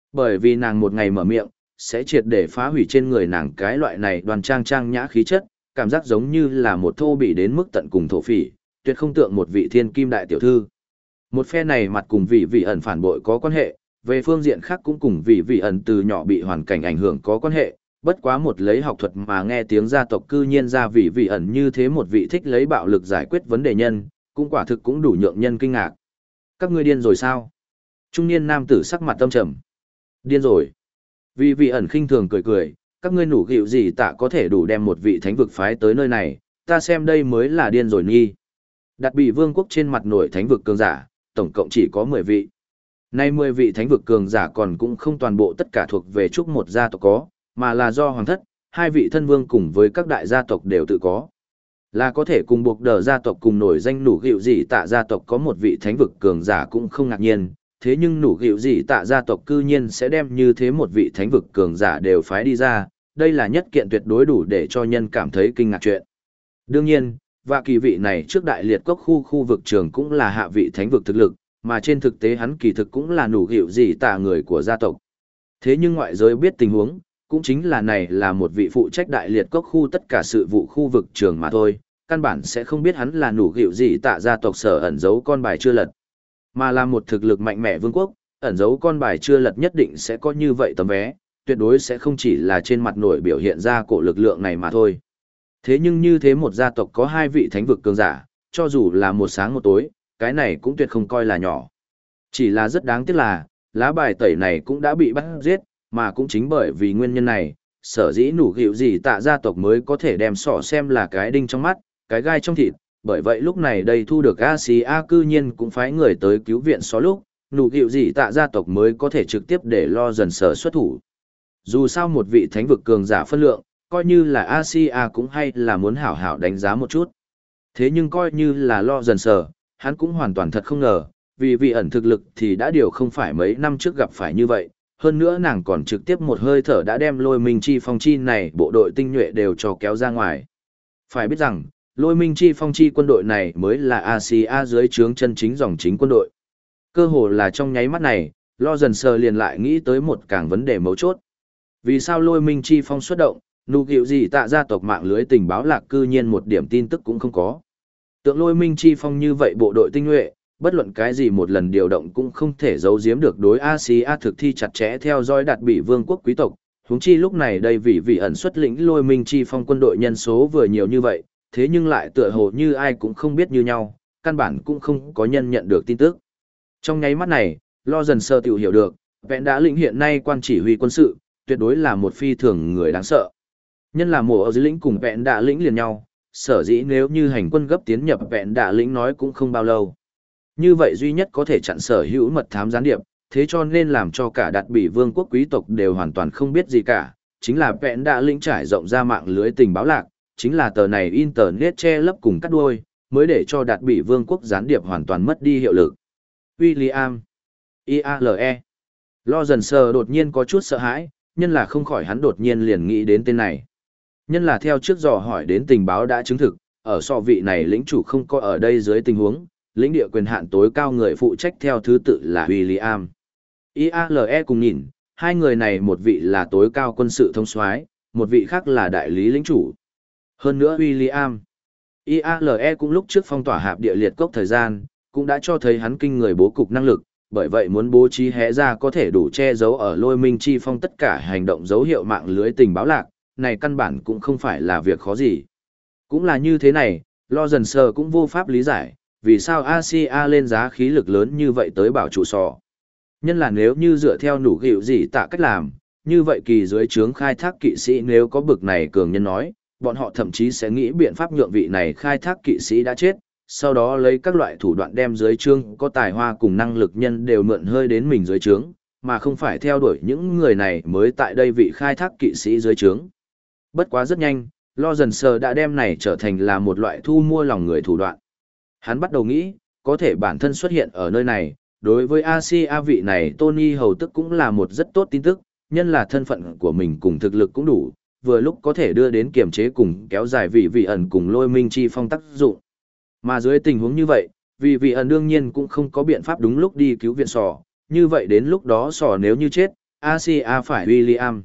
Bởi vì nàng một ngày mở miệng, sẽ triệt để phá hủy trên người nàng cái loại này đoan trang trang nhã khí chất, cảm giác giống như là một thô bị đến mức tận cùng thổ phỉ, tuyệt không tượng một vị thiên kim đại tiểu thư. Một phe này mặt cùng vị vị ẩn phản bội có quan hệ, về phương diện khác cũng cùng vị vị ẩn từ nhỏ bị hoàn cảnh ảnh hưởng có quan hệ, bất quá một lấy học thuật mà nghe tiếng gia tộc cư nhiên ra vị vị ẩn như thế một vị thích lấy bạo lực giải quyết vấn đề nhân, cũng quả thực cũng đủ nhượng nhân kinh ngạc. Các ngươi điên rồi sao? Trung niên nam tử sắc mặt tâm trầm. Điên rồi. Vị vị ẩn khinh thường cười cười, các ngươi nủ gịu gì tạ có thể đủ đem một vị thánh vực phái tới nơi này, ta xem đây mới là điên rồi nghi. Đặt bị vương quốc trên mặt nổi thánh vực cường giả, tổng cộng chỉ có 10 vị. Nay 10 vị thánh vực cường giả còn cũng không toàn bộ tất cả thuộc về chúc một gia tộc có, mà là do hoàng thất, hai vị thân vương cùng với các đại gia tộc đều tự có. Là có thể cùng buộc đờ gia tộc cùng nổi danh nủ gịu gì tạ gia tộc có một vị thánh vực cường giả cũng không ngạc nhiên, thế nhưng nủ gịu gì tạ gia tộc cư nhiên sẽ đem như thế một vị thánh vực cường giả đều phái đi ra, đây là nhất kiện tuyệt đối đủ để cho nhân cảm thấy kinh ngạc chuyện. Đương nhiên, và kỳ vị này trước đại liệt cốc khu vực trường cũng là hạ vị thánh vực thực lực, mà trên thực tế hắn kỳ thực cũng là nủ gịu gì tạ người của gia tộc. Thế nhưng ngoại giới biết tình huống, cũng chính là này là một vị phụ trách đại liệt cốc khu tất cả sự vụ khu vực trường mà thôi, căn bản sẽ không biết hắn là nủ gịu gì tạ gia tộc sở ẩn giấu con bài chưa lật. Mà là một thực lực mạnh mẽ vương quốc, ẩn giấu con bài chưa lật nhất định sẽ có như vậy tấm vé, tuyệt đối sẽ không chỉ là trên mặt nổi biểu hiện ra cổ lực lượng này mà thôi. Thế nhưng như thế một gia tộc có hai vị thánh vực cường giả, cho dù là một sáng một tối, cái này cũng tuyệt không coi là nhỏ. Chỉ là rất đáng tiếc là, lá bài tẩy này cũng đã bị bắt giết, mà cũng chính bởi vì nguyên nhân này, sở dĩ nủ gịu gì tạ gia tộc mới có thể đem sỏ xem là cái đinh trong mắt, cái gai trong thịt. Bởi vậy lúc này đây thu được Asia cư nhiên cũng phái người tới cứu viện xó lúc, nụ gịu gì tạ gia tộc mới có thể trực tiếp để lo dần sở xuất thủ. Dù sao một vị thánh vực cường giả phân lượng, coi như là Asia cũng hay là muốn hảo hảo đánh giá một chút. Thế nhưng coi như là lo dần sở, hắn cũng hoàn toàn thật không ngờ, vì vị ẩn thực lực thì đã điều không phải mấy năm trước gặp phải như vậy, hơn nữa nàng còn trực tiếp một hơi thở đã đem Lôi Minh Chi Phong Chi này bộ đội tinh nhuệ đều cho kéo ra ngoài. Phải biết rằng, Lôi Minh Chi Phong Chi quân đội này mới là Asia dưới trướng chân chính dòng chính quân đội. Cơ hồ là trong nháy mắt này, lo dần sờ liền lại nghĩ tới một càng vấn đề mấu chốt. Vì sao Lôi Minh Chi Phong xuất động, nụ gịu gì tạ gia tộc mạng lưới tình báo lạc cư nhiên một điểm tin tức cũng không có. Tượng Lôi Minh Chi Phong như vậy bộ đội tinh nhuệ, bất luận cái gì một lần điều động cũng không thể giấu giếm được đối Asia thực thi chặt chẽ theo dõi đạt bị vương quốc quý tộc. Huống chi lúc này đây vì ẩn xuất lĩnh Lôi Minh Chi Phong quân đội nhân số vừa nhiều như vậy, thế nhưng lại tựa hồ như ai cũng không biết như nhau, căn bản cũng không có nhân nhận được tin tức. Trong nháy mắt này, lo dần sơ tiểu hiểu được, vẹn đã lĩnh hiện nay quan chỉ huy quân sự, tuyệt đối là một phi thường người đáng sợ. Nhân là mùa ở dưới lĩnh cùng vẹn đã lĩnh liền nhau, sở dĩ nếu như hành quân gấp tiến nhập vẹn đã lĩnh nói cũng không bao lâu. Như vậy duy nhất có thể chặn sở hữu mật thám gián điệp, thế cho nên làm cho cả đạt bị vương quốc quý tộc đều hoàn toàn không biết gì cả, chính là vẹn đã lĩnh trải rộng ra mạng lưới tình báo lạc, chính là tờ này internet che lấp cùng cắt đuôi, mới để cho đạt bị vương quốc gián điệp hoàn toàn mất đi hiệu lực. William IALE Lo dần sờ đột nhiên có chút sợ hãi, nhân là không khỏi hắn đột nhiên liền nghĩ đến tên này. Nhân là theo trước dò hỏi đến tình báo đã chứng thực, ở so vị này lĩnh chủ không có ở đây dưới tình huống, lĩnh địa quyền hạn tối cao người phụ trách theo thứ tự là William IALE cùng nhìn, hai người này một vị là tối cao quân sự thống soái, một vị khác là đại lý lĩnh chủ. Hơn nữa William IALE cũng lúc trước phong tỏa hạp địa liệt cốc thời gian, cũng đã cho thấy hắn kinh người bố cục năng lực, bởi vậy muốn bố trí hé ra có thể đủ che giấu ở Lôi Minh Chi Phong tất cả hành động dấu hiệu mạng lưới tình báo lạc, này căn bản cũng không phải là việc khó gì. Cũng là như thế này, lo dần sờ cũng vô pháp lý giải, vì sao Asia lên giá khí lực lớn như vậy tới bảo trụ sò. Nhân là nếu như dựa theo nủ gịu gì tạ cách làm, như vậy kỳ dưới trướng khai thác kỵ sĩ nếu có bực này cường nhân nói, bọn họ thậm chí sẽ nghĩ biện pháp nhượng vị này khai thác kỵ sĩ đã chết, sau đó lấy các loại thủ đoạn đem dưới trướng có tài hoa cùng năng lực nhân đều mượn hơi đến mình dưới trướng, mà không phải theo đuổi những người này mới tại đây vị khai thác kỵ sĩ dưới trướng. Bất quá rất nhanh, lo dần sờ đã đem này trở thành là một loại thu mua lòng người thủ đoạn. Hắn bắt đầu nghĩ, có thể bản thân xuất hiện ở nơi này, đối với Asia vị này Tony hầu tức cũng là một rất tốt tin tức, nhân là thân phận của mình cùng thực lực cũng đủ, vừa lúc có thể đưa đến kiềm chế cùng kéo dài vị ẩn cùng Lôi Minh Chi Phong tác dụng. Mà dưới tình huống như vậy, vị ẩn đương nhiên cũng không có biện pháp đúng lúc đi cứu viện sò, như vậy đến lúc đó sò nếu như chết, Asia phải William.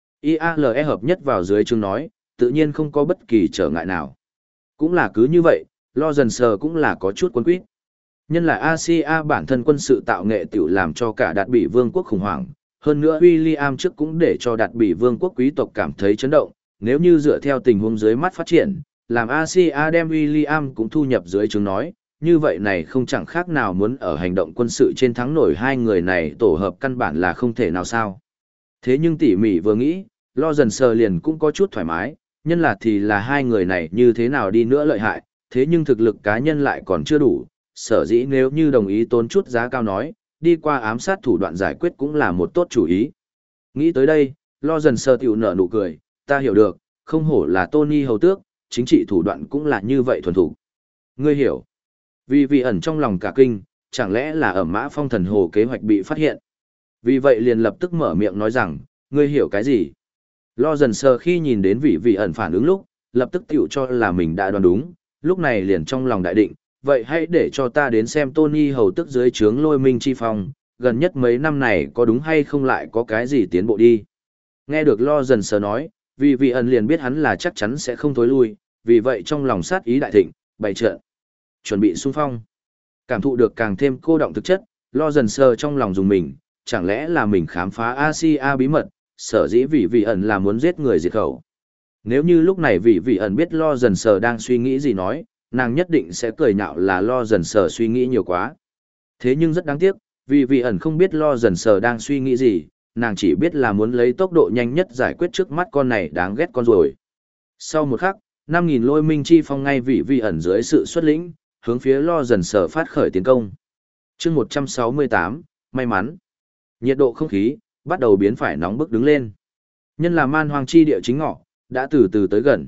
IALE hợp nhất vào dưới chương nói, tự nhiên không có bất kỳ trở ngại nào. Cũng là cứ như vậy, lo dần sờ cũng là có chút quân quýt. Nhân là Asia bản thân quân sự tạo nghệ tiểu làm cho cả đạt bị vương quốc khủng hoảng, hơn nữa William trước cũng để cho đạt bị vương quốc quý tộc cảm thấy chấn động, nếu như dựa theo tình huống dưới mắt phát triển, làm Asia đem William cũng thu nhập dưới chương nói, như vậy này không chẳng khác nào muốn ở hành động quân sự trên thắng nổi hai người này tổ hợp căn bản là không thể nào sao. Thế nhưng tỉ mỉ vừa nghĩ, lo dần sờ liền cũng có chút thoải mái, nhân là thì là hai người này như thế nào đi nữa lợi hại, thế nhưng thực lực cá nhân lại còn chưa đủ, sở dĩ nếu như đồng ý tốn chút giá cao nói, đi qua ám sát thủ đoạn giải quyết cũng là một tốt chủ ý. Nghĩ tới đây, lo dần sờ tiểu nở nụ cười, ta hiểu được, không hổ là Tony hầu tước, chính trị thủ đoạn cũng là như vậy thuần thủ. Ngươi hiểu. Vì ẩn trong lòng cả kinh, chẳng lẽ là ở Mã Phong Thần Hồ kế hoạch bị phát hiện. Vì vậy liền lập tức mở miệng nói rằng, ngươi hiểu cái gì? Lo dần sờ khi nhìn đến vị ẩn phản ứng lúc, lập tức tiểu cho là mình đã đoán đúng, lúc này liền trong lòng đại định, vậy hãy để cho ta đến xem Tony hầu tức dưới trướng Lôi Minh Chi Phong, gần nhất mấy năm này có đúng hay không lại có cái gì tiến bộ đi. Nghe được lo dần sờ nói, vì ẩn liền biết hắn là chắc chắn sẽ không thối lui, vì vậy trong lòng sát ý đại thịnh, bày trận, chuẩn bị xung phong. Cảm thụ được càng thêm cô động thực chất, lo dần sờ trong lòng dùng mình, chẳng lẽ là mình khám phá Asia bí mật, sở dĩ vì ẩn là muốn giết người diệt khẩu. Nếu như lúc này vì ẩn biết lo dần sờ đang suy nghĩ gì nói, nàng nhất định sẽ cười nhạo là lo dần sờ suy nghĩ nhiều quá. Thế nhưng rất đáng tiếc, vì ẩn không biết lo dần sờ đang suy nghĩ gì, nàng chỉ biết là muốn lấy tốc độ nhanh nhất giải quyết trước mắt con này đáng ghét con rồi. Sau một khắc, 5.000 Lôi Minh Chi Phong ngay vì ẩn dưới sự xuất lĩnh, hướng phía lo dần sờ phát khởi tiến công. chương 168, may mắn. Nhiệt độ không khí, bắt đầu biến phải nóng bức đứng lên. Nhân là man hoang chi địa chính ngọ, đã từ từ tới gần.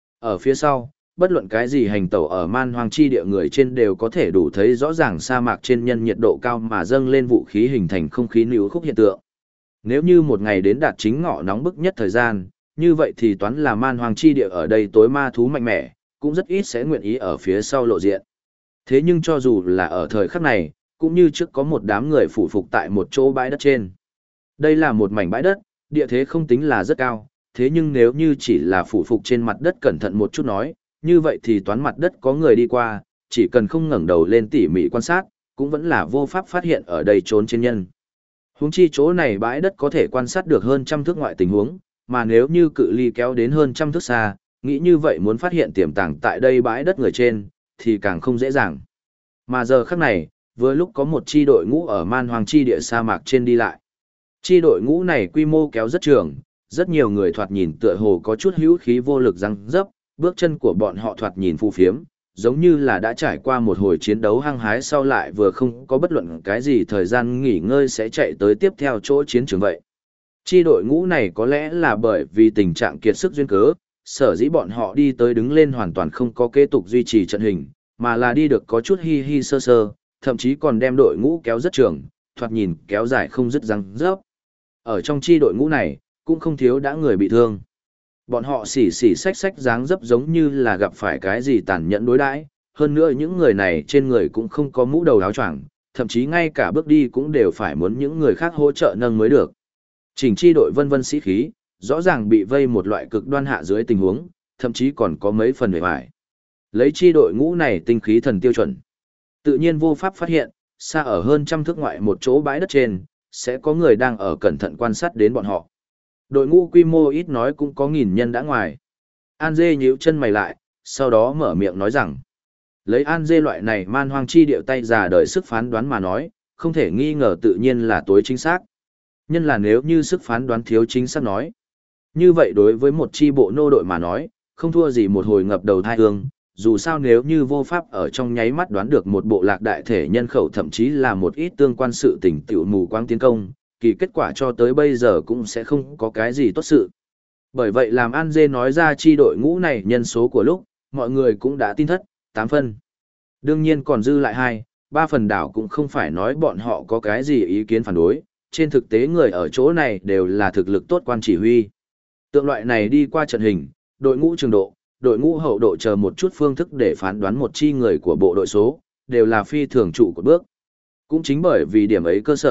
Ở phía sau, bất luận cái gì hành tẩu ở man hoang chi địa người trên đều có thể đủ thấy rõ ràng sa mạc trên nhân nhiệt độ cao mà dâng lên vũ khí hình thành không khí níu khúc hiện tượng. Nếu như một ngày đến đạt chính ngọ nóng bức nhất thời gian, như vậy thì toán là man hoang chi địa ở đây tối ma thú mạnh mẽ, cũng rất ít sẽ nguyện ý ở phía sau lộ diện. Thế nhưng cho dù là ở thời khắc này, cũng như trước có một đám người phủ phục tại một chỗ bãi đất trên. Đây là một mảnh bãi đất, địa thế không tính là rất cao, thế nhưng nếu như chỉ là phủ phục trên mặt đất cẩn thận một chút nói, như vậy thì toán mặt đất có người đi qua, chỉ cần không ngẩng đầu lên tỉ mỉ quan sát, cũng vẫn là vô pháp phát hiện ở đây trốn trên nhân. Huống chi chỗ này bãi đất có thể quan sát được hơn trăm thước ngoại tình huống, mà nếu như cự ly kéo đến hơn trăm thước xa, nghĩ như vậy muốn phát hiện tiềm tàng tại đây bãi đất người trên, thì càng không dễ dàng. Mà giờ khắc này, vừa lúc có một chi đội ngũ ở man hoang chi địa sa mạc trên đi lại. Chi đội ngũ này quy mô kéo rất trường, rất nhiều người thoạt nhìn tựa hồ có chút hữu khí vô lực răng dấp, bước chân của bọn họ thoạt nhìn phù phiếm, giống như là đã trải qua một hồi chiến đấu hăng hái sau lại vừa không có bất luận cái gì thời gian nghỉ ngơi sẽ chạy tới tiếp theo chỗ chiến trường vậy. Chi đội ngũ này có lẽ là bởi vì tình trạng kiệt sức duyên cớ, sở dĩ bọn họ đi tới đứng lên hoàn toàn không có kế tục duy trì trận hình, mà là đi được có chút hi hi sơ sơ, thậm chí còn đem đội ngũ kéo rất trường, thoạt nhìn kéo dài không dứt răng rớp. Ở trong chi đội ngũ này, cũng không thiếu đã người bị thương. Bọn họ xỉ xách xách dáng dấp giống như là gặp phải cái gì tàn nhẫn đối đãi, hơn nữa những người này trên người cũng không có mũ đầu áo choàng, thậm chí ngay cả bước đi cũng đều phải muốn những người khác hỗ trợ nâng mới được. Chỉnh chi đội vân vân sĩ khí, rõ ràng bị vây một loại cực đoan hạ dưới tình huống, thậm chí còn có mấy phần bề bại. Lấy chi đội ngũ này tinh khí thần tiêu chuẩn. Tự nhiên vô pháp phát hiện, xa ở hơn trăm thước ngoại một chỗ bãi đất trên, sẽ có người đang ở cẩn thận quan sát đến bọn họ. Đội ngũ quy mô ít nói cũng có 1000 nhân đã ngoài. An Dê nhíu chân mày lại, sau đó mở miệng nói rằng, lấy An Dê loại này man hoang chi điệu tay già đời sức phán đoán mà nói, không thể nghi ngờ tự nhiên là tối chính xác. Nhân là nếu như sức phán đoán thiếu chính xác nói. Như vậy đối với một chi bộ nô đội mà nói, không thua gì một hồi ngập đầu thai hương, dù sao nếu như vô pháp ở trong nháy mắt đoán được một bộ lạc đại thể nhân khẩu thậm chí là một ít tương quan sự tình tiểu mù quáng tiến công, kỳ kết quả cho tới bây giờ cũng sẽ không có cái gì tốt sự. Bởi vậy làm An Dê nói ra chi đội ngũ này nhân số của lúc, mọi người cũng đã tin thất, 8 phân. Đương nhiên còn dư lại 2, 3 phần đảo cũng không phải nói bọn họ có cái gì ý kiến phản đối, trên thực tế người ở chỗ này đều là thực lực tốt quan chỉ huy. Tượng loại này đi qua trận hình, đội ngũ trường độ, đội ngũ hậu độ chờ một chút phương thức để phán đoán một chi người của bộ đội số, đều là phi thường trụ của bước. Cũng chính bởi vì điểm ấy cơ sở,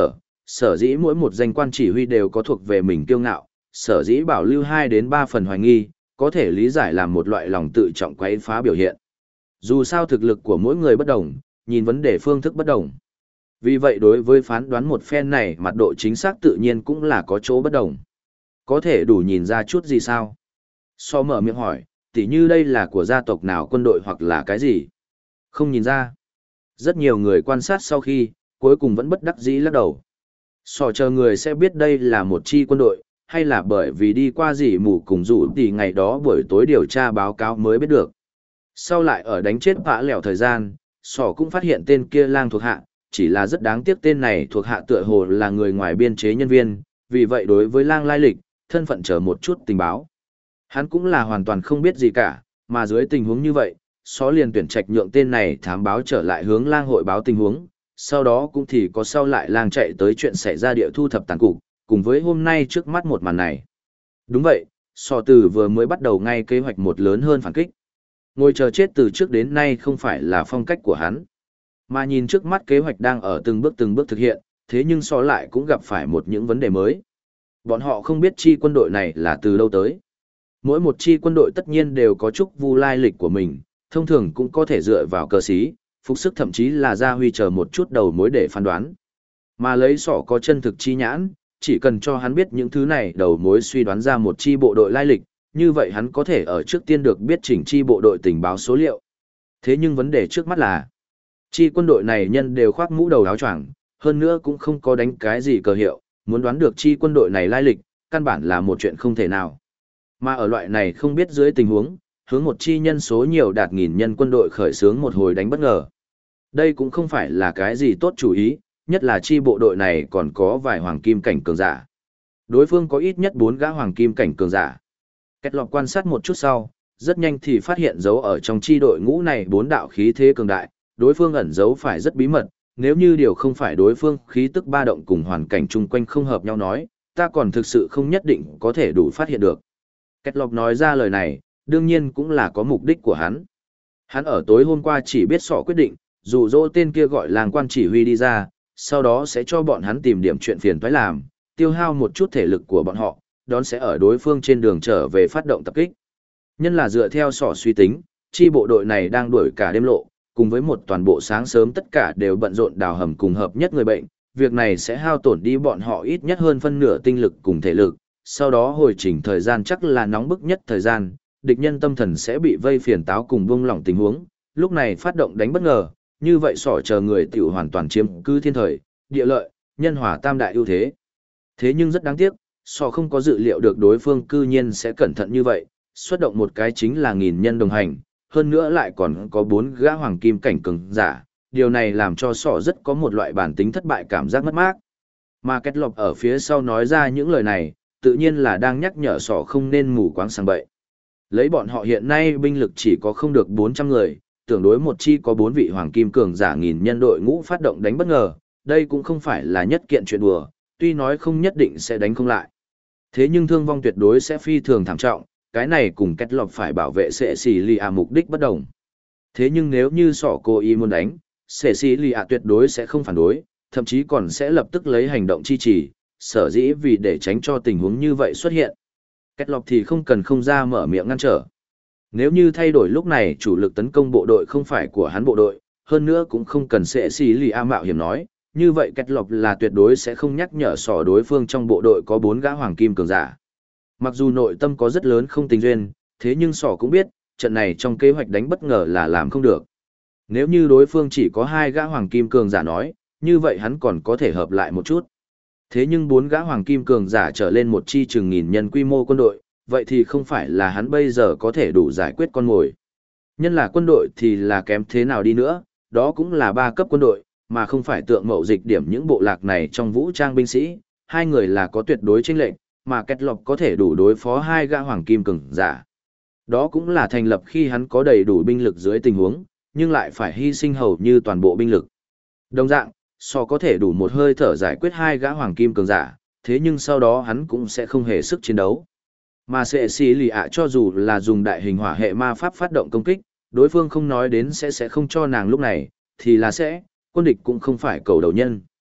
sở dĩ mỗi một danh quan chỉ huy đều có thuộc về mình kiêu ngạo, sở dĩ bảo lưu 2 đến 3 phần hoài nghi, có thể lý giải làm một loại lòng tự trọng quấy phá biểu hiện. Dù sao thực lực của mỗi người bất đồng, nhìn vấn đề phương thức bất đồng. Vì vậy đối với phán đoán một phen này mặt độ chính xác tự nhiên cũng là có chỗ bất đồng. Có thể đủ nhìn ra chút gì sao? So mở miệng hỏi, tỉ như đây là của gia tộc nào, quân đội hoặc là cái gì? Không nhìn ra. Rất nhiều người quan sát sau khi, cuối cùng vẫn bất đắc dĩ lắc đầu. So chờ người sẽ biết đây là một chi quân đội, hay là bởi vì đi qua gì mù cùng rủ thì ngày đó buổi tối điều tra báo cáo mới biết được. Sau lại ở đánh chết vã lẻo thời gian, Sỏ cũng phát hiện tên kia lang thuộc hạ, chỉ là rất đáng tiếc tên này thuộc hạ tựa hồ là người ngoài biên chế nhân viên, vì vậy đối với lang lai lịch, thân phận chờ một chút tình báo. Hắn cũng là hoàn toàn không biết gì cả, mà dưới tình huống như vậy, Só liền tuyển trạch nhượng tên này thám báo trở lại hướng lang hội báo tình huống, sau đó cũng thì có sau lại lang chạy tới chuyện xảy ra địa thu thập tàn cục, cùng với hôm nay trước mắt một màn này. Đúng vậy, Sọ Từ vừa mới bắt đầu ngay kế hoạch một lớn hơn phản kích. Ngồi chờ chết từ trước đến nay không phải là phong cách của hắn. Mà nhìn trước mắt kế hoạch đang ở từng bước thực hiện, thế nhưng Sọ lại cũng gặp phải một những vấn đề mới. Bọn họ không biết chi quân đội này là từ đâu tới. Mỗi một chi quân đội tất nhiên đều có chút vu lai lịch của mình, thông thường cũng có thể dựa vào cờ xí, phục sức thậm chí là gia huy chờ một chút đầu mối để phán đoán. Mà lấy Sọ có chân thực chi nhãn, chỉ cần cho hắn biết những thứ này đầu mối suy đoán ra một chi bộ đội lai lịch, như vậy hắn có thể ở trước tiên được biết chỉnh chi bộ đội tình báo số liệu. Thế nhưng vấn đề trước mắt là, chi quân đội này nhân đều khoác mũ đầu áo choàng, hơn nữa cũng không có đánh cái gì cờ hiệu, muốn đoán được chi quân đội này lai lịch, căn bản là một chuyện không thể nào. Mà ở loại này không biết dưới tình huống, hướng một chi nhân số nhiều đạt nghìn nhân quân đội khởi xướng một hồi đánh bất ngờ. Đây cũng không phải là cái gì tốt chủ ý, nhất là chi bộ đội này còn có vài hoàng kim cảnh cường giả. Đối phương có ít nhất 4 gã hoàng kim cảnh cường giả. Kết lọc quan sát một chút sau, rất nhanh thì phát hiện dấu ở trong chi đội ngũ này 4 đạo khí thế cường đại, đối phương ẩn giấu phải rất bí mật, nếu như điều không phải đối phương khí tức ba động cùng hoàn cảnh chung quanh không hợp nhau nói, ta còn thực sự không nhất định có thể đủ phát hiện được. Kết lọc nói ra lời này, đương nhiên cũng là có mục đích của hắn. Hắn ở tối hôm qua chỉ biết Sọ quyết định, dụ dỗ tên kia gọi làng quan chỉ huy đi ra, sau đó sẽ cho bọn hắn tìm điểm chuyện phiền toái làm, tiêu hao một chút thể lực của bọn họ, đón sẽ ở đối phương trên đường trở về phát động tập kích. Nhân là dựa theo Sọ suy tính, chi bộ đội này đang đuổi cả đêm lộ, cùng với một toàn bộ sáng sớm tất cả đều bận rộn đào hầm cùng hợp nhất người bệnh, việc này sẽ hao tổn đi bọn họ ít nhất hơn phân nửa tinh lực cùng thể lực, sau đó hồi chỉnh thời gian chắc là nóng bức nhất thời gian, địch nhân tâm thần sẽ bị vây phiền táo cùng buông lỏng tình huống, lúc này phát động đánh bất ngờ, như vậy Sọ chờ người tiểu hoàn toàn chiếm cứ thiên thời, địa lợi, nhân hòa tam đại ưu thế. Thế nhưng rất đáng tiếc, Sọ không có dự liệu được đối phương cư nhiên sẽ cẩn thận như vậy, xuất động một cái chính là nghìn nhân đồng hành, hơn nữa lại còn có 4 gã hoàng kim cảnh cường giả, điều này làm cho Sọ rất có một loại bản tính thất bại cảm giác mất mát. Mà Kết Lộc ở phía sau nói ra những lời này, tự nhiên là đang nhắc nhở Sọ không nên mù quáng sang bậy. Lấy bọn họ hiện nay binh lực chỉ có không được 400 người, tưởng đối một chi có 4 vị hoàng kim cường giả nghìn nhân đội ngũ phát động đánh bất ngờ, đây cũng không phải là nhất kiện chuyện đùa, tuy nói không nhất định sẽ đánh không lại. Thế nhưng thương vong tuyệt đối sẽ phi thường thảm trọng, cái này cùng Kết Lộc phải bảo vệ Sệ Xỉ Lì ạ mục đích bất đồng. Thế nhưng nếu như Sọ cố ý muốn đánh, Sệ Xỉ Lì ạ tuyệt đối sẽ không phản đối, thậm chí còn sẽ lập tức lấy hành động chi trì, sở dĩ vì để tránh cho tình huống như vậy xuất hiện. Kết Lộc thì không cần không ra mở miệng ngăn trở. Nếu như thay đổi lúc này chủ lực tấn công bộ đội không phải của hắn bộ đội, hơn nữa cũng không cần Sệ Xỉ Lì ạ mạo hiểm nói, như vậy Kết Lộc là tuyệt đối sẽ không nhắc nhở Sọ đối phương trong bộ đội có 4 gã hoàng kim cường giả. Mặc dù nội tâm có rất lớn không tình duyên, thế nhưng Sọ cũng biết, trận này trong kế hoạch đánh bất ngờ là làm không được. Nếu như đối phương chỉ có 2 gã hoàng kim cường giả nói, như vậy hắn còn có thể hợp lại một chút. Thế nhưng 4 gã hoàng kim cường giả trở lên một chi chừng nghìn nhân quy mô quân đội, vậy thì không phải là hắn bây giờ có thể đủ giải quyết con mồi. Nhân là quân đội thì là kém thế nào đi nữa, đó cũng là 3 cấp quân đội, mà không phải tượng mậu dịch điểm những bộ lạc này trong vũ trang binh sĩ, hai người là có tuyệt đối chênh lệch, mà Kết Lộc có thể đủ đối phó 2 gã hoàng kim cường giả. Đó cũng là thành lập khi hắn có đầy đủ binh lực dưới tình huống, nhưng lại phải hy sinh hầu như toàn bộ binh lực. Đồng dạng, Sọ có thể đủ một hơi thở giải quyết 2 gã hoàng kim cường giả, thế nhưng sau đó hắn cũng sẽ không hề sức chiến đấu. Mà Sệ Xỉ Lì ạ cho dù là dùng đại hình hỏa hệ ma pháp phát động công kích, đối phương không nói đến sẽ không cho nàng lúc này, thì là sẽ, quân địch cũng không phải cầu đầu nhân.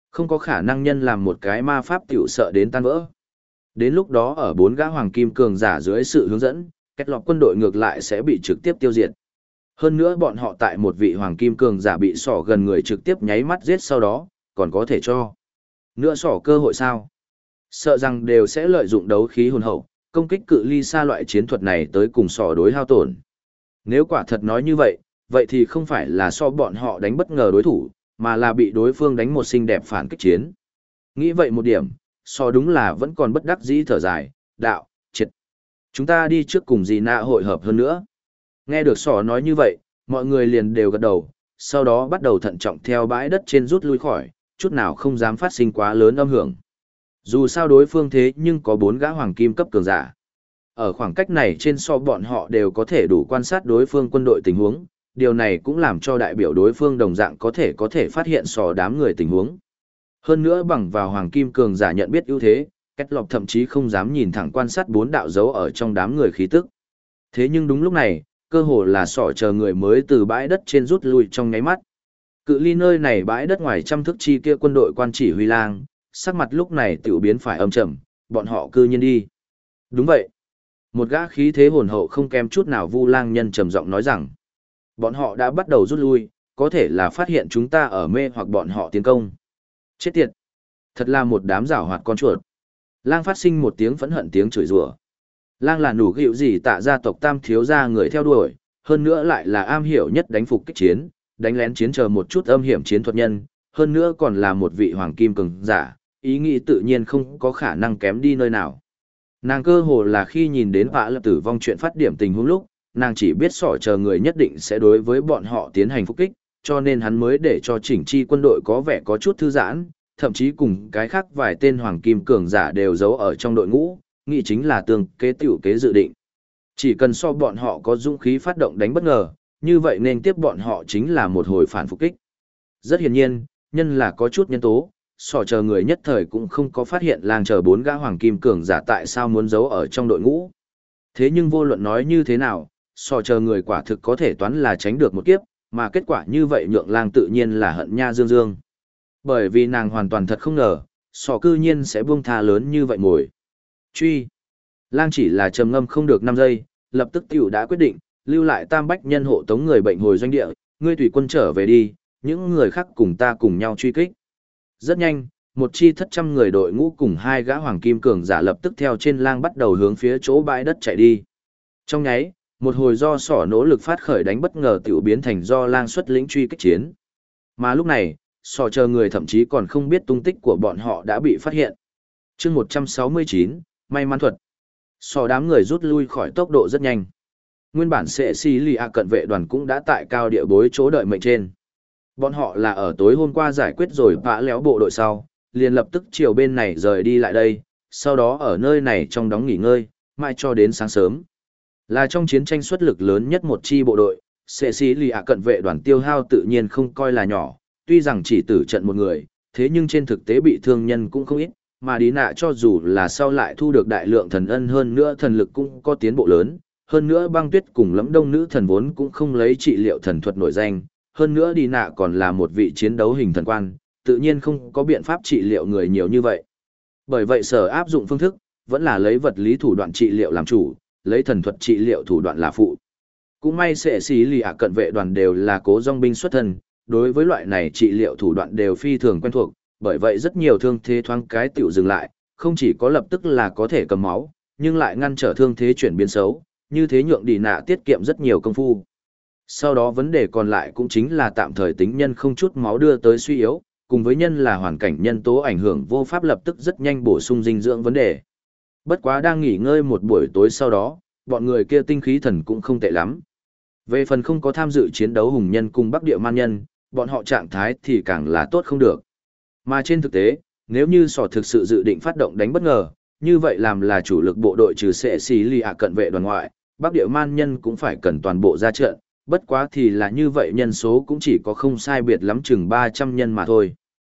Không có khả năng nhân làm một cái ma pháp tiểu sợ đến tan vỡ. Đến lúc đó ở 4 gã hoàng kim cường giả dưới sự hướng dẫn, kết lọc quân đội ngược lại sẽ bị trực tiếp tiêu diệt. Hơn nữa bọn họ tại một vị hoàng kim cường giả bị sỏ gần người trực tiếp nháy mắt giết sau đó, còn có thể cho nữa sỏ cơ hội sao? Sợ rằng đều sẽ lợi dụng đấu khí hồn hậu, công kích cự ly xa loại chiến thuật này tới cùng sỏ đối hao tổn. Nếu quả thật nói như vậy, vậy thì không phải là so bọn họ đánh bất ngờ đối thủ, mà là bị đối phương đánh một xinh đẹp phản kích chiến. Nghĩ vậy một điểm, so đúng là vẫn còn bất đắc dĩ thở dài, đạo, triệt. Chúng ta đi trước cùng dì nạ hội hợp hơn nữa. Nghe được sò nói như vậy, mọi người liền đều gật đầu, sau đó bắt đầu thận trọng theo bãi đất trên rút lui khỏi, chút nào không dám phát sinh quá lớn âm hưởng. Dù sao đối phương thế nhưng có 4 gã hoàng kim cấp cường giả. Ở khoảng cách này trên so bọn họ đều có thể đủ quan sát đối phương quân đội tình huống, điều này cũng làm cho đại biểu đối phương đồng dạng có thể phát hiện sò đám người tình huống. Hơn nữa bằng vào hoàng kim cường giả nhận biết ưu thế, Kết Lộc thậm chí không dám nhìn thẳng quan sát 4 đạo dấu ở trong đám người khí tức. Thế nhưng đúng lúc này, cơ hồ là sỏ chờ người mới từ bãi đất trên rút lui trong nháy mắt. Cự ly nơi này bãi đất ngoài trăm thước chi kia quân đội quan chỉ huy lang, sắc mặt lúc này tiểu biến phải âm trầm, bọn họ cư nhiên đi. Đúng vậy. Một gã khí thế hồn hậu không kém chút nào Vu Lang nhân trầm giọng nói rằng, bọn họ đã bắt đầu rút lui, có thể là phát hiện chúng ta ở mê hoặc bọn họ tiến công. Chết tiệt. Thật là một đám giảo hoạt con chuột. Lang phát sinh một tiếng phẫn hận tiếng chửi rủa. Lang là nủ gịu gì tạ gia tộc tam thiếu gia người theo đuổi, hơn nữa lại là am hiểu nhất đánh phục kích chiến, đánh lén chiến chờ một chút âm hiểm chiến thuật nhân, hơn nữa còn là một vị hoàng kim cường giả, ý nghĩ tự nhiên không có khả năng kém đi nơi nào. Nàng cơ hồ là khi nhìn đến vã lập tử vong chuyện phát điểm tình huống lúc, nàng chỉ biết sỏ chờ người nhất định sẽ đối với bọn họ tiến hành phục kích, cho nên hắn mới để cho chỉnh chi quân đội có vẻ có chút thư giãn, thậm chí cùng cái khác vài tên hoàng kim cường giả đều giấu ở trong đội ngũ, nghĩ chính là tương kế tiểu kế dự định. Chỉ cần so bọn họ có dũng khí phát động đánh bất ngờ, như vậy nên tiếp bọn họ chính là một hồi phản phục kích. Rất hiển nhiên, nhân là có chút nhân tố, sỏ chờ người nhất thời cũng không có phát hiện Lang chờ 4 gã hoàng kim cường giả tại sao muốn giấu ở trong đội ngũ. Thế nhưng vô luận nói như thế nào, sỏ chờ người quả thực có thể toán là tránh được một kiếp, mà kết quả như vậy nhượng Lang tự nhiên là hận nha dương dương. Bởi vì nàng hoàn toàn thật không ngờ, sỏ cư nhiên sẽ buông tha lớn như vậy mồi. Truy. Lang chỉ là trầm ngâm không được 5 giây, lập tức tiểu đã quyết định, lưu lại tam bách nhân hộ tống người bệnh hồi doanh địa, ngươi tùy quân trở về đi, những người khác cùng ta cùng nhau truy kích. Rất nhanh, một chi thất trăm người đội ngũ cùng 2 gã hoàng kim cường giả lập tức theo trên Lang bắt đầu hướng phía chỗ bãi đất chạy đi. Trong nháy, một hồi do sỏ nỗ lực phát khởi đánh bất ngờ tiểu biến thành do Lang xuất lĩnh truy kích chiến. Mà lúc này, sỏ chờ người thậm chí còn không biết tung tích của bọn họ đã bị phát hiện. Chương 169, may mắn thuật. Sỏ đám người rút lui khỏi tốc độ rất nhanh. Nguyên bản sẽ xì lì cận vệ đoàn cũng đã tại cao địa bối chỗ đợi mệnh trên. Bọn họ là ở tối hôm qua giải quyết rồi vã léo bộ đội sau, liền lập tức chiều bên này rời đi lại đây, sau đó ở nơi này trong đóng nghỉ ngơi, mãi cho đến sáng sớm. Là trong chiến tranh xuất lực lớn nhất một chi bộ đội, sẽ xì lì cận vệ đoàn tiêu hao tự nhiên không coi là nhỏ, tuy rằng chỉ tử trận một người, thế nhưng trên thực tế bị thương nhân cũng không ít, mà đi nạ cho dù là sau lại thu được đại lượng thần ân hơn nữa thần lực cũng có tiến bộ lớn, hơn nữa băng tuyết cùng lẫm đông nữ thần vốn cũng không lấy trị liệu thần thuật nổi danh, hơn nữa đi nạ còn là một vị chiến đấu hình thần quan, tự nhiên không có biện pháp trị liệu người nhiều như vậy. Bởi vậy sở áp dụng phương thức, vẫn là lấy vật lý thủ đoạn trị liệu làm chủ, lấy thần thuật trị liệu thủ đoạn là phụ. Cũng may sẽ xí lì cận vệ đoàn đều là cố dòng binh xuất thân, đối với loại này trị liệu thủ đoạn đều phi thường quen thuộc, bởi vậy rất nhiều thương thế thoáng cái tiểu dừng lại, không chỉ có lập tức là có thể cầm máu, nhưng lại ngăn trở thương thế chuyển biến xấu, như thế nhượng đi nạ tiết kiệm rất nhiều công phu. Sau đó vấn đề còn lại cũng chính là tạm thời tính nhân không chút máu đưa tới suy yếu, cùng với nhân là hoàn cảnh nhân tố ảnh hưởng vô pháp lập tức rất nhanh bổ sung dinh dưỡng vấn đề. Bất quá đang nghỉ ngơi một buổi tối sau đó, bọn người kia tinh khí thần cũng không tệ lắm. Về phần không có tham dự chiến đấu hùng nhân cùng Bắc Địa Man nhân, bọn họ trạng thái thì càng là tốt không được. Mà trên thực tế, nếu như sỏ thực sự dự định phát động đánh bất ngờ, như vậy làm là chủ lực bộ đội trừ sẽ xì lì cận vệ đoàn ngoại, Bắc Địa Man nhân cũng phải cần toàn bộ ra trận, bất quá thì là như vậy nhân số cũng chỉ có không sai biệt lắm chừng 300 nhân mà thôi.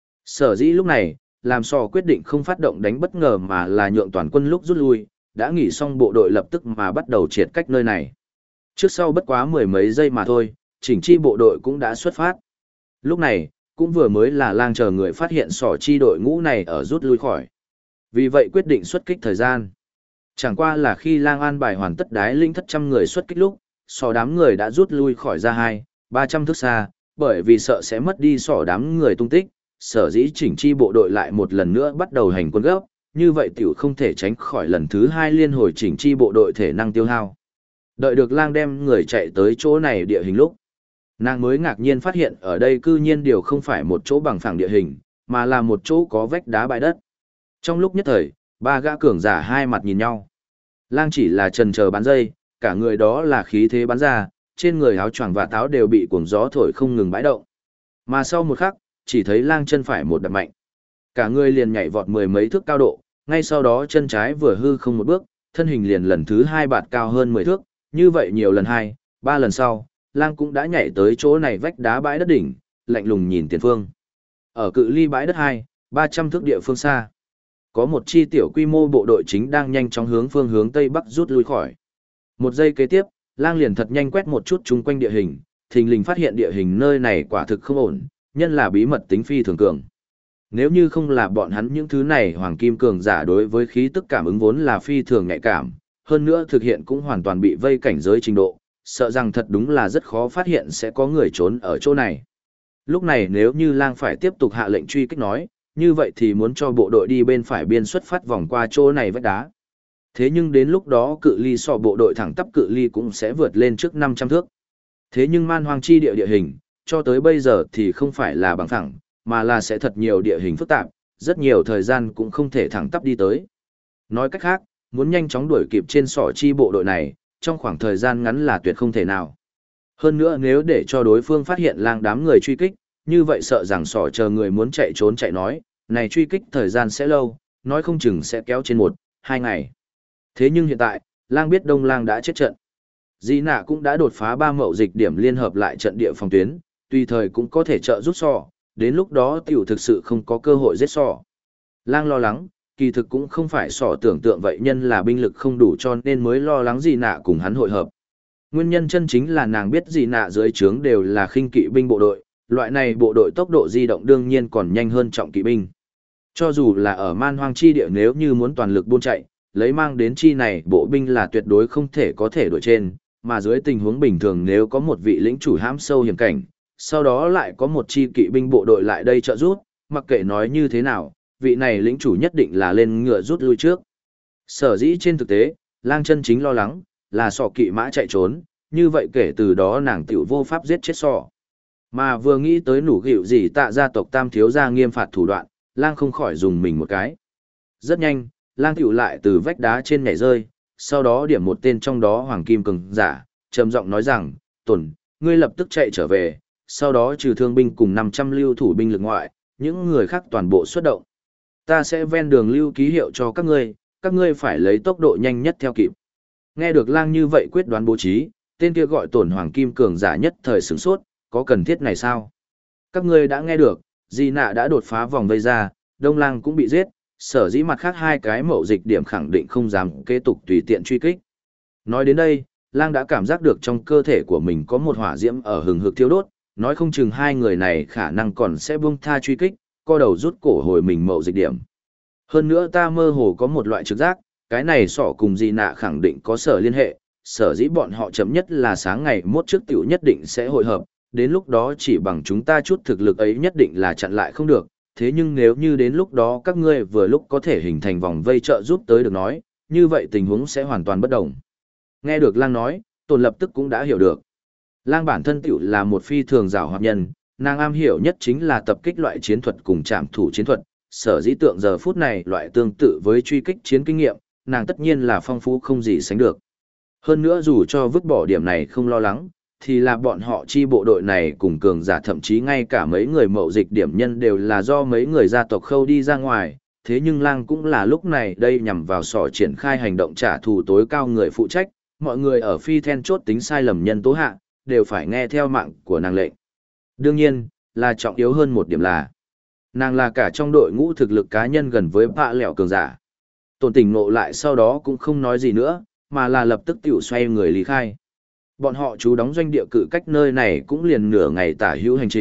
Sở dĩ lúc này, làm sỏ quyết định không phát động đánh bất ngờ mà là nhượng toàn quân lúc rút lui, đã nghỉ xong bộ đội lập tức mà bắt đầu triệt cách nơi này. Trước sau bất quá 10 mấy giây mà thôi, chỉnh chi bộ đội cũng đã xuất phát. Lúc này, cũng vừa mới là lang chờ người phát hiện sỏ chi đội ngũ này ở rút lui khỏi. Vì vậy quyết định xuất kích thời gian. Chẳng qua là khi lang an bài hoàn tất đái linh thất trăm người xuất kích lúc, sỏ đám người đã rút lui khỏi ra 200-300 thước xa, bởi vì sợ sẽ mất đi sỏ đám người tung tích, sở dĩ chỉnh chi bộ đội lại một lần nữa bắt đầu hành quân gấp, như vậy tiểu không thể tránh khỏi lần thứ 2 liên hồi chỉnh chi bộ đội thể năng tiêu hao. Đợi được lang đem người chạy tới chỗ này địa hình lúc, nàng mới ngạc nhiên phát hiện ở đây cư nhiên điều không phải một chỗ bằng phẳng địa hình, mà là một chỗ có vách đá bãi đất. Trong lúc nhất thời, ba gã cường giả hai mặt nhìn nhau. Lang chỉ là chần chờ bắn dây, cả người đó là khí thế bắn ra, trên người áo choàng và táo đều bị cuồng gió thổi không ngừng bãi động. Mà sau một khắc, chỉ thấy lang chân phải một đập mạnh. Cả người liền nhảy vọt mười mấy thước cao độ, ngay sau đó chân trái vừa hư không một bước, thân hình liền lần thứ 2 bạt cao hơn 10 thước, như vậy nhiều lần 2-3 lần sau, lang cũng đã nhảy tới chỗ này vách đá bãi đất đỉnh, lạnh lùng nhìn tiền phương. Ở cự ly bãi đất 200-300 thước địa phương xa, có một chi tiểu quy mô bộ đội chính đang nhanh chóng hướng phương hướng tây bắc rút lui khỏi. Một giây kế tiếp, lang liền thật nhanh quét một chút chung quanh địa hình, thình lình phát hiện địa hình nơi này quả thực không ổn, nhân là bí mật tính phi thường cường. Nếu như không là bọn hắn những thứ này hoàng kim cường giả đối với khí tức cảm ứng vốn là phi thường nhạy cảm, hơn nữa thực hiện cũng hoàn toàn bị vây cảnh giới trình độ, sợ rằng thật đúng là rất khó phát hiện sẽ có người trốn ở chỗ này. Lúc này nếu như lang phải tiếp tục hạ lệnh truy kích nói, như vậy thì muốn cho bộ đội đi bên phải biên xuất phát vòng qua chỗ này vách đá. Thế nhưng đến lúc đó cự ly so bộ đội thẳng tắp cự ly cũng sẽ vượt lên trước 500 thước. Thế nhưng man hoang chi địa hình, cho tới bây giờ thì không phải là bằng phẳng, mà là sẽ thật nhiều địa hình phức tạp, rất nhiều thời gian cũng không thể thẳng tắp đi tới. Nói cách khác, muốn nhanh chóng đuổi kịp trên sỏ chi bộ đội này, trong khoảng thời gian ngắn là tuyệt không thể nào. Hơn nữa nếu để cho đối phương phát hiện lang đám người truy kích, như vậy sợ rằng sỏ chờ người muốn chạy trốn chạy nói, này truy kích thời gian sẽ lâu, nói không chừng sẽ kéo trên 1-2 ngày. Thế nhưng hiện tại, lang biết Đông Lang đã chết trận. Di nạ cũng đã đột phá 3 mậu dịch điểm liên hợp lại trận địa phòng tuyến, tùy thời cũng có thể trợ rút sỏ, đến lúc đó tiểu thực sự không có cơ hội giết sỏ. Lang lo lắng, kỳ thực cũng không phải sỏ tưởng tượng vậy nhân là binh lực không đủ cho nên mới lo lắng Di nạ cùng hắn hội hợp. Nguyên nhân chân chính là nàng biết Di nạ dưới trướng đều là khinh kỵ binh bộ đội, loại này bộ đội tốc độ di động đương nhiên còn nhanh hơn trọng kỵ binh. Cho dù là ở man hoang chi địa nếu như muốn toàn lực buôn chạy, lấy mang đến chi này bộ binh là tuyệt đối không thể có thể đuổi trên, mà dưới tình huống bình thường nếu có một vị lĩnh chủ hãm sâu hiểm cảnh, sau đó lại có một chi kỵ binh bộ đội lại đây trợ rút, mặc kệ nói như thế nào, vị này lĩnh chủ nhất định là lên ngựa rút lui trước. Sở dĩ trên thực tế, lang chân chính lo lắng, là sọ kỵ mã chạy trốn, như vậy kể từ đó nàng tiểu vô pháp giết chết sọ. Mà vừa nghĩ tới nủ gịu gì tạ gia tộc tam thiếu gia nghiêm phạt thủ đoạn, lang không khỏi dùng mình một cái. Rất nhanh, lang tiểu lại từ vách đá trên nhảy rơi, sau đó điểm một tên trong đó hoàng kim cường giả, trầm giọng nói rằng, Tuần, ngươi lập tức chạy trở về, sau đó trừ thương binh cùng 500 lưu thủ binh lực ngoại, những người khác toàn bộ xuất động. Ta sẽ ven đường lưu ký hiệu cho các ngươi phải lấy tốc độ nhanh nhất theo kịp. Nghe được lang như vậy quyết đoán bố trí, tên kia gọi Tuần hoàng kim cường giả nhất thời sửng sốt, có cần thiết này sao? Các ngươi đã nghe được, Di nạ đã đột phá vòng vây ra, Đông Lang cũng bị giết, sở dĩ mặt khác 2 cái mậu dịch điểm khẳng định không dám kế tục tùy tiện truy kích. Nói đến đây, lang đã cảm giác được trong cơ thể của mình có một hỏa diễm ở hừng hực thiêu đốt, nói không chừng 2 người này khả năng còn sẽ buông tha truy kích, co đầu rút cổ hồi mình mậu dịch điểm. Hơn nữa ta mơ hồ có một loại trực giác, cái này sọ cùng Di nạ khẳng định có sở liên hệ, sở dĩ bọn họ chậm nhất là sáng ngày mốt trước tiểu nhất định sẽ hội hợp, đến lúc đó chỉ bằng chúng ta chút thực lực ấy nhất định là chặn lại không được, thế nhưng nếu như đến lúc đó các ngươi vừa lúc có thể hình thành vòng vây trợ giúp tới được nói, như vậy tình huống sẽ hoàn toàn bất đồng. Nghe được lang nói, Tồn lập tức cũng đã hiểu được. Lang bản thân tiểu là một phi thường giàu hoạt nhân, nàng am hiểu nhất chính là tập kích loại chiến thuật cùng trảm thủ chiến thuật, sở dĩ tượng giờ phút này loại tương tự với truy kích chiến kinh nghiệm, nàng tất nhiên là phong phú không gì sánh được. Hơn nữa dù cho vứt bỏ điểm này không lo lắng, thì là bọn họ chi bộ đội này cùng cường giả thậm chí ngay cả mấy người mậu dịch điểm nhân đều là do mấy người gia tộc khâu đi ra ngoài, thế nhưng lang cũng là lúc này đây nhằm vào sỏ triển khai hành động trả thù tối cao người phụ trách, mọi người ở phi then chốt tính sai lầm nhân tố hạ, đều phải nghe theo mạng của nàng lệnh. Đương nhiên, là trọng yếu hơn một điểm là, nàng là cả trong đội ngũ thực lực cá nhân gần với bạ lẹo cường giả. Tổn tỉnh ngộ lại sau đó cũng không nói gì nữa, mà là lập tức tiểu xoay người lý khai. Bọn họ trú đóng doanh địa cự cách nơi này cũng liền nửa ngày tả hữu hành trình,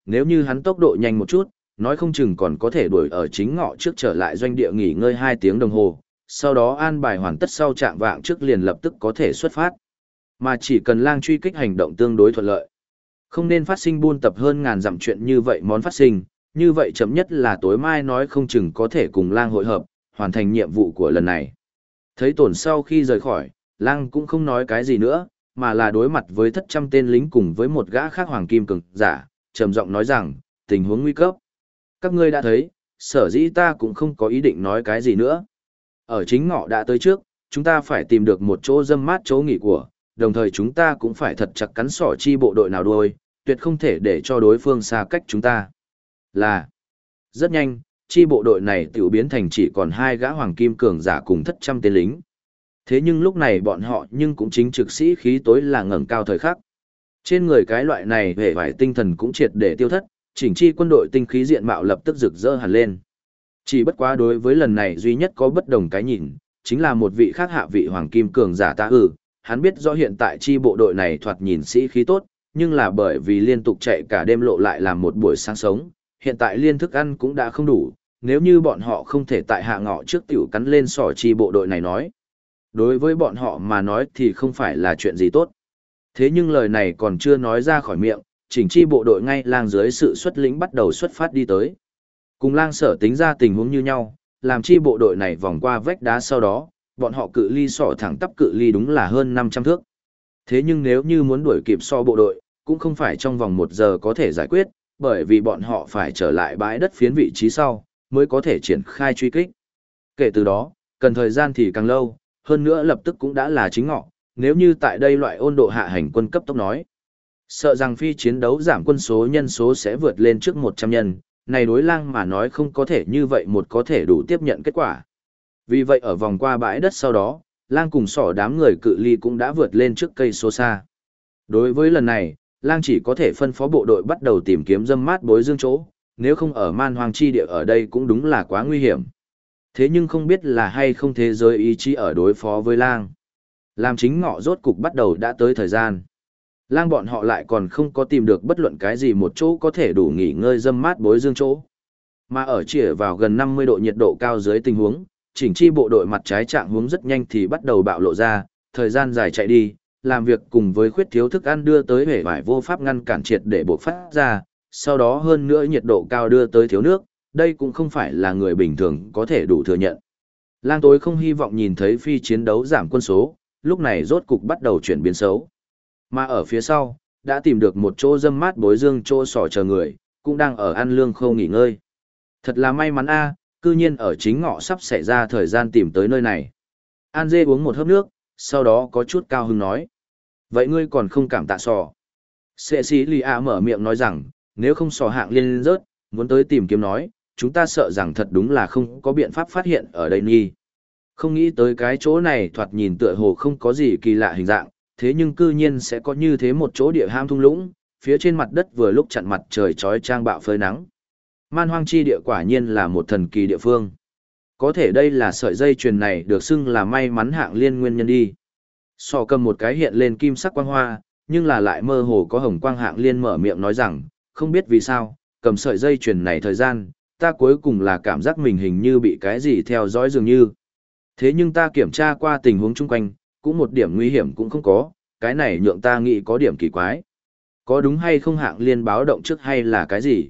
nếu như hắn tốc độ nhanh một chút, nói không chừng còn có thể đuổi ở chính ngọ trước trở lại doanh địa nghỉ ngơi 2 tiếng đồng hồ, sau đó an bài hoàn tất sau trạng vạng trước liền lập tức có thể xuất phát. Mà chỉ cần lang truy kích hành động tương đối thuận lợi. Không nên phát sinh buôn tập hơn ngàn dặm chuyện như vậy món phát sinh, như vậy chậm nhất là tối mai nói không chừng có thể cùng lang hội hợp, hoàn thành nhiệm vụ của lần này. Thấy Tổn sau khi rời khỏi, lang cũng không nói cái gì nữa, mà là đối mặt với thất trăm tên lính cùng với một gã khác hoàng kim cường giả, trầm giọng nói rằng, tình huống nguy cấp. Các ngươi đã thấy, sở dĩ ta cũng không có ý định nói cái gì nữa. Ở chính ngọ đã tới trước, chúng ta phải tìm được một chỗ râm mát chỗ nghỉ của, đồng thời chúng ta cũng phải thật chặt cắn xỏ chi bộ đội nào đuôi, tuyệt không thể để cho đối phương xa cách chúng ta. Là, rất nhanh, chi bộ đội này tiểu biến thành chỉ còn 2 gã hoàng kim cường giả cùng thất trăm tên lính. Thế nhưng lúc này bọn họ nhưng cũng chính trực sĩ khí tối là ngẩng cao thời khắc. Trên người cái loại này hề vải tinh thần cũng triệt để tiêu thất, chỉnh chi quân đội tinh khí diện mạo lập tức rực rỡ hẳn lên. Chỉ bất quá đối với lần này duy nhất có bất đồng cái nhìn, chính là một vị khác hạ vị hoàng kim cường giả ta hắn biết rõ hiện tại chi bộ đội này thoạt nhìn sĩ khí tốt, nhưng là bởi vì liên tục chạy cả đêm lộ lại làm một buổi sáng sống, hiện tại liên thức ăn cũng đã không đủ, nếu như bọn họ không thể tại hạ ngọ trước tiểu cắn lên sỏ chi bộ đội này nói. Đối với bọn họ mà nói thì không phải là chuyện gì tốt. Thế nhưng lời này còn chưa nói ra khỏi miệng, chỉnh chi bộ đội ngay lang dưới sự xuất lĩnh bắt đầu xuất phát đi tới. Cùng lang sở tính ra tình huống như nhau, làm chi bộ đội này vòng qua vách đá sau đó, bọn họ cự ly sỏ thẳng tắp cự ly đúng là hơn 500 thước. Thế nhưng nếu như muốn đuổi kịp so bộ đội, cũng không phải trong vòng 1 giờ có thể giải quyết, bởi vì bọn họ phải trở lại bãi đất phiến vị trí sau, mới có thể triển khai truy kích. Kể từ đó, cần thời gian thì càng lâu, hơn nữa lập tức cũng đã là chính ngọ, nếu như tại đây loại ôn độ hạ hành quân cấp tốc nói. Sợ rằng phi chiến đấu giảm quân số nhân số sẽ vượt lên trước 100 nhân, này đối lang mà nói không có thể như vậy một có thể đủ tiếp nhận kết quả. Vì vậy ở vòng qua bãi đất sau đó, lang cùng sỏ đám người cự ly cũng đã vượt lên trước cây số xa. Đối với lần này, lang chỉ có thể phân phó bộ đội bắt đầu tìm kiếm dâm mát bối dương chỗ, nếu không ở man hoang chi địa ở đây cũng đúng là quá nguy hiểm. Thế nhưng không biết là hay không thế giới ý chí ở đối phó với lang. Làm chính ngọ rốt cục bắt đầu đã tới thời gian. Lang bọn họ lại còn không có tìm được bất luận cái gì một chỗ có thể đủ nghỉ ngơi dâm mát bối dương chỗ. Mà ở chĩa vào gần 50 độ nhiệt độ cao dưới tình huống, chỉnh chi bộ đội mặt trái trạng huống rất nhanh thì bắt đầu bạo lộ ra, thời gian dài chạy đi, làm việc cùng với khuyết thiếu thức ăn đưa tới hể vải vô pháp ngăn cản triệt để buộc phát ra, sau đó hơn nữa nhiệt độ cao đưa tới thiếu nước, đây cũng không phải là người bình thường có thể đủ thừa nhận. Lang tối không hy vọng nhìn thấy phi chiến đấu giảm quân số, lúc này rốt cục bắt đầu chuyển biến xấu. Mà ở phía sau, đã tìm được một chỗ dâm mát bối dương chỗ sỏ chờ người, cũng đang ở ăn lương khô nghỉ ngơi. Thật là may mắn a, cư nhiên ở chính ngọ sắp xảy ra thời gian tìm tới nơi này. An Dê uống một hớp nước, sau đó có chút cao hứng nói. Vậy ngươi còn không cảm tạ sò. Cecilia mở miệng nói rằng, nếu không sò hạng liên rớt, muốn tới tìm kiếm nói, chúng ta sợ rằng thật đúng là không có biện pháp phát hiện ở đây nhi. Không nghĩ tới cái chỗ này thoạt nhìn tựa hồ không có gì kỳ lạ hình dạng, thế nhưng cư nhiên sẽ có như thế một chỗ địa ham thung lũng, phía trên mặt đất vừa lúc chặn mặt trời chói chang bạo phơi nắng. Man hoang chi địa quả nhiên là một thần kỳ địa phương. Có thể đây là sợi dây chuyền này được xưng là may mắn hạng liên nguyên nhân đi. Sò cầm một cái hiện lên kim sắc quang hoa, nhưng là lại mơ hồ có hồng quang hạng liên mở miệng nói rằng, không biết vì sao, cầm sợi dây chuyền này thời gian, ta cuối cùng là cảm giác mình hình như bị cái gì theo dõi dường như. Thế nhưng ta kiểm tra qua tình huống chung quanh, cũng một điểm nguy hiểm cũng không có, cái này nhượng ta nghĩ có điểm kỳ quái. Có đúng hay không hạng liên báo động trước hay là cái gì?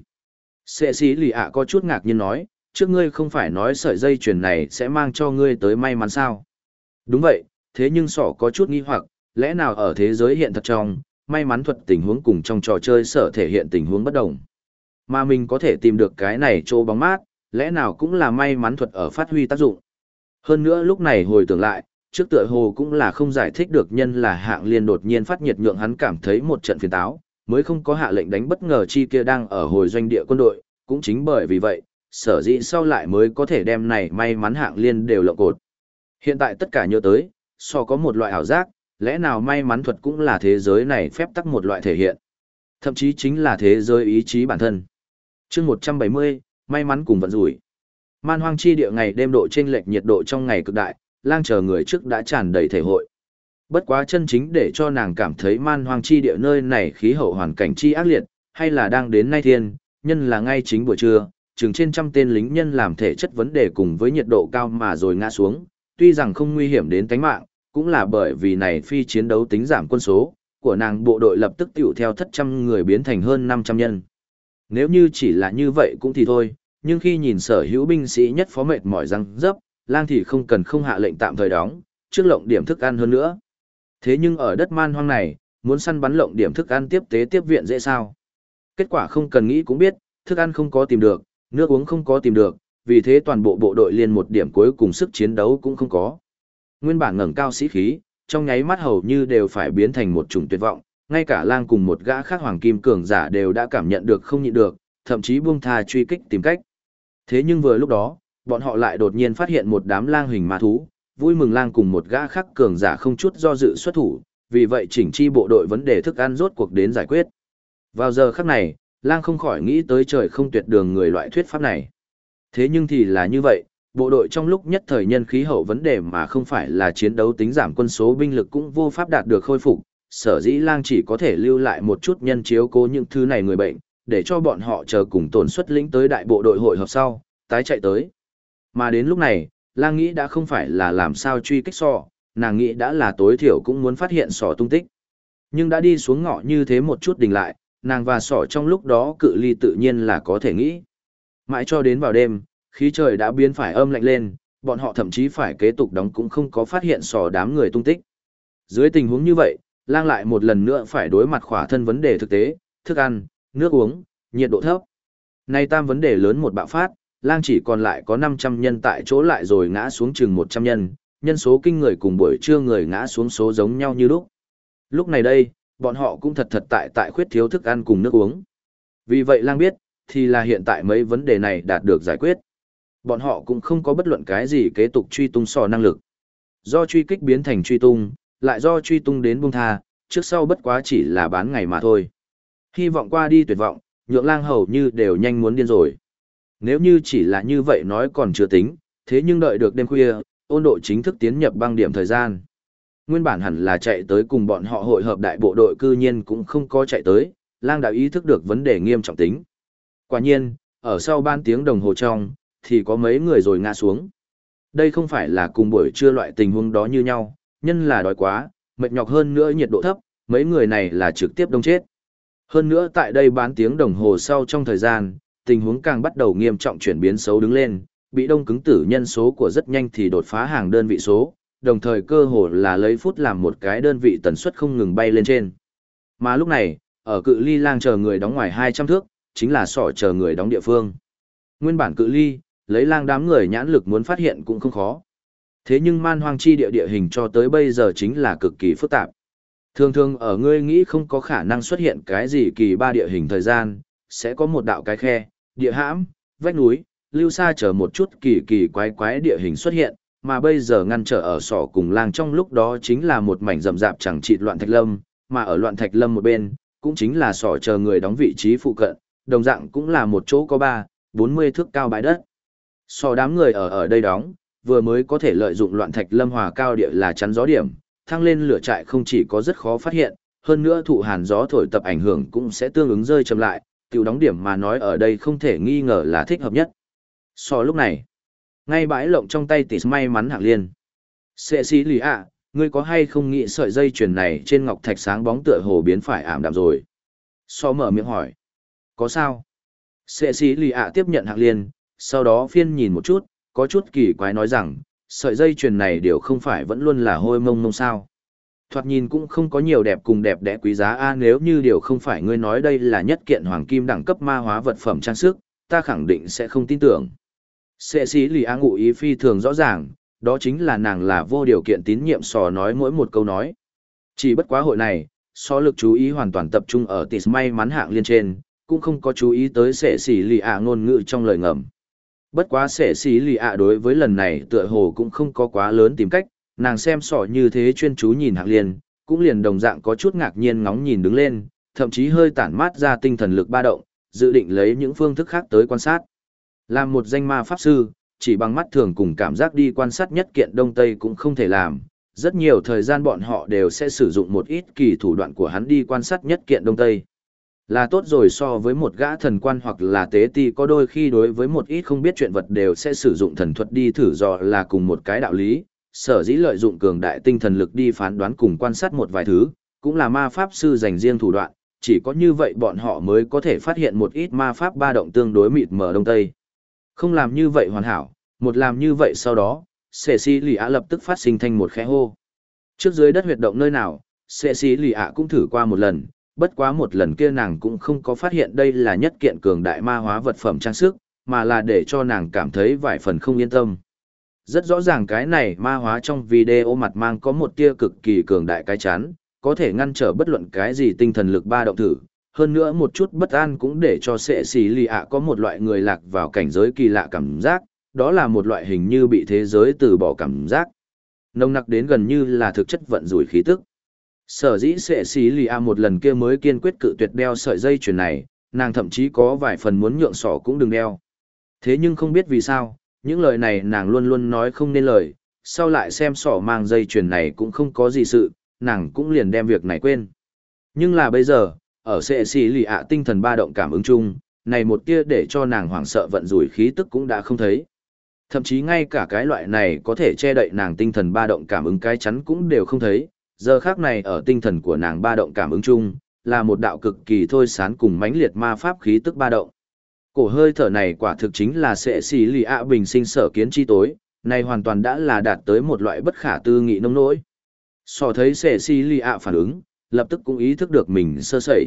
Sệ sĩ lì ạ có chút ngạc nhiên nói, trước ngươi không phải nói sợi dây chuyền này sẽ mang cho ngươi tới may mắn sao? Đúng vậy, thế nhưng sỏ có chút nghi hoặc, lẽ nào ở thế giới hiện thật trong, may mắn thuật tình huống cùng trong trò chơi sở thể hiện tình huống bất đồng. Mà mình có thể tìm được cái này chỗ bóng mát, lẽ nào cũng là may mắn thuật ở phát huy tác dụng. Hơn nữa lúc này hồi tưởng lại, trước tựa hồ cũng là không giải thích được nhân là hạng liên đột nhiên phát nhiệt nhượng hắn cảm thấy một trận phiền táo, mới không có hạ lệnh đánh bất ngờ chi kia đang ở hồi doanh địa quân đội, cũng chính bởi vì vậy, sở dĩ sau lại mới có thể đem này may mắn hạng liên đều lộng cột. Hiện tại tất cả nhớ tới, so có một loại ảo giác, lẽ nào may mắn thuật cũng là thế giới này phép tắc một loại thể hiện. Thậm chí chính là thế giới ý chí bản thân. chương 170, may mắn cùng vận rủi. Man hoang chi địa ngày đêm độ chênh lệch nhiệt độ trong ngày cực đại, lang chờ người trước đã tràn đầy thể hội. Bất quá chân chính để cho nàng cảm thấy man hoang chi địa nơi này khí hậu hoàn cảnh chi ác liệt, hay là đang đến nay thiên, nhân là ngay chính buổi trưa, chừng trên trăm tên lính nhân làm thể chất vấn đề cùng với nhiệt độ cao mà rồi ngã xuống, tuy rằng không nguy hiểm đến tính mạng, cũng là bởi vì này phi chiến đấu tính giảm quân số của nàng bộ đội lập tức tiểu theo thất trăm người biến thành hơn 500 nhân. Nếu như chỉ là như vậy cũng thì thôi, nhưng khi nhìn sở hữu binh sĩ nhất phó mệt mỏi răng dấp, Lang thì không cần không hạ lệnh tạm thời đóng, trước lộng điểm thức ăn hơn nữa. Thế nhưng ở đất man hoang này, muốn săn bắn lộng điểm thức ăn tiếp tế tiếp viện dễ sao? Kết quả không cần nghĩ cũng biết, thức ăn không có tìm được, nước uống không có tìm được, vì thế toàn bộ bộ đội liền một điểm cuối cùng sức chiến đấu cũng không có. Nguyên bản ngẩng cao sĩ khí, trong nháy mắt hầu như đều phải biến thành một chủng tuyệt vọng, ngay cả Lang cùng một gã khác hoàng kim cường giả đều đã cảm nhận được không nhịn được, thậm chí buông tha truy kích tìm cách. Thế nhưng vừa lúc đó, bọn họ lại đột nhiên phát hiện một đám lang hình ma thú, vui mừng Lang cùng một gã khác cường giả không chút do dự xuất thủ, vì vậy chỉnh chi bộ đội vấn đề thức ăn rốt cuộc đến giải quyết. Vào giờ khắc này, Lang không khỏi nghĩ tới trời không tuyệt đường người loại thuyết pháp này. Thế nhưng thì là như vậy, bộ đội trong lúc nhất thời nhân khí hậu vấn đề mà không phải là chiến đấu tính giảm quân số binh lực cũng vô pháp đạt được khôi phục, sở dĩ Lang chỉ có thể lưu lại một chút nhân chiếu cố những thứ này người bệnh, để cho bọn họ chờ cùng tổn xuất lĩnh tới đại bộ đội hội họp sau, tái chạy tới. Mà đến lúc này, Lang nghĩ đã không phải là làm sao truy kích sọ, nàng nghĩ đã là tối thiểu cũng muốn phát hiện sọ tung tích. Nhưng đã đi xuống ngõ như thế một chút đình lại, nàng và sọ trong lúc đó cự ly tự nhiên là có thể nghĩ. Mãi cho đến vào đêm, khí trời đã biến phải âm lạnh lên, bọn họ thậm chí phải kế tục đóng cũng không có phát hiện sọ đám người tung tích. Dưới tình huống như vậy, Lang lại một lần nữa phải đối mặt khỏa thân vấn đề thực tế, thức ăn, nước uống, nhiệt độ thấp. Nay tam vấn đề lớn một bạo phát, Lang chỉ còn lại có 500 nhân tại chỗ lại rồi ngã xuống chừng 100 nhân, nhân số kinh người cùng buổi trưa người ngã xuống số giống nhau như lúc. Lúc này đây, bọn họ cũng thật tại khuyết thiếu thức ăn cùng nước uống. Vì vậy Lang biết, thì là hiện tại mấy vấn đề này đạt được giải quyết. Bọn họ cũng không có bất luận cái gì kế tục truy tung sò năng lực. Do truy kích biến thành truy tung, lại do truy tung đến buông tha, trước sau bất quá chỉ là bán ngày mà thôi. Hy vọng qua đi tuyệt vọng, nhượng Lang hầu như đều nhanh muốn điên rồi. Nếu như chỉ là như vậy nói còn chưa tính, thế nhưng đợi được đêm khuya, ôn độ chính thức tiến nhập băng điểm thời gian. Nguyên bản hẳn là chạy tới cùng bọn họ hội hợp đại bộ đội cư nhiên cũng không có chạy tới, Lang đã ý thức được vấn đề nghiêm trọng tính. Quả nhiên, ở sau ban tiếng đồng hồ trong, thì có mấy người rồi ngã xuống. Đây không phải là cùng buổi trưa loại tình huống đó như nhau, nhân là đói quá, mệt nhọc hơn nữa nhiệt độ thấp, mấy người này là trực tiếp đông chết. Hơn nữa tại đây bán tiếng đồng hồ sau trong thời gian, tình huống càng bắt đầu nghiêm trọng chuyển biến xấu đứng lên, bị đông cứng tử nhân số của rất nhanh thì đột phá hàng đơn vị số, đồng thời cơ hồ là lấy phút làm một cái đơn vị tần suất không ngừng bay lên trên. Mà lúc này, ở cự ly Lang chờ người đóng ngoài 200 thước, chính là sọ chờ người đóng địa phương. Nguyên bản cự ly, lấy Lang đám người nhãn lực muốn phát hiện cũng không khó. Thế nhưng man hoang chi địa địa hình cho tới bây giờ chính là cực kỳ phức tạp. Thường thường ở ngươi nghĩ không có khả năng xuất hiện cái gì kỳ ba địa hình thời gian, sẽ có một đạo cái khe, địa hãm, vách núi, lưu xa chờ một chút kỳ quái địa hình xuất hiện, mà bây giờ ngăn trở ở sọ cùng Lang trong lúc đó chính là một mảnh rậm rạp chẳng chịt loạn thạch lâm, mà ở loạn thạch lâm một bên, cũng chính là sọ chờ người đóng vị trí phụ cận, đồng dạng cũng là một chỗ có 40 thước cao bãi đất. Sọ đám người ở đây đóng, vừa mới có thể lợi dụng loạn thạch lâm hòa cao địa là chắn gió điểm, thăng lên lửa trại không chỉ có rất khó phát hiện, hơn nữa thụ hàn gió thổi tập ảnh hưởng cũng sẽ tương ứng rơi chậm lại, tiểu đóng điểm mà nói ở đây không thể nghi ngờ là thích hợp nhất. So lúc này, ngay bãi lộng trong tay tỷ may mắn Hạng Liên. Sệ sĩ lì ạ, ngươi có hay không nghĩ sợi dây chuyền này trên ngọc thạch sáng bóng tựa hồ biến phải ảm đạm rồi? So mở miệng hỏi. Có sao? Sệ sĩ lì ạ tiếp nhận Hạng Liên, sau đó phiên nhìn một chút, có chút kỳ quái nói rằng, sợi dây chuyền này đều không phải vẫn luôn là hôi mông mông sao. Thoạt nhìn cũng không có nhiều đẹp cùng đẹp đẽ quý giá a, nếu như điều không phải ngươi nói đây là nhất kiện hoàng kim đẳng cấp ma hóa vật phẩm trang sức, ta khẳng định sẽ không tin tưởng. Sệ sĩ lì á ngụ ý phi thường rõ ràng, đó chính là nàng là vô điều kiện tín nhiệm sò nói mỗi một câu nói. Chỉ bất quá hội này, so lực chú ý hoàn toàn tập trung ở tỷ may mắn Hạng Liên trên, cũng không có chú ý tới sệ sĩ lì ạ ngôn ngữ trong lời ngầm. Bất quá sệ sĩ lì ạ đối với lần này tựa hồ cũng không có quá lớn tìm cách, nàng xem sỏ như thế chuyên chú nhìn Hạng Liên, cũng liền đồng dạng có chút ngạc nhiên ngóng nhìn đứng lên, thậm chí hơi tản mát ra tinh thần lực ba động, dự định lấy những phương thức khác tới quan sát. Làm một danh ma pháp sư, chỉ bằng mắt thường cùng cảm giác đi quan sát nhất kiện đông tây cũng không thể làm, rất nhiều thời gian bọn họ đều sẽ sử dụng một ít kỳ thủ đoạn của hắn đi quan sát nhất kiện đông tây. Là tốt rồi, so với một gã thần quan hoặc là tế ti có đôi khi đối với một ít không biết chuyện vật đều sẽ sử dụng thần thuật đi thử dò là cùng một cái đạo lý, sở dĩ lợi dụng cường đại tinh thần lực đi phán đoán cùng quan sát một vài thứ, cũng là ma pháp sư dành riêng thủ đoạn, chỉ có như vậy bọn họ mới có thể phát hiện một ít ma pháp ba động tương đối mịt mờ đông tây. Không làm như vậy hoàn hảo, một làm như vậy sau đó, Cecilia lập tức phát sinh thành một khẽ hô. Trước dưới đất huyệt động nơi nào, Cecilia cũng thử qua một lần, bất quá một lần kia nàng cũng không có phát hiện đây là nhất kiện cường đại ma hóa vật phẩm trang sức, mà là để cho nàng cảm thấy vài phần không yên tâm. Rất rõ ràng cái này ma hóa trong video mặt mang có một tia cực kỳ cường đại cái chắn, có thể ngăn trở bất luận cái gì tinh thần lực ba động thử. Hơn nữa một chút bất an cũng để cho Cecilia có một loại người lạc vào cảnh giới kỳ lạ cảm giác, đó là một loại hình như bị thế giới từ bỏ cảm giác. Nồng nặc đến gần như là thực chất vận rủi khí tức. Sở dĩ Cecilia một lần kia mới kiên quyết cự tuyệt đeo sợi dây chuyền này, nàng thậm chí có vài phần muốn nhượng sỏ cũng đừng đeo. Thế nhưng không biết vì sao, những lời này nàng luôn luôn nói không nên lời, sau lại xem sỏ mang dây chuyền này cũng không có gì sự, nàng cũng liền đem việc này quên. Nhưng là bây giờ, ở Cecilia tinh thần ba động cảm ứng chung, này một tia để cho nàng hoảng sợ vận rủi khí tức cũng đã không thấy. Thậm chí ngay cả cái loại này có thể che đậy nàng tinh thần ba động cảm ứng cái chắn cũng đều không thấy, giờ khác này ở tinh thần của nàng ba động cảm ứng chung, là một đạo cực kỳ thôi sán cùng mãnh liệt ma pháp khí tức ba động. Cổ hơi thở này quả thực chính là Cecilia bình sinh sở kiến chi tối, này hoàn toàn đã là đạt tới một loại bất khả tư nghị nông nỗi. So thấy Cecilia phản ứng, lập tức cũng ý thức được mình sơ sẩy.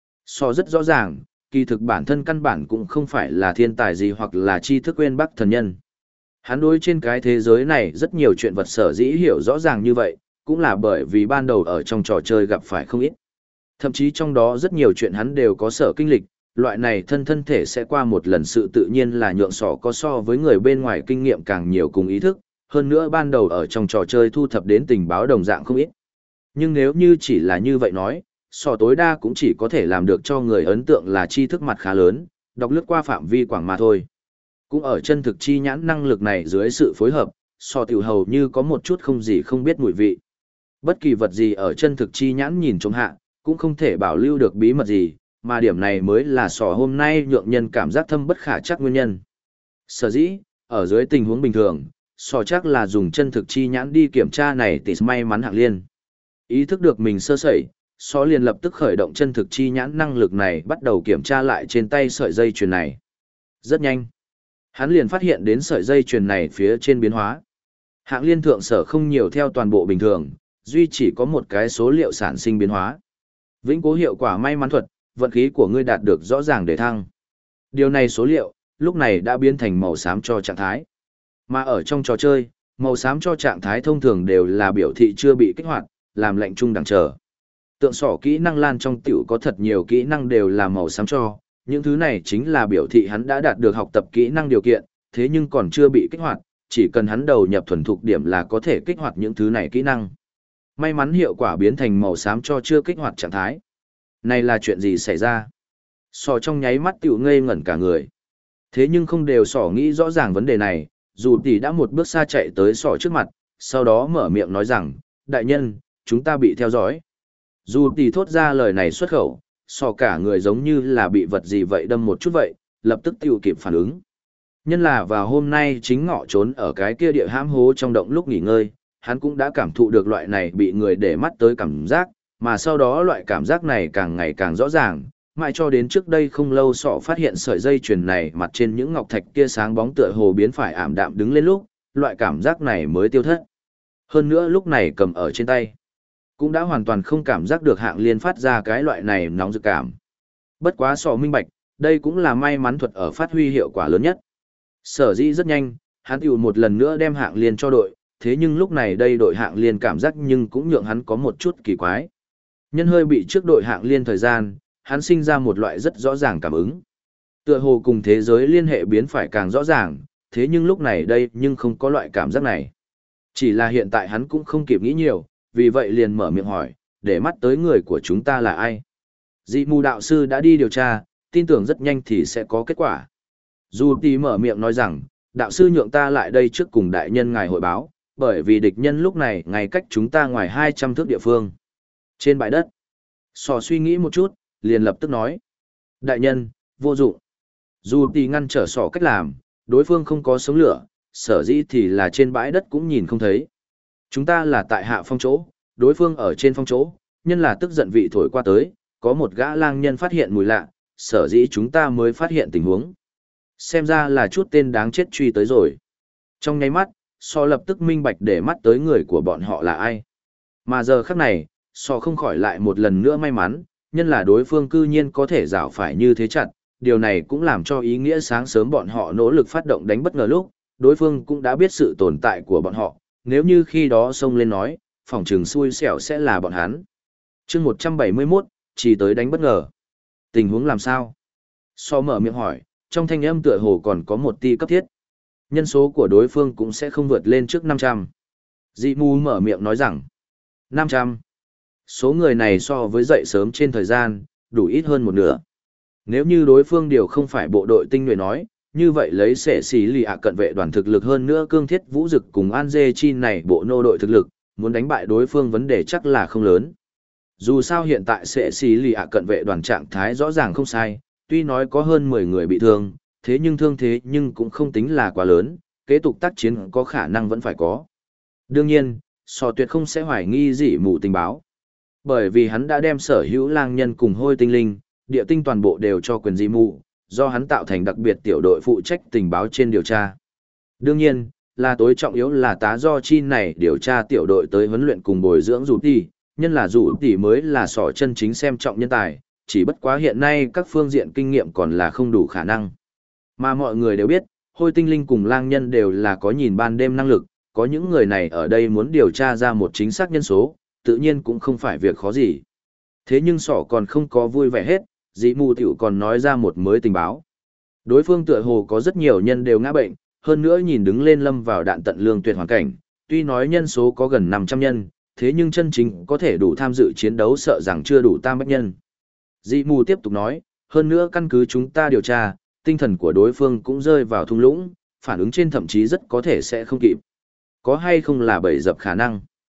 So rất rõ ràng, kỳ thực bản thân căn bản cũng không phải là thiên tài gì hoặc là tri thức quên bắc thần nhân. Hắn đối trên cái thế giới này rất nhiều chuyện vật sở dĩ hiểu rõ ràng như vậy, cũng là bởi vì ban đầu ở trong trò chơi gặp phải không ít. Thậm chí trong đó rất nhiều chuyện hắn đều có sở kinh lịch, loại này thân thể sẽ qua một lần sự tự nhiên là nhượng sọ có so với người bên ngoài kinh nghiệm càng nhiều cùng ý thức, hơn nữa ban đầu ở trong trò chơi thu thập đến tình báo đồng dạng không ít. Nhưng nếu như chỉ là như vậy nói, sọ tối đa cũng chỉ có thể làm được cho người ấn tượng là tri thức mặt khá lớn, đọc lướt qua phạm vi quảng mà thôi. Cũng ở chân thực chi nhãn năng lực này dưới sự phối hợp, sọ tiểu hầu như có một chút không gì không biết mùi vị. Bất kỳ vật gì ở chân thực chi nhãn nhìn trông hạ, cũng không thể bảo lưu được bí mật gì, mà điểm này mới là sọ hôm nay nhượng nhân cảm giác thâm bất khả chắc nguyên nhân. Sở dĩ, ở dưới tình huống bình thường, sọ chắc là dùng chân thực chi nhãn đi kiểm tra này thì may mắn hạng liên. Ý thức được mình sơ sẩy, sọ liền lập tức khởi động chân thực chi nhãn năng lực này bắt đầu kiểm tra lại trên tay sợi dây chuyền này. Rất nhanh. Hắn liền phát hiện đến sợi dây chuyền này phía trên biến hóa. Hạng liên thượng sở không nhiều theo toàn bộ bình thường, duy chỉ có một cái số liệu sản sinh biến hóa. Vĩnh cố hiệu quả may mắn thuật, vận khí của ngươi đạt được rõ ràng để thăng. Điều này số liệu, lúc này đã biến thành màu xám cho trạng thái. Mà ở trong trò chơi, màu xám cho trạng thái thông thường đều là biểu thị chưa bị kích hoạt, làm lệnh trung đẳng chờ. Tượng sỏ kỹ năng lan trong tiểu có thật nhiều kỹ năng đều là màu xám cho, những thứ này chính là biểu thị hắn đã đạt được học tập kỹ năng điều kiện, thế nhưng còn chưa bị kích hoạt, chỉ cần hắn đầu nhập thuần thục điểm là có thể kích hoạt những thứ này kỹ năng. May mắn hiệu quả biến thành màu xám cho chưa kích hoạt trạng thái. Này là chuyện gì xảy ra? Sỏ trong nháy mắt tiểu ngây ngẩn cả người. Thế nhưng không đều sỏ nghĩ rõ ràng vấn đề này, dù tỷ đã một bước xa chạy tới sỏ trước mặt, sau đó mở miệng nói rằng, đại nhân, chúng ta bị theo dõi. Dù tỷ thốt ra lời này xuất khẩu, sỏ cả người giống như là bị vật gì vậy đâm một chút vậy, lập tức tiểu kịp phản ứng. Nhân là vào hôm nay chính ngọ trốn ở cái kia địa hãm hố trong động lúc nghỉ ngơi, hắn cũng đã cảm thụ được loại này bị người để mắt tới cảm giác, mà sau đó loại cảm giác này càng ngày càng rõ ràng, mãi cho đến trước đây không lâu sọ phát hiện sợi dây chuyền này mặt trên những ngọc thạch kia sáng bóng tựa hồ biến phải ảm đạm đứng lên lúc, loại cảm giác này mới tiêu thất. Hơn nữa lúc này cầm ở trên tay, cũng đã hoàn toàn không cảm giác được hạng liên phát ra cái loại này nóng rực cảm. Bất quá sọ minh bạch, đây cũng là may mắn thuật ở phát huy hiệu quả lớn nhất. Sở dĩ rất nhanh, hắn tiểu một lần nữa đem hạng liên cho đội, thế nhưng lúc này đây đội hạng liên cảm giác nhưng cũng nhượng hắn có một chút kỳ quái. Nhân hơi bị trước đội hạng liên thời gian, hắn sinh ra một loại rất rõ ràng cảm ứng. Tựa hồ cùng thế giới liên hệ biến phải càng rõ ràng, thế nhưng lúc này đây nhưng không có loại cảm giác này. Chỉ là hiện tại hắn cũng không kịp nghĩ nhiều, vì vậy liền mở miệng hỏi, để mắt tới người của chúng ta là ai? Dị mù đạo sư đã đi điều tra, tin tưởng rất nhanh thì sẽ có kết quả. Dù tí mở miệng nói rằng, đạo sư nhượng ta lại đây trước cùng đại nhân ngài hội báo, bởi vì địch nhân lúc này ngay cách chúng ta ngoài 200 thước địa phương. Trên bãi đất, sò suy nghĩ một chút, liền lập tức nói. Đại nhân, vô dụng. Dù thì ngăn trở sỏ cách làm, đối phương không có sống lửa, sở dĩ thì là trên bãi đất cũng nhìn không thấy. Chúng ta là tại hạ phong chỗ, đối phương ở trên phong chỗ, nhân là tức giận vị thổi qua tới, có một gã lang nhân phát hiện mùi lạ, sở dĩ chúng ta mới phát hiện tình huống. Xem ra là chút tên đáng chết truy tới rồi. Trong nháy mắt, so lập tức minh bạch để mắt tới người của bọn họ là ai. Mà giờ khắc này, so không khỏi lại một lần nữa may mắn, nhân là đối phương cư nhiên có thể rảo phải như thế chặt, điều này cũng làm cho ý nghĩa sáng sớm bọn họ nỗ lực phát động đánh bất ngờ lúc, đối phương cũng đã biết sự tồn tại của bọn họ, nếu như khi đó xông lên nói, phỏng chừng xui xẻo sẽ là bọn hắn. chương 171, chỉ tới đánh bất ngờ. Tình huống làm sao? So mở miệng hỏi, trong thanh âm tựa hồ còn có một tia cấp thiết. Nhân số của đối phương cũng sẽ không vượt lên trước 500. Dị mù mở miệng nói rằng, 500. Số người này so với dậy sớm trên thời gian, đủ ít hơn một nửa. Nếu như đối phương điều không phải bộ đội tinh nhuệ nói, như vậy lấy sẻ xì lì ạ cận vệ đoàn thực lực hơn nữa cương thiết vũ dực cùng An Dê Chi này bộ nô đội thực lực, muốn đánh bại đối phương vấn đề chắc là không lớn. Dù sao hiện tại sẻ xì lì ạ cận vệ đoàn trạng thái rõ ràng không sai, tuy nói có hơn 10 người bị thương, thế nhưng thương thế nhưng cũng không tính là quá lớn, kế tục tác chiến có khả năng vẫn phải có. Đương nhiên, sò tuyệt không sẽ hoài nghi dị mù tình báo. Bởi vì hắn đã đem sở hữu lang nhân cùng hôi tinh linh, địa tinh toàn bộ đều cho quyền dị mù, do hắn tạo thành đặc biệt tiểu đội phụ trách tình báo trên điều tra. Đương nhiên, là tối trọng yếu là tá do chi này điều tra tiểu đội tới huấn luyện cùng bồi dưỡng dù tỷ, nhân là dù tỷ mới là sỏ chân chính xem trọng nhân tài, chỉ bất quá hiện nay các phương diện kinh nghiệm còn là không đủ khả năng. Mà mọi người đều biết, hôi tinh linh cùng lang nhân đều là có nhìn ban đêm năng lực, có những người này ở đây muốn điều tra ra một chính xác nhân số, tự nhiên cũng không phải việc khó gì. Thế nhưng sỏ còn không có vui vẻ hết, dị mù tiểu còn nói ra một mới tình báo. Đối phương tựa hồ có rất nhiều nhân đều ngã bệnh, hơn nữa nhìn đứng lên lâm vào đạn tận lương tuyệt hoàn cảnh, tuy nói nhân số có gần 500 nhân, thế nhưng chân chính có thể đủ tham dự chiến đấu sợ rằng chưa đủ tam bách nhân. Dị mù tiếp tục nói, hơn nữa căn cứ chúng ta điều tra, tinh thần của đối phương cũng rơi vào thung lũng, phản ứng trên thậm chí rất có thể sẽ không kịp. Có hay không là bẫy dập khả năng?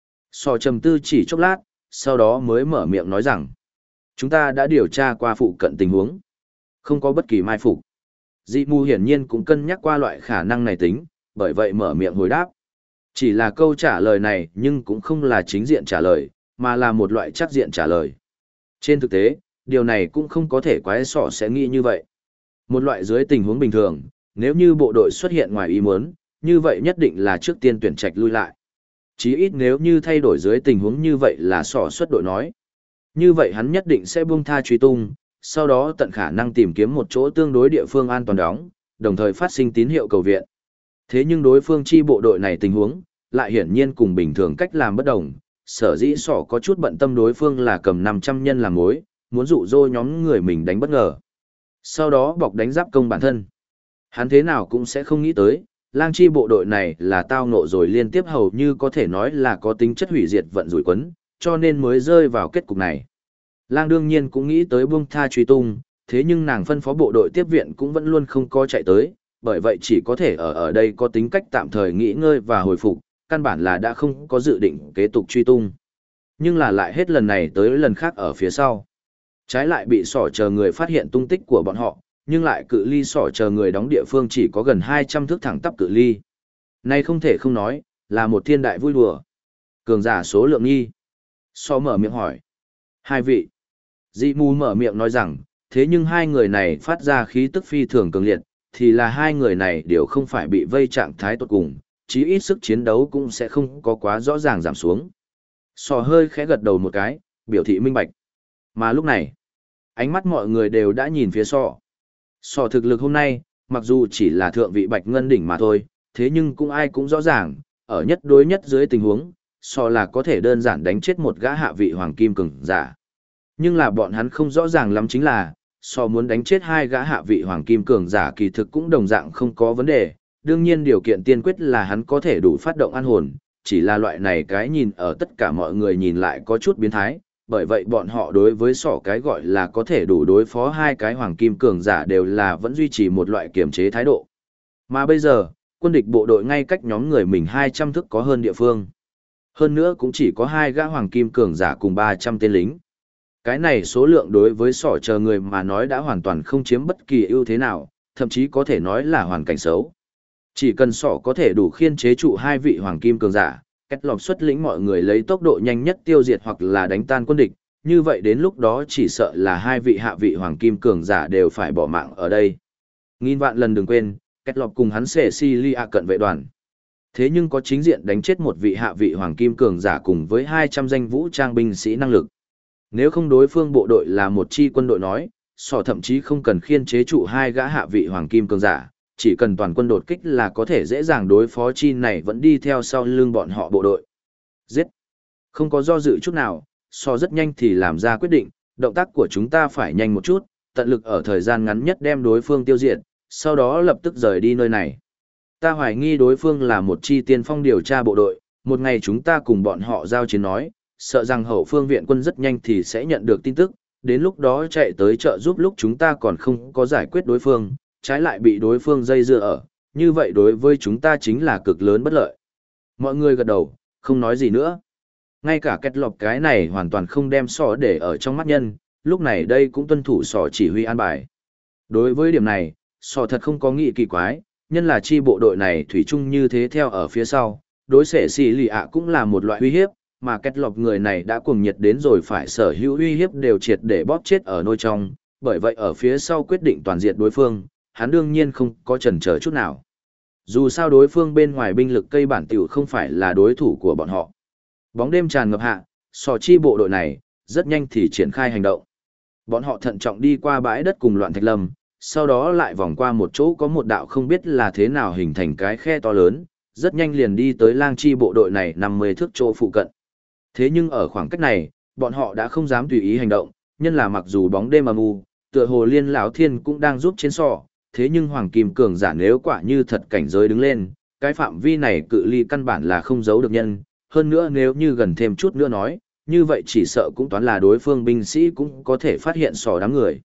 Sò trầm tư chỉ chốc lát, sau đó mới mở miệng nói rằng, chúng ta đã điều tra qua phụ cận tình huống. Không có bất kỳ mai phục. Dị mù hiển nhiên cũng cân nhắc qua loại khả năng này tính, bởi vậy mở miệng hồi đáp. Chỉ là câu trả lời này nhưng cũng không là chính diện trả lời, mà là một loại chắc diện trả lời. Trên thực tế, điều này cũng không có thể quái sọ sẽ nghĩ như vậy. Một loại dưới tình huống bình thường, nếu như bộ đội xuất hiện ngoài ý muốn, như vậy nhất định là trước tiên tuyển trạch lui lại. Chí ít nếu như thay đổi dưới tình huống như vậy là sọ xuất đội nói. Như vậy hắn nhất định sẽ buông tha truy tung, sau đó tận khả năng tìm kiếm một chỗ tương đối địa phương an toàn đóng, đồng thời phát sinh tín hiệu cầu viện. Thế nhưng đối phương chi bộ đội này tình huống, lại hiển nhiên cùng bình thường cách làm bất đồng, sở dĩ sỏ có chút bận tâm đối phương là cầm 500 nhân làm mối, muốn dụ dỗ nhóm người mình đánh bất ngờ. Sau đó bọc đánh giáp công bản thân. Hắn thế nào cũng sẽ không nghĩ tới, lang chi bộ đội này là tao ngộ rồi liên tiếp hầu như có thể nói là có tính chất hủy diệt vận rủi quấn, cho nên mới rơi vào kết cục này. Lang đương nhiên cũng nghĩ tới buông tha truy tung, thế nhưng nàng phân phó bộ đội tiếp viện cũng vẫn luôn không có chạy tới, bởi vậy chỉ có thể ở đây có tính cách tạm thời nghỉ ngơi và hồi phục, căn bản là đã không có dự định kế tục truy tung. Nhưng là lại hết lần này tới lần khác ở phía sau. Trái lại bị sỏ chờ người phát hiện tung tích của bọn họ, nhưng lại cự ly sỏ chờ người đóng địa phương chỉ có gần 200 thước thẳng tắp cự ly. Này không thể không nói, là một thiên đại vui đùa. Cường giả số lượng nghi. So mở miệng hỏi. Hai vị. Dị mù mở miệng nói rằng, thế nhưng hai người này phát ra khí tức phi thường cường liệt, thì là hai người này đều không phải bị vây trạng thái tốt cùng, chí ít sức chiến đấu cũng sẽ không có quá rõ ràng giảm xuống. Sò hơi khẽ gật đầu một cái, biểu thị minh bạch. Mà lúc này, ánh mắt mọi người đều đã nhìn phía sò. Sò thực lực hôm nay, mặc dù chỉ là thượng vị bạch ngân đỉnh mà thôi, thế nhưng cũng ai cũng rõ ràng, ở nhất đối nhất dưới tình huống, sò là có thể đơn giản đánh chết một gã hạ vị hoàng kim cường giả. Nhưng là bọn hắn không rõ ràng lắm chính là, sò muốn đánh chết hai gã hạ vị hoàng kim cường giả kỳ thực cũng đồng dạng không có vấn đề, đương nhiên điều kiện tiên quyết là hắn có thể đủ phát động an hồn, chỉ là loại này cái nhìn ở tất cả mọi người nhìn lại có chút biến thái, bởi vậy bọn họ đối với sỏ cái gọi là có thể đủ đối phó hai cái hoàng kim cường giả đều là vẫn duy trì một loại kiềm chế thái độ. Mà bây giờ, quân địch bộ đội ngay cách nhóm người mình 200 thước có hơn địa phương. Hơn nữa cũng chỉ có hai gã hoàng kim cường giả cùng 300 tên lính. Cái này số lượng đối với sỏ chờ người mà nói đã hoàn toàn không chiếm bất kỳ ưu thế nào, thậm chí có thể nói là hoàn cảnh xấu. Chỉ cần sỏ có thể đủ khiên chế trụ hai vị hoàng kim cường giả, kết lọc xuất lĩnh mọi người lấy tốc độ nhanh nhất tiêu diệt hoặc là đánh tan quân địch, như vậy đến lúc đó chỉ sợ là hai vị hạ vị hoàng kim cường giả đều phải bỏ mạng ở đây. Nghìn vạn lần đừng quên, kết lọc cùng hắn Cecilia cận vệ đoàn. Thế nhưng có chính diện đánh chết một vị hạ vị hoàng kim cường giả cùng với 200 danh vũ trang binh sĩ năng lực. Nếu không đối phương bộ đội là một chi quân đội nói, sỏ thậm chí không cần khiên chế trụ hai gã hạ vị hoàng kim cường giả, chỉ cần toàn quân đột kích là có thể dễ dàng đối phó chi này vẫn đi theo sau lưng bọn họ bộ đội. Giết! Không có do dự chút nào, sỏ rất nhanh thì làm ra quyết định, động tác của chúng ta phải nhanh một chút, tận lực ở thời gian ngắn nhất đem đối phương tiêu diệt, sau đó lập tức rời đi nơi này. Ta hoài nghi đối phương là một chi tiên phong điều tra bộ đội, một ngày chúng ta cùng bọn họ giao chiến nói, sợ rằng hậu phương viện quân rất nhanh thì sẽ nhận được tin tức, đến lúc đó chạy tới trợ giúp lúc chúng ta còn không có giải quyết đối phương, trái lại bị đối phương dây dưa ở, như vậy đối với chúng ta chính là cực lớn bất lợi. Mọi người gật đầu, không nói gì nữa. Ngay cả kết lọc cái này hoàn toàn không đem sỏ để ở trong mắt nhân, lúc này đây cũng tuân thủ sỏ chỉ huy an bài. Đối với điểm này, sỏ thật không có nghĩ kỳ quái, nhân là chi bộ đội này thủy chung như thế theo ở phía sau, đối xệ xì lì ạ cũng là một loại uy hiếp, mà kết lọc người này đã cuồng nhiệt đến rồi phải sở hữu uy hiếp đều triệt để bóp chết ở nôi trong, bởi vậy ở phía sau quyết định toàn diệt đối phương, hắn đương nhiên không có chần chờ chút nào. Dù sao đối phương bên ngoài binh lực cây bản tiểu không phải là đối thủ của bọn họ. Bóng đêm tràn ngập hạ, sò chi bộ đội này, rất nhanh thì triển khai hành động. Bọn họ thận trọng đi qua bãi đất cùng loạn thạch lâm, sau đó lại vòng qua một chỗ có một đạo không biết là thế nào hình thành cái khe to lớn, rất nhanh liền đi tới lang chi bộ đội này 50 thước chỗ phụ cận. Thế nhưng ở khoảng cách này, bọn họ đã không dám tùy ý hành động, nhân là mặc dù bóng đêm âm u, tựa hồ Liên lão thiên cũng đang giúp trên sọ, thế nhưng hoàng kim cường giả nếu quả như thật cảnh giới đứng lên, cái phạm vi này cự ly căn bản là không giấu được nhân, hơn nữa nếu như gần thêm chút nữa nói, như vậy chỉ sợ cũng toán là đối phương binh sĩ cũng có thể phát hiện sọ đám người.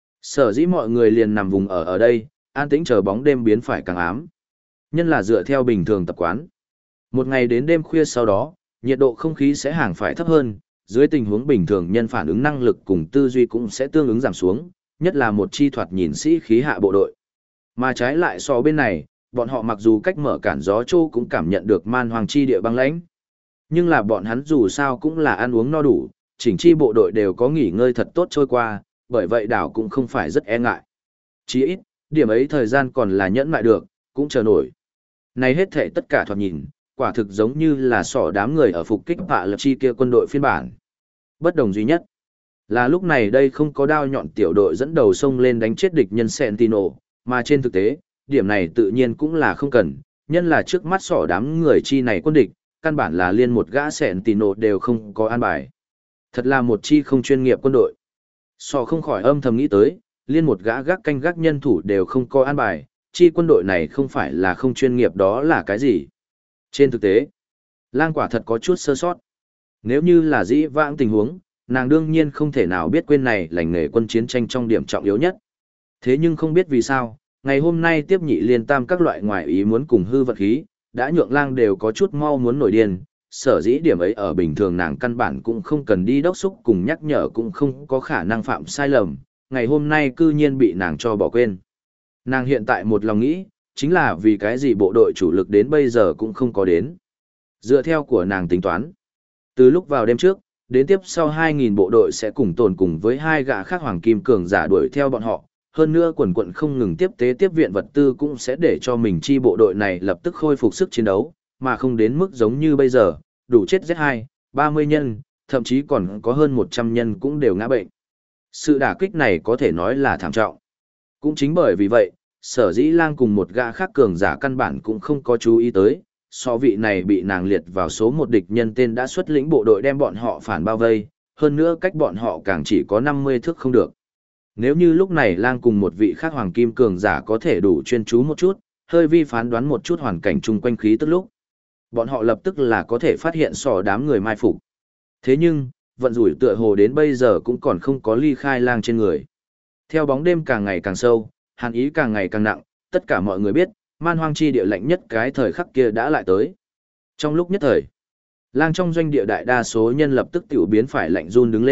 Sở dĩ mọi người liền nằm vùng ở đây, an tĩnh chờ bóng đêm biến phải càng ám. Nhân là dựa theo bình thường tập quán. Một ngày đến đêm khuya sau đó, nhiệt độ không khí sẽ hàng phải thấp hơn, dưới tình huống bình thường nhân phản ứng năng lực cùng tư duy cũng sẽ tương ứng giảm xuống, nhất là một chi thoạt nhìn sĩ khí hạ bộ đội. Mà trái lại so bên này, bọn họ mặc dù cách mở cản gió châu cũng cảm nhận được man hoàng chi địa băng lãnh. Nhưng là bọn hắn dù sao cũng là ăn uống no đủ, chỉnh chi bộ đội đều có nghỉ ngơi thật tốt trôi qua, bởi vậy đảo cũng không phải rất e ngại. Chỉ ít, điểm ấy thời gian còn là nhẫn lại được, cũng chờ nổi. Này hết thể tất cả thoạt nhìn, quả thực giống như là sỏ đám người ở phục kích bạ lập chi kia quân đội phiên bản. Bất đồng duy nhất là lúc này đây không có đao nhọn tiểu đội dẫn đầu xông lên đánh chết địch nhân Sentinel, mà trên thực tế, điểm này tự nhiên cũng là không cần, nhân là trước mắt sỏ đám người chi này quân địch, căn bản là liên một gã Sentinel đều không có an bài. Thật là một chi không chuyên nghiệp quân đội. Sỏ không khỏi âm thầm nghĩ tới, liên một gã gác canh gác nhân thủ đều không có an bài, chi quân đội này không phải là không chuyên nghiệp đó là cái gì. Trên thực tế, lang quả thật có chút sơ sót. Nếu như là dĩ vãng tình huống, nàng đương nhiên không thể nào biết quên này lành nghề quân chiến tranh trong điểm trọng yếu nhất. Thế nhưng không biết vì sao, ngày hôm nay tiếp nhị liên tam các loại ngoại ý muốn cùng hư vật khí, đã nhượng lang đều có chút mau muốn nổi điên, sở dĩ điểm ấy ở bình thường nàng căn bản cũng không cần đi đốc xúc cùng nhắc nhở cũng không có khả năng phạm sai lầm, ngày hôm nay cư nhiên bị nàng cho bỏ quên. Nàng hiện tại một lòng nghĩ, chính là vì cái gì bộ đội chủ lực đến bây giờ cũng không có đến. Dựa theo của nàng tính toán, từ lúc vào đêm trước, đến tiếp sau 2.000 bộ đội sẽ cùng tồn cùng với hai gã khác hoàng kim cường giả đuổi theo bọn họ, hơn nữa quần quận không ngừng tiếp tế tiếp viện vật tư cũng sẽ để cho mình chi bộ đội này lập tức khôi phục sức chiến đấu, mà không đến mức giống như bây giờ, đủ chết Z2, 30 nhân, thậm chí còn có hơn 100 nhân cũng đều ngã bệnh. Sự đả kích này có thể nói là thảm trọng. Cũng chính bởi vì vậy, sở dĩ lang cùng một gã khác cường giả căn bản cũng không có chú ý tới, so vị này bị nàng liệt vào số một địch nhân tên đã xuất lĩnh bộ đội đem bọn họ phản bao vây, hơn nữa cách bọn họ càng chỉ có 50 thước không được. Nếu như lúc này lang cùng một vị khác hoàng kim cường giả có thể đủ chuyên chú một chút, hơi vi phán đoán một chút hoàn cảnh chung quanh khí tức lúc, bọn họ lập tức là có thể phát hiện sò đám người mai phục. Thế nhưng, vận rủi tựa hồ đến bây giờ cũng còn không có ly khai lang trên người. Theo bóng đêm càng ngày càng sâu, hàn ý càng ngày càng nặng, tất cả mọi người biết, man hoang chi địa lạnh nhất cái thời khắc kia đã lại tới. Trong lúc nhất thời, lang trong doanh địa đại đa số nhân lập tức tiểu biến phải lạnh run đứng lên,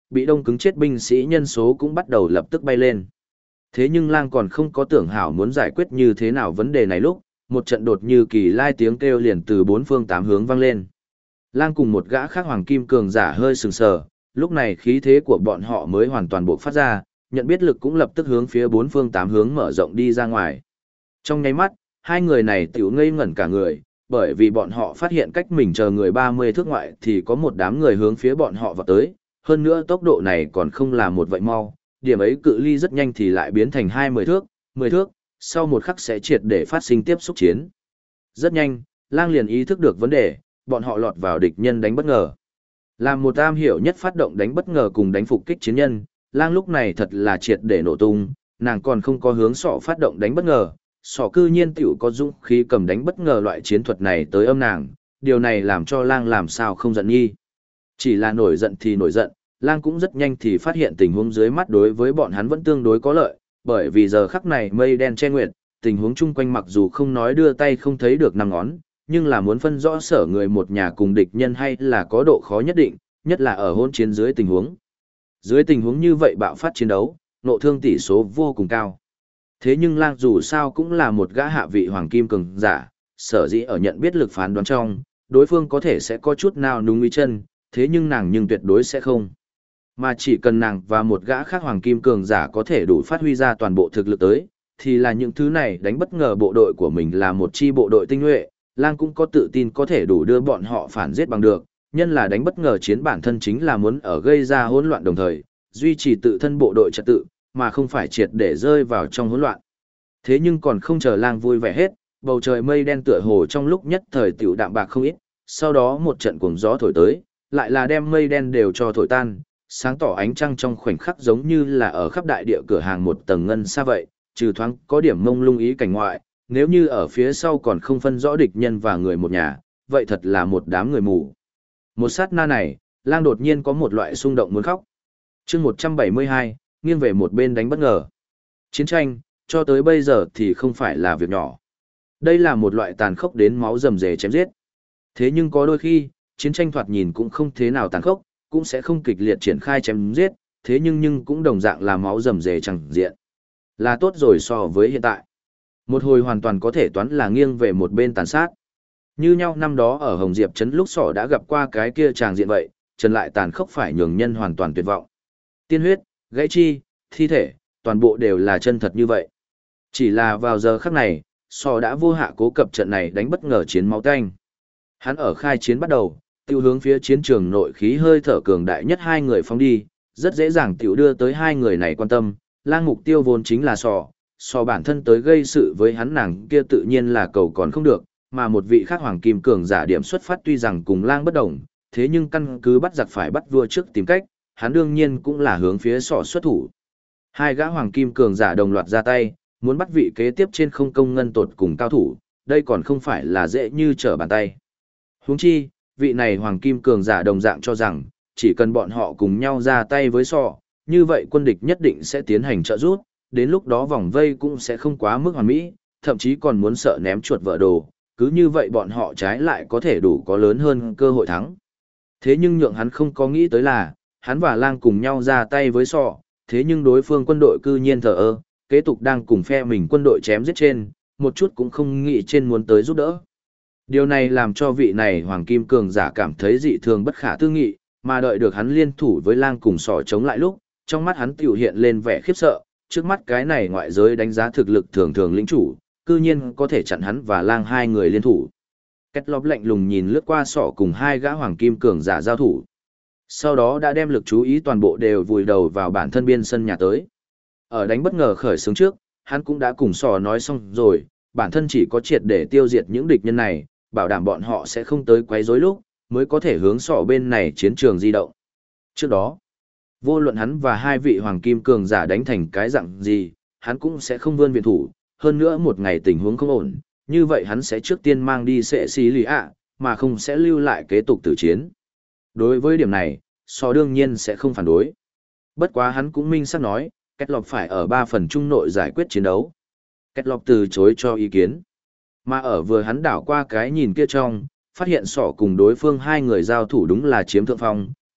bị đông cứng chết binh sĩ nhân số cũng bắt đầu lập tức bay lên. Thế nhưng lang còn không có tưởng hảo muốn giải quyết như thế nào vấn đề này lúc, một trận đột như kỳ lai tiếng kêu liền từ bốn phương tám hướng vang lên. Lang cùng một gã khác hoàng kim cường giả hơi sừng sờ, lúc này khí thế của bọn họ mới hoàn toàn bộc phát ra, nhận biết lực cũng lập tức hướng phía bốn phương tám hướng mở rộng đi ra ngoài. Trong nháy mắt, hai người này tiểu ngây ngẩn cả người, bởi vì bọn họ phát hiện cách mình chờ người 30 thước ngoại thì có một đám người hướng phía bọn họ vào tới, hơn nữa tốc độ này còn không là một vậy mau, điểm ấy cự ly rất nhanh thì lại biến thành 20 thước, 10 thước, sau một khắc sẽ triệt để phát sinh tiếp xúc chiến. Rất nhanh, lang liền ý thức được vấn đề, bọn họ lọt vào địch nhân đánh bất ngờ. Làm một am hiểu nhất phát động đánh bất ngờ cùng đánh phục kích chiến nhân, lang lúc này thật là triệt để nổ tung, nàng còn không có hướng sọ phát động đánh bất ngờ, sọ cư nhiên tiểu có dũng khí cầm đánh bất ngờ loại chiến thuật này tới âm nàng, điều này làm cho lang làm sao không giận nghi. Chỉ là nổi giận thì nổi giận, lang cũng rất nhanh thì phát hiện tình huống dưới mắt đối với bọn hắn vẫn tương đối có lợi, bởi vì giờ khắc này mây đen che nguyệt, tình huống chung quanh mặc dù không nói đưa tay không thấy được năm ngón, nhưng là muốn phân rõ sở người một nhà cùng địch nhân hay là có độ khó nhất định, nhất là ở hôn chiến dưới tình huống. Dưới tình huống như vậy bạo phát chiến đấu, nộ thương tỷ số vô cùng cao. Thế nhưng lang dù sao cũng là một gã hạ vị hoàng kim cường giả, sở dĩ ở nhận biết lực phán đoán trong, đối phương có thể sẽ có chút nào núng ý chân, thế nhưng nàng nhưng tuyệt đối sẽ không. Mà chỉ cần nàng và một gã khác hoàng kim cường giả có thể đủ phát huy ra toàn bộ thực lực tới, thì là những thứ này đánh bất ngờ bộ đội của mình là một chi bộ đội tinh nhuệ, lang cũng có tự tin có thể đủ đưa bọn họ phản giết bằng được, nhân là đánh bất ngờ chiến bản thân chính là muốn ở gây ra hỗn loạn đồng thời, duy trì tự thân bộ đội trật tự, mà không phải triệt để rơi vào trong hỗn loạn. Thế nhưng còn không chờ lang vui vẻ hết, bầu trời mây đen tựa hồ trong lúc nhất thời tiểu đạm bạc không ít, sau đó một trận cuồng gió thổi tới, lại là đem mây đen đều cho thổi tan, sáng tỏ ánh trăng trong khoảnh khắc giống như là ở khắp đại địa cửa hàng một tầng ngân xa vậy, trừ thoáng có điểm mông lung ý cảnh ngoại, nếu như ở phía sau còn không phân rõ địch nhân và người một nhà, vậy thật là một đám người mù. Một sát na này, lang đột nhiên có một loại xung động muốn khóc. chương 172, nghiêng về một bên đánh bất ngờ. Chiến tranh, cho tới bây giờ thì không phải là việc nhỏ. Đây là một loại tàn khốc đến máu rầm rề chém giết. Thế nhưng có đôi khi, chiến tranh thoạt nhìn cũng không thế nào tàn khốc, cũng sẽ không kịch liệt triển khai chém giết, thế nhưng cũng đồng dạng là máu rầm rề chẳng diện. Là tốt rồi so với hiện tại. Một hồi hoàn toàn có thể toán là nghiêng về một bên tàn sát. Như nhau năm đó ở Hồng Diệp Trấn lúc sỏ đã gặp qua cái kia tràng diện vậy, trần lại tàn khốc phải nhường nhân hoàn toàn tuyệt vọng. Tiên huyết, gãy chi, thi thể, toàn bộ đều là chân thật như vậy. Chỉ là vào giờ khắc này, sỏ đã vô hạ cố cập trận này đánh bất ngờ chiến máu tanh. Hắn ở khai chiến bắt đầu, tiêu hướng phía chiến trường nội khí hơi thở cường đại nhất hai người phóng đi, rất dễ dàng tiểu đưa tới hai người này quan tâm, lang mục tiêu vốn chính là sò bản thân tới gây sự với hắn nàng kia tự nhiên là cầu còn không được, mà một vị khác hoàng kim cường giả điểm xuất phát tuy rằng cùng lang bất đồng, thế nhưng căn cứ bắt giặc phải bắt vua trước tìm cách, hắn đương nhiên cũng là hướng phía sò xuất thủ. Hai gã hoàng kim cường giả đồng loạt ra tay, muốn bắt vị kế tiếp trên không công ngân tột cùng cao thủ, đây còn không phải là dễ như trở bàn tay. Huống chi, vị này hoàng kim cường giả đồng dạng cho rằng, chỉ cần bọn họ cùng nhau ra tay với sò, như vậy quân địch nhất định sẽ tiến hành trợ giúp, đến lúc đó vòng vây cũng sẽ không quá mức hoàn mỹ, thậm chí còn muốn sợ ném chuột vỡ đồ, cứ như vậy bọn họ trái lại có thể đủ có lớn hơn cơ hội thắng. Thế nhưng nhượng hắn không có nghĩ tới là, hắn và lang cùng nhau ra tay với sọ, thế nhưng đối phương quân đội cư nhiên thờ ơ, kế tục đang cùng phe mình quân đội chém giết trên, một chút cũng không nghĩ trên muốn tới giúp đỡ. Điều này làm cho vị này hoàng kim cường giả cảm thấy dị thường bất khả tư nghị, mà đợi được hắn liên thủ với lang cùng sọ chống lại lúc, trong mắt hắn tiểu hiện lên vẻ khiếp sợ, trước mắt cái này ngoại giới đánh giá thực lực thường thường lĩnh chủ, cư nhiên có thể chặn hắn và lang hai người liên thủ. Kết lóp lạnh lùng nhìn lướt qua sọ cùng hai gã hoàng kim cường giả giao thủ. Sau đó đã đem lực chú ý toàn bộ đều vùi đầu vào bản thân biên sân nhà tới. Ở đánh bất ngờ khởi xướng trước, hắn cũng đã cùng sọ nói xong rồi, bản thân chỉ có triệt để tiêu diệt những địch nhân này, bảo đảm bọn họ sẽ không tới quấy rối lúc, mới có thể hướng sọ bên này chiến trường di động. Trước đó, vô luận hắn và hai vị hoàng kim cường giả đánh thành cái dạng gì, hắn cũng sẽ không vươn viện thủ, hơn nữa một ngày tình huống không ổn, như vậy hắn sẽ trước tiên mang đi sẽ xí lì ạ, mà không sẽ lưu lại kế tục tử chiến. Đối với điểm này, sò đương nhiên sẽ không phản đối. Bất quá hắn cũng minh xác nói, Kết Lộc phải ở 3 phần trung nội giải quyết chiến đấu. Kết Lộc từ chối cho ý kiến. Mà ở vừa hắn đảo qua cái nhìn kia trong, phát hiện sọ cùng đối phương hai người giao thủ đúng là chiếm thượng phong,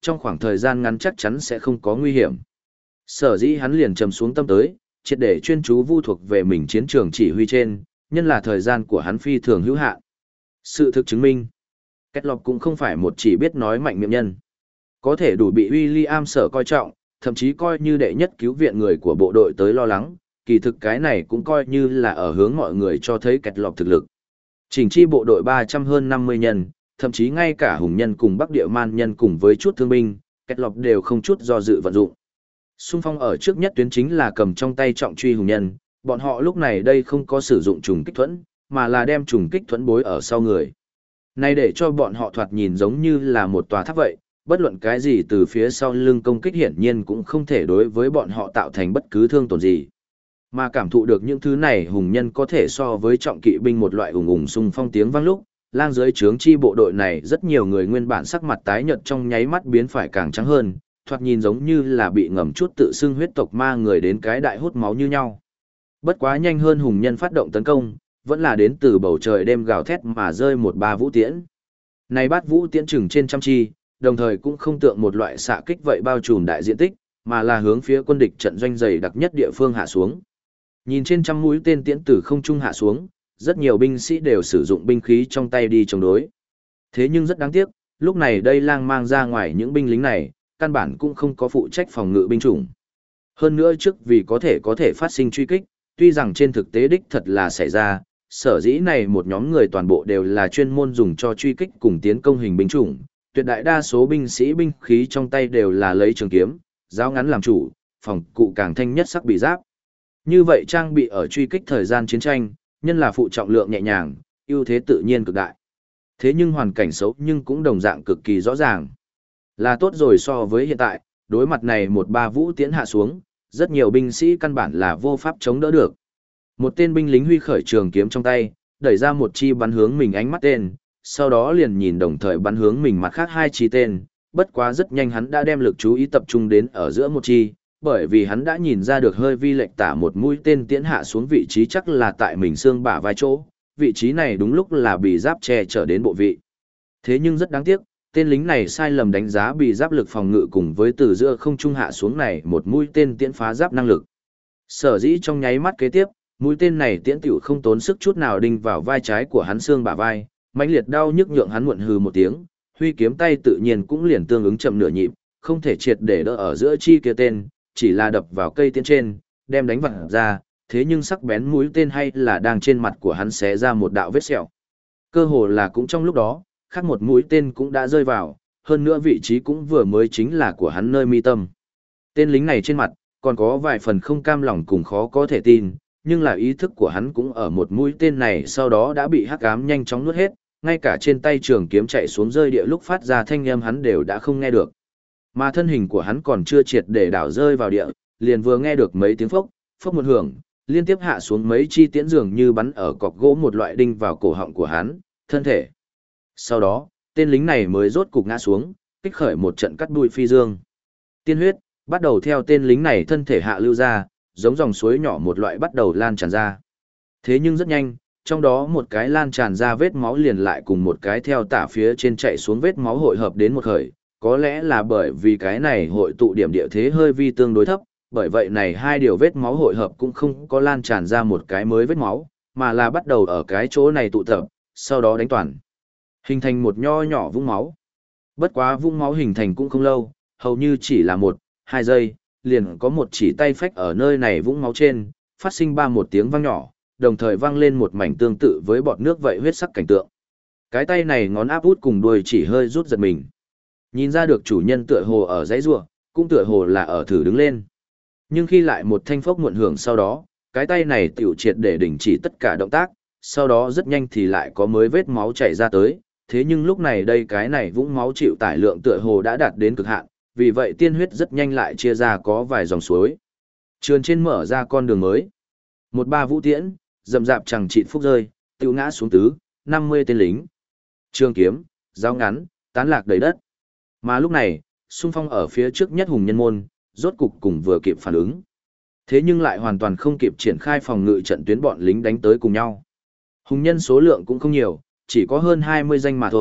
trong khoảng thời gian ngắn chắc chắn sẽ không có nguy hiểm. Sở dĩ hắn liền trầm xuống tâm tới, triệt để chuyên chú vu thuộc về mình chiến trường chỉ huy trên, nhân là thời gian của hắn phi thường hữu hạn. Sự thực chứng minh, Kết Lộc cũng không phải một chỉ biết nói mạnh miệng nhân. Có thể đủ bị William sở coi trọng, thậm chí coi như đệ nhất cứu viện người của bộ đội tới lo lắng, kỳ thực cái này cũng coi như là ở hướng mọi người cho thấy Kết Lộc thực lực. Chỉnh chi bộ đội 300 hơn 50 nhân, thậm chí ngay cả hùng nhân cùng Bắc Địa Man nhân cùng với chút thương binh, Kết Lộc đều không chút do dự vận dụng. Xung phong ở trước nhất tuyến chính là cầm trong tay trọng truy hùng nhân, bọn họ lúc này đây không có sử dụng trùng kích thuẫn, mà là đem trùng kích thuẫn bối ở sau người. Này để cho bọn họ thoạt nhìn giống như là một tòa tháp vậy, bất luận cái gì từ phía sau lưng công kích hiển nhiên cũng không thể đối với bọn họ tạo thành bất cứ thương tổn gì. Mà cảm thụ được những thứ này hùng nhân có thể so với trọng kỵ binh một loại ùng ùng xung phong tiếng vang lúc, lang dưới trướng chi bộ đội này rất nhiều người nguyên bản sắc mặt tái nhợt trong nháy mắt biến phải càng trắng hơn, thoạt nhìn giống như là bị ngầm chút tự xưng huyết tộc ma người đến cái đại hút máu như nhau. Bất quá nhanh hơn hùng nhân phát động tấn công, vẫn là đến từ bầu trời đêm gào thét mà rơi một ba vũ tiễn. Này bát vũ tiễn chừng trên trăm chi, đồng thời cũng không tượng một loại xạ kích vậy bao trùm đại diện tích, mà là hướng phía quân địch trận doanh dày đặc nhất địa phương hạ xuống. Nhìn trên trăm mũi tên tiễn từ không trung hạ xuống, rất nhiều binh sĩ đều sử dụng binh khí trong tay đi chống đối. Thế nhưng rất đáng tiếc, lúc này đây lang mang ra ngoài những binh lính này, căn bản cũng không có phụ trách phòng ngự binh chủng. Hơn nữa trước vì có thể phát sinh truy kích, tuy rằng trên thực tế đích thật là xảy ra, sở dĩ này một nhóm người toàn bộ đều là chuyên môn dùng cho truy kích cùng tiến công hình binh chủng, tuyệt đại đa số binh sĩ binh khí trong tay đều là lấy trường kiếm, giáo ngắn làm chủ, phòng cụ càng thanh nhất sắc bị giáp. Như vậy trang bị ở truy kích thời gian chiến tranh, nhân là phụ trọng lượng nhẹ nhàng, ưu thế tự nhiên cực đại. Thế nhưng hoàn cảnh xấu nhưng cũng đồng dạng cực kỳ rõ ràng. Là tốt rồi so với hiện tại, đối mặt này một ba vũ tiễn hạ xuống, rất nhiều binh sĩ căn bản là vô pháp chống đỡ được. Một tên binh lính huy khởi trường kiếm trong tay, đẩy ra một chi bắn hướng mình ánh mắt tên, sau đó liền nhìn đồng thời bắn hướng mình mặt khác hai chi tên, bất quá rất nhanh hắn đã đem lực chú ý tập trung đến ở giữa một chi, bởi vì hắn đã nhìn ra được hơi vi lệch tả một mũi tên tiễn hạ xuống vị trí chắc là tại mình xương bả vai chỗ, vị trí này đúng lúc là bị giáp che chở đến bộ vị. Thế nhưng rất đáng tiếc, tên lính này sai lầm đánh giá bị giáp lực phòng ngự cùng với từ giữa không trung hạ xuống này một mũi tên tiễn phá giáp năng lực. Sở dĩ trong nháy mắt kế tiếp, mũi tên này tiễn tiểu không tốn sức chút nào đinh vào vai trái của hắn xương bả vai, mãnh liệt đau nhức nhượng hắn muộn hừ một tiếng, huy kiếm tay tự nhiên cũng liền tương ứng chậm nửa nhịp, không thể triệt để đỡ ở giữa chi kia tên, chỉ là đập vào cây tiễn trên, đem đánh vặn ra, thế nhưng sắc bén mũi tên hay là đang trên mặt của hắn xé ra một đạo vết sẹo. Cơ hồ là cũng trong lúc đó, khác một mũi tên cũng đã rơi vào, hơn nữa vị trí cũng vừa mới chính là của hắn nơi mi tâm. Tên lính này trên mặt, còn có vài phần không cam lòng cùng khó có thể tin, nhưng là ý thức của hắn cũng ở một mũi tên này sau đó đã bị hắc ám nhanh chóng nuốt hết, ngay cả trên tay trường kiếm chạy xuống rơi địa lúc phát ra thanh âm hắn đều đã không nghe được. Mà thân hình của hắn còn chưa triệt để đảo rơi vào địa, liền vừa nghe được mấy tiếng phốc, phốc một hưởng, liên tiếp hạ xuống mấy chi tiễn dường như bắn ở cọc gỗ một loại đinh vào cổ họng của hắn, thân thể. Sau đó, tên lính này mới rốt cục ngã xuống, kích khởi một trận cắt đuôi phi dương. Tiên huyết bắt đầu theo tên lính này thân thể hạ lưu ra, giống dòng suối nhỏ một loại bắt đầu lan tràn ra. Thế nhưng rất nhanh, trong đó một cái lan tràn ra vết máu liền lại cùng một cái theo tả phía trên chạy xuống vết máu hội hợp đến một khởi, có lẽ là bởi vì cái này hội tụ điểm địa thế hơi vi tương đối thấp, bởi vậy này hai điều vết máu hội hợp cũng không có lan tràn ra một cái mới vết máu, mà là bắt đầu ở cái chỗ này tụ tập, sau đó đánh toàn. Hình thành một nho nhỏ vũng máu. Bất quá vũng máu hình thành cũng không lâu, hầu như chỉ là 1-2 giây, liền có một chỉ tay phách ở nơi này vũng máu trên, phát sinh một tiếng vang nhỏ, đồng thời vang lên một mảnh tương tự với bọt nước vậy huyết sắc cảnh tượng. Cái tay này ngón áp út cùng đuôi chỉ hơi rút giật mình. Nhìn ra được chủ nhân tựa hồ ở dãy rủa, cũng tựa hồ là ở thử đứng lên. Nhưng khi lại một thanh phốc muộn hưởng sau đó, cái tay này tiểu triệt để đình chỉ tất cả động tác, sau đó rất nhanh thì lại có mới vết máu chảy ra tới, thế nhưng lúc này đây cái này vũng máu chịu tải lượng tựa hồ đã đạt đến cực hạn, vì vậy tiên huyết rất nhanh lại chia ra có vài dòng suối. Trườn trên mở ra con đường mới. Một ba vũ tiễn, rầm rạp chẳng chịt phúc rơi, tiêu ngã xuống tứ, 50 tên lính. Trường kiếm, dao ngắn, tán lạc đầy đất. Mà lúc này, xung phong ở phía trước nhất hùng nhân môn, rốt cục cùng vừa kịp phản ứng. Thế nhưng lại hoàn toàn không kịp triển khai phòng ngự trận tuyến bọn lính đánh tới cùng nhau. Hùng nhân số lượng cũng không nhiều, chỉ có hơn 20 danh mà thôi,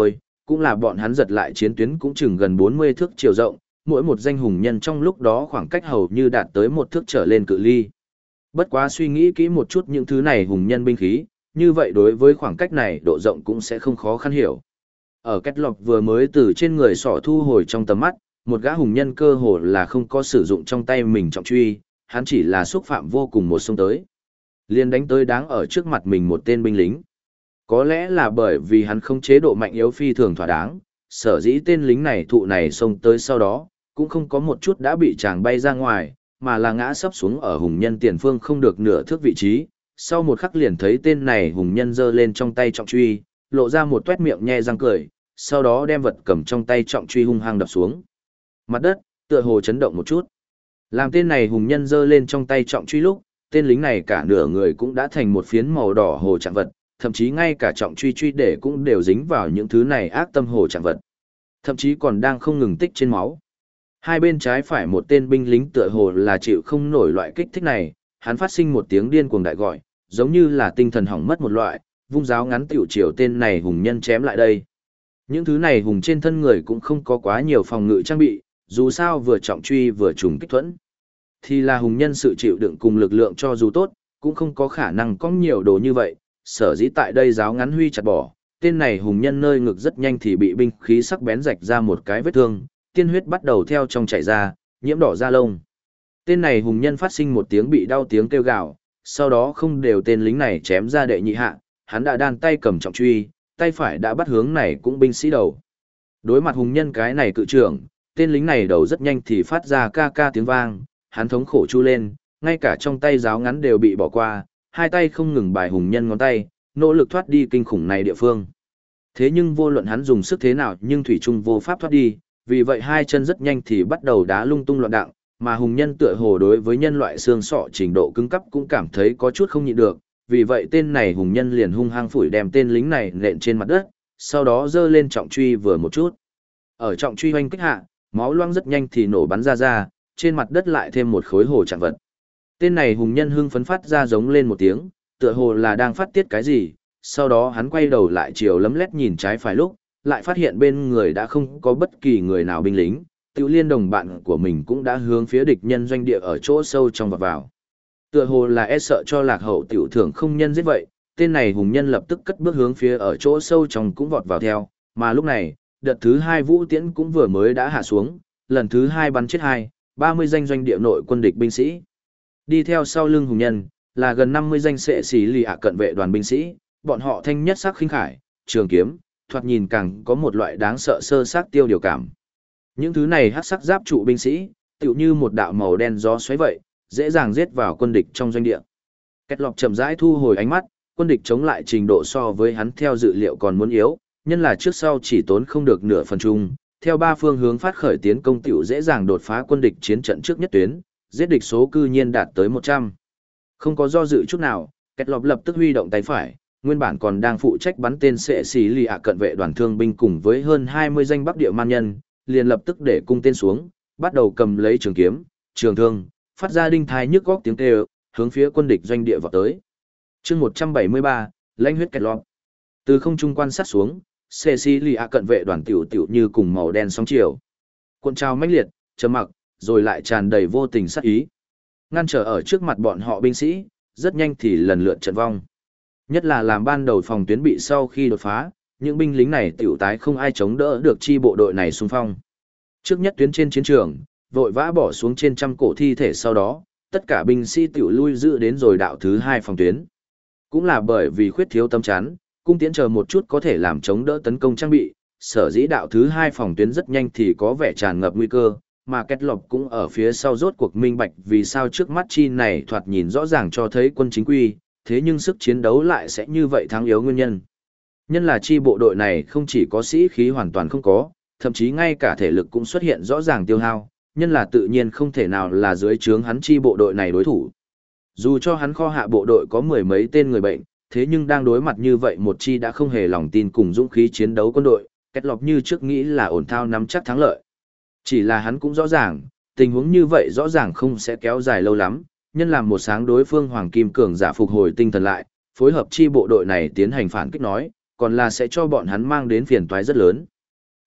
cũng là bọn hắn giật lại chiến tuyến cũng chừng gần 40 thước chiều rộng, mỗi một danh hùng nhân trong lúc đó khoảng cách hầu như đạt tới 1 thước trở lên cự ly. Bất quá suy nghĩ kỹ một chút những thứ này hùng nhân binh khí, như vậy đối với khoảng cách này độ rộng cũng sẽ không khó khăn hiểu. Ở Kết Lộc vừa mới từ trên người sọ thu hồi trong tầm mắt, một gã hùng nhân cơ hồ là không có sử dụng trong tay mình trọng truy, hắn chỉ là xúc phạm vô cùng một xông tới. Liền đánh tới đáng ở trước mặt mình một tên binh lính. Có lẽ là bởi vì hắn không chế độ mạnh yếu phi thường thỏa đáng, sở dĩ tên lính này thụ này xông tới sau đó, cũng không có một chút đã bị chàng bay ra ngoài, mà là ngã sấp xuống ở hùng nhân tiền phương không được nửa thước vị trí. Sau một khắc liền thấy tên này hùng nhân giơ lên trong tay trọng truy, lộ ra một tuét miệng nhe răng cười, sau đó đem vật cầm trong tay trọng truy hung hăng đập xuống. Mặt đất, tựa hồ chấn động một chút. Làm tên này hùng nhân giơ lên trong tay trọng truy lúc, tên lính này cả nửa người cũng đã thành một phiến màu đỏ hồ trạng vật, thậm chí ngay cả trọng truy truy để cũng đều dính vào những thứ này ác tâm hồ trạng vật. Thậm chí còn đang không ngừng tích trên máu. Hai bên trái phải một tên binh lính tựa hồ là chịu không nổi loại kích thích này, hắn phát sinh một tiếng điên cuồng đại gọi, giống như là tinh thần hỏng mất một loại, vung giáo ngắn tiểu chiều tên này hùng nhân chém lại đây. Những thứ này hùng trên thân người cũng không có quá nhiều phòng ngự trang bị, dù sao vừa trọng truy vừa trùng kích thuẫn. Thì là hùng nhân sự chịu đựng cùng lực lượng cho dù tốt, cũng không có khả năng có nhiều đồ như vậy, sở dĩ tại đây giáo ngắn huy chặt bỏ, tên này hùng nhân nơi ngực rất nhanh thì bị binh khí sắc bén rạch ra một cái vết thương, tiên huyết bắt đầu theo trong chảy ra, nhiễm đỏ da lông. Tên này hùng nhân phát sinh một tiếng bị đau tiếng kêu gào, sau đó không đều tên lính này chém ra đệ nhị hạ, hắn đã đan tay cầm trọng truy, tay phải đã bắt hướng này cũng binh sĩ đầu. Đối mặt hùng nhân cái này cự trưởng, tên lính này đầu rất nhanh thì phát ra ca ca tiếng vang, hắn thống khổ chu lên, ngay cả trong tay giáo ngắn đều bị bỏ qua, hai tay không ngừng bài hùng nhân ngón tay, nỗ lực thoát đi kinh khủng này địa phương. Thế nhưng vô luận hắn dùng sức thế nào nhưng thủy trung vô pháp thoát đi, vì vậy hai chân rất nhanh thì bắt đầu đá lung tung loạn đặng, mà hùng nhân tựa hồ đối với nhân loại xương sọ trình độ cứng cấp cũng cảm thấy có chút không nhịn được, vì vậy tên này hùng nhân liền hung hăng phủi đem tên lính này nện trên mặt đất, sau đó giơ lên trọng truy vừa một chút. Ở trọng truy hoành kích hạ, máu loang rất nhanh thì nổ bắn ra, trên mặt đất lại thêm một khối hồ trạng vật. Tên này hùng nhân hưng phấn phát ra giống lên một tiếng, tựa hồ là đang phát tiết cái gì, sau đó hắn quay đầu lại chiều lấm lét nhìn trái phải lúc, lại phát hiện bên người đã không có bất kỳ người nào binh lính, Tiểu Liên đồng bạn của mình cũng đã hướng phía địch nhân doanh địa ở chỗ sâu trong vọt vào. Tựa hồ là e sợ cho lạc hậu tiểu thưởng không nhân giết vậy, tên này hùng nhân lập tức cất bước hướng phía ở chỗ sâu trong cũng vọt vào theo, mà lúc này, đợt thứ hai vũ tiễn cũng vừa mới đã hạ xuống, lần thứ hai bắn chết 30 danh doanh địa nội quân địch binh sĩ. Đi theo sau lưng hùng nhân, là gần 50 danh sệ sĩ lì ạ cận vệ đoàn binh sĩ, bọn họ thanh nhất sắc khinh khải, trường kiếm, thoạt nhìn càng có một loại đáng sợ sơ xác tiêu điều cảm. Những thứ này hắc sắc giáp trụ binh sĩ, tựu như một đạo màu đen gió xoáy vậy, dễ dàng giết vào quân địch trong doanh địa. Kết Lộc chậm rãi thu hồi ánh mắt, quân địch chống lại trình độ so với hắn theo dự liệu còn muốn yếu, nhân là trước sau chỉ tốn không được nửa phần chung, theo ba phương hướng phát khởi tiến công tiểu dễ dàng đột phá quân địch chiến trận trước nhất tuyến, giết địch số cư nhiên đạt tới 100. Không có do dự chút nào, Kết Lộc lập tức huy động tay phải, nguyên bản còn đang phụ trách bắn tên sệ xì lì ạ cận vệ đoàn thương binh cùng với hơn 20 danh bắc địa man nhân, liền lập tức để cung tên xuống, bắt đầu cầm lấy trường kiếm, trường thương, phát ra đinh thai nhức góc tiếng kêu, hướng phía quân địch doanh địa vào tới. Chương 173, lãnh huyết Kết Lộc. Từ không trung quan sát xuống, sệ xì lì ạ cận vệ đoàn tiểu như cùng màu đen sóng chiều. Cuộn trào mãnh liệt, trầm mặc, rồi lại tràn đầy vô tình sát ý. Ngăn trở ở trước mặt bọn họ binh sĩ, rất nhanh thì lần lượt trận vong. Nhất là làm ban đầu phòng tuyến bị sau khi đột phá, những binh lính này tiểu tái không ai chống đỡ được chi bộ đội này xung phong. Trước nhất tuyến trên chiến trường, vội vã bỏ xuống trên trăm cổ thi thể sau đó, tất cả binh sĩ tiểu lui giữ đến rồi đạo thứ hai phòng tuyến. Cũng là bởi vì khuyết thiếu tâm chắn, cung tiễn chờ một chút có thể làm chống đỡ tấn công trang bị, sở dĩ đạo thứ hai phòng tuyến rất nhanh thì có vẻ tràn ngập nguy cơ, mà Kết Lộc cũng ở phía sau rốt cuộc minh bạch vì sao trước mắt chi này thoạt nhìn rõ ràng cho thấy quân chính quy, thế nhưng sức chiến đấu lại sẽ như vậy thắng yếu nguyên nhân. Nhân là chi bộ đội này không chỉ có sĩ khí hoàn toàn không có, thậm chí ngay cả thể lực cũng xuất hiện rõ ràng tiêu hao, nhân là tự nhiên không thể nào là dưới trướng hắn chi bộ đội này đối thủ. Dù cho hắn kho hạ bộ đội có mười mấy tên người bệnh, thế nhưng đang đối mặt như vậy một chi đã không hề lòng tin cùng dũng khí chiến đấu quân đội, Kết Lộc như trước nghĩ là ổn thao nắm chắc thắng lợi. Chỉ là hắn cũng rõ ràng, tình huống như vậy rõ ràng không sẽ kéo dài lâu lắm, nhân làm một sáng đối phương Hoàng Kim Cường giả phục hồi tinh thần lại, phối hợp chi bộ đội này tiến hành phản kích nói, còn là sẽ cho bọn hắn mang đến phiền toái rất lớn.